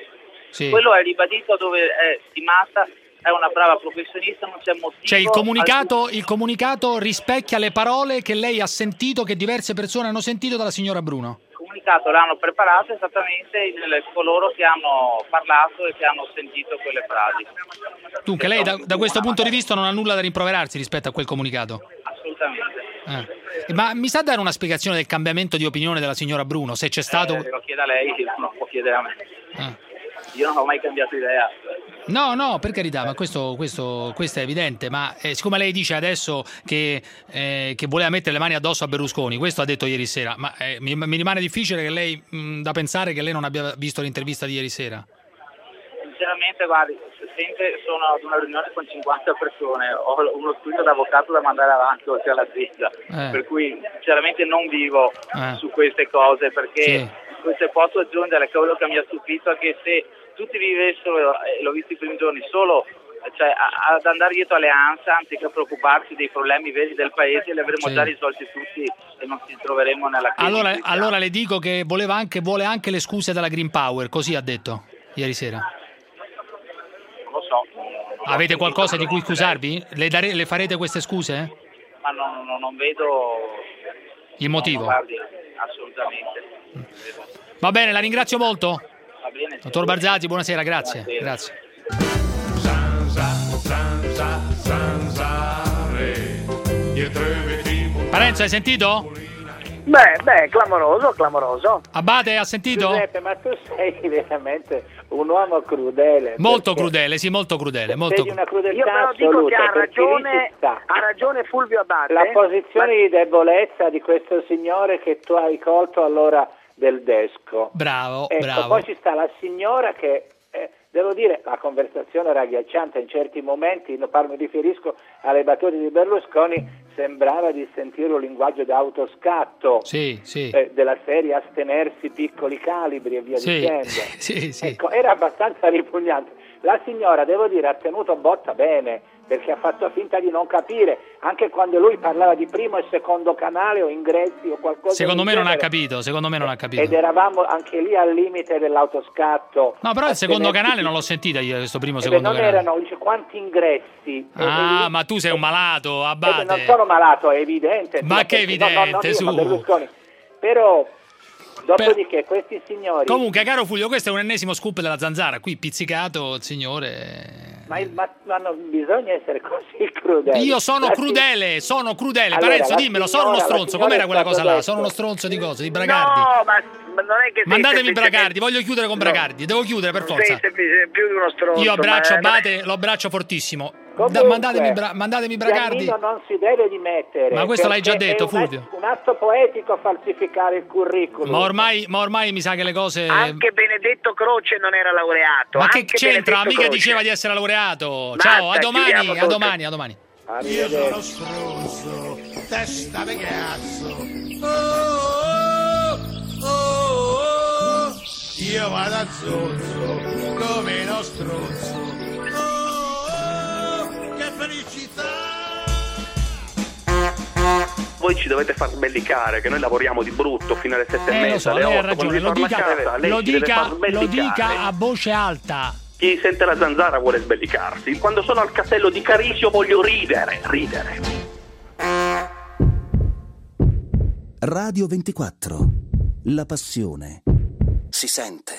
Sì. Quello è ribadito dove è stimata, è una brava professionista, non c'è motivo. Cioè il comunicato, alcun... il comunicato rispecchia le parole che lei ha sentito, che diverse persone hanno sentito dalla signora Bruno. Il comunicato l'hanno preparato esattamente il, coloro che hanno parlato e che hanno sentito quelle frasi. Dunque lei da, da questo punto di vista non ha nulla da rimproverarsi rispetto a quel comunicato? Assolutamente. Eh. Ma mi sa dare una spiegazione del cambiamento di opinione della signora Bruno, se c'è stato... Eh, lo chiede a lei, non può chiedere a me. Eh. Io non ho mai cambiato idea. No, no, per carità, ma questo, questo, questo è evidente, ma eh, siccome lei dice adesso che, eh, che voleva mettere le mani addosso a Berlusconi, questo ha detto ieri sera, ma eh, mi, mi rimane difficile che lei, mh, da pensare che lei non abbia visto l'intervista di ieri sera. Sinceramente, guardi, sempre sono ad una riunione con cinquanta persone, ho uno studio d'avvocato da mandare avanti oltre all'azienda, Eh. per cui sinceramente non vivo Eh. su queste cose, perché Sì. se posso aggiungere quello che mi ha stupito è che se tutti vivessero, e l'ho visto i primi giorni, solo cioè, a- ad andare dietro alle ANSA anziché preoccuparsi dei problemi veri del paese, li avremmo Sì. già risolti tutti e non ci troveremo nella crisi. Allora, che siamo. allora le dico che voleva anche, vuole anche le scuse della Green Power, così ha detto ieri sera. Non lo so. non- non ho Avete sentito qualcosa di cui quello che lei- scusarvi? Le, dare- le farete queste scuse? Ma non, non- non vedo Il motivo? no, guardi, assolutamente. Va bene, la ringrazio molto. Va bene. Dottor Barzati, buonasera, grazie. Buonasera. Grazie. Parenzo, hai sentito? Beh, beh, clamoroso, clamoroso. Abate, ha sentito? Giuseppe, ma tu sei veramente un uomo crudele. Molto perché crudele, sì, molto crudele. Molto... sei di una crudeltà Io però dico assoluta, che ha perché lì ragione, ci sta ha ragione Fulvio Abate. la posizione ma- di debolezza di questo signore che tu hai colto all'ora del desco. Bravo, Ecco, bravo. poi ci sta la signora che, eh, devo dire, la conversazione era agghiacciante in certi momenti, no, par- mi riferisco alle battute di Berlusconi, sembrava di sentire un linguaggio da autoscatto, Sì, sì. eh, della serie astenersi piccoli calibri e via Sì, dicendo. sì, sì. Ecco, era abbastanza ripugnante. La signora, devo dire, ha tenuto botta bene, perché ha fatto finta di non capire, anche quando lui parlava di primo e secondo canale o ingressi o qualcosa Secondo del me non ha genere. capito, secondo me non ha capito. Ed eravamo anche lì al limite dell'autoscatto. No, però il secondo Astenersi canale non l'ho sentita io, questo primo Eh beh, secondo non canale. erano, dice, quanti ingressi. Ah, Eh, ma tu sei un malato, eh, Abate. non sono malato, è evidente. Ma che perché- no, no, non evidente, io, ma su. Berlusconi. Però, dopodiché, questi signori... Comunque, caro Fulvio, questo è un ennesimo scoop della zanzara. Qui pizzicato il signore. Ma, il- ma- ma non bisogna essere così crudeli. Io sono La- crudele, sono crudele. Allora, Parenzo, la dimmelo, sono uno signora- la stronzo. signora Com'era è quella stato cosa là? detto. Sono uno stronzo di cosa? Di Bragardi? No, ma, ma non è che sei Mandatemi semplicemente- Bragardi, voglio chiudere con Bragardi. Devo chiudere per sei forza. semplice- più di uno stronzo. Io abbraccio ma- Abate, lo abbraccio fortissimo. Da- Comunque, mandatemi, Bra- mandatemi Bragardi. Giannino non si deve dimettere. Ma questo l'hai già perché detto, è un, Fulvio. un atto poetico falsificare il curriculum. Ma ormai, ma ormai mi sa che le cose. Anche Benedetto Croce non era laureato. Ma che anche c'entra? Benedetto Mica Croce. diceva di essere laureato. Basta, Ciao, a domani, chiudiamo a tutto. domani, a domani. Io sono stronzo, testa di cazzo. Oh, oh, oh, oh. Io vado a zozzo come uno stronzo. Oh, oh, che felicità! Voi ci dovete far sbellicare che noi lavoriamo di brutto fino alle sette e Eh, lo mezza, so, alle lei ha otto, quando ragione. Lo ritorna dica, a casa, lei lo, ci deve dica, far lo sbellicare. dica a voce alta. Chi sente la zanzara vuole sbellicarsi. Quando sono al castello di Carisio voglio ridere, ridere. Radio ventiquattro. La passione si sente.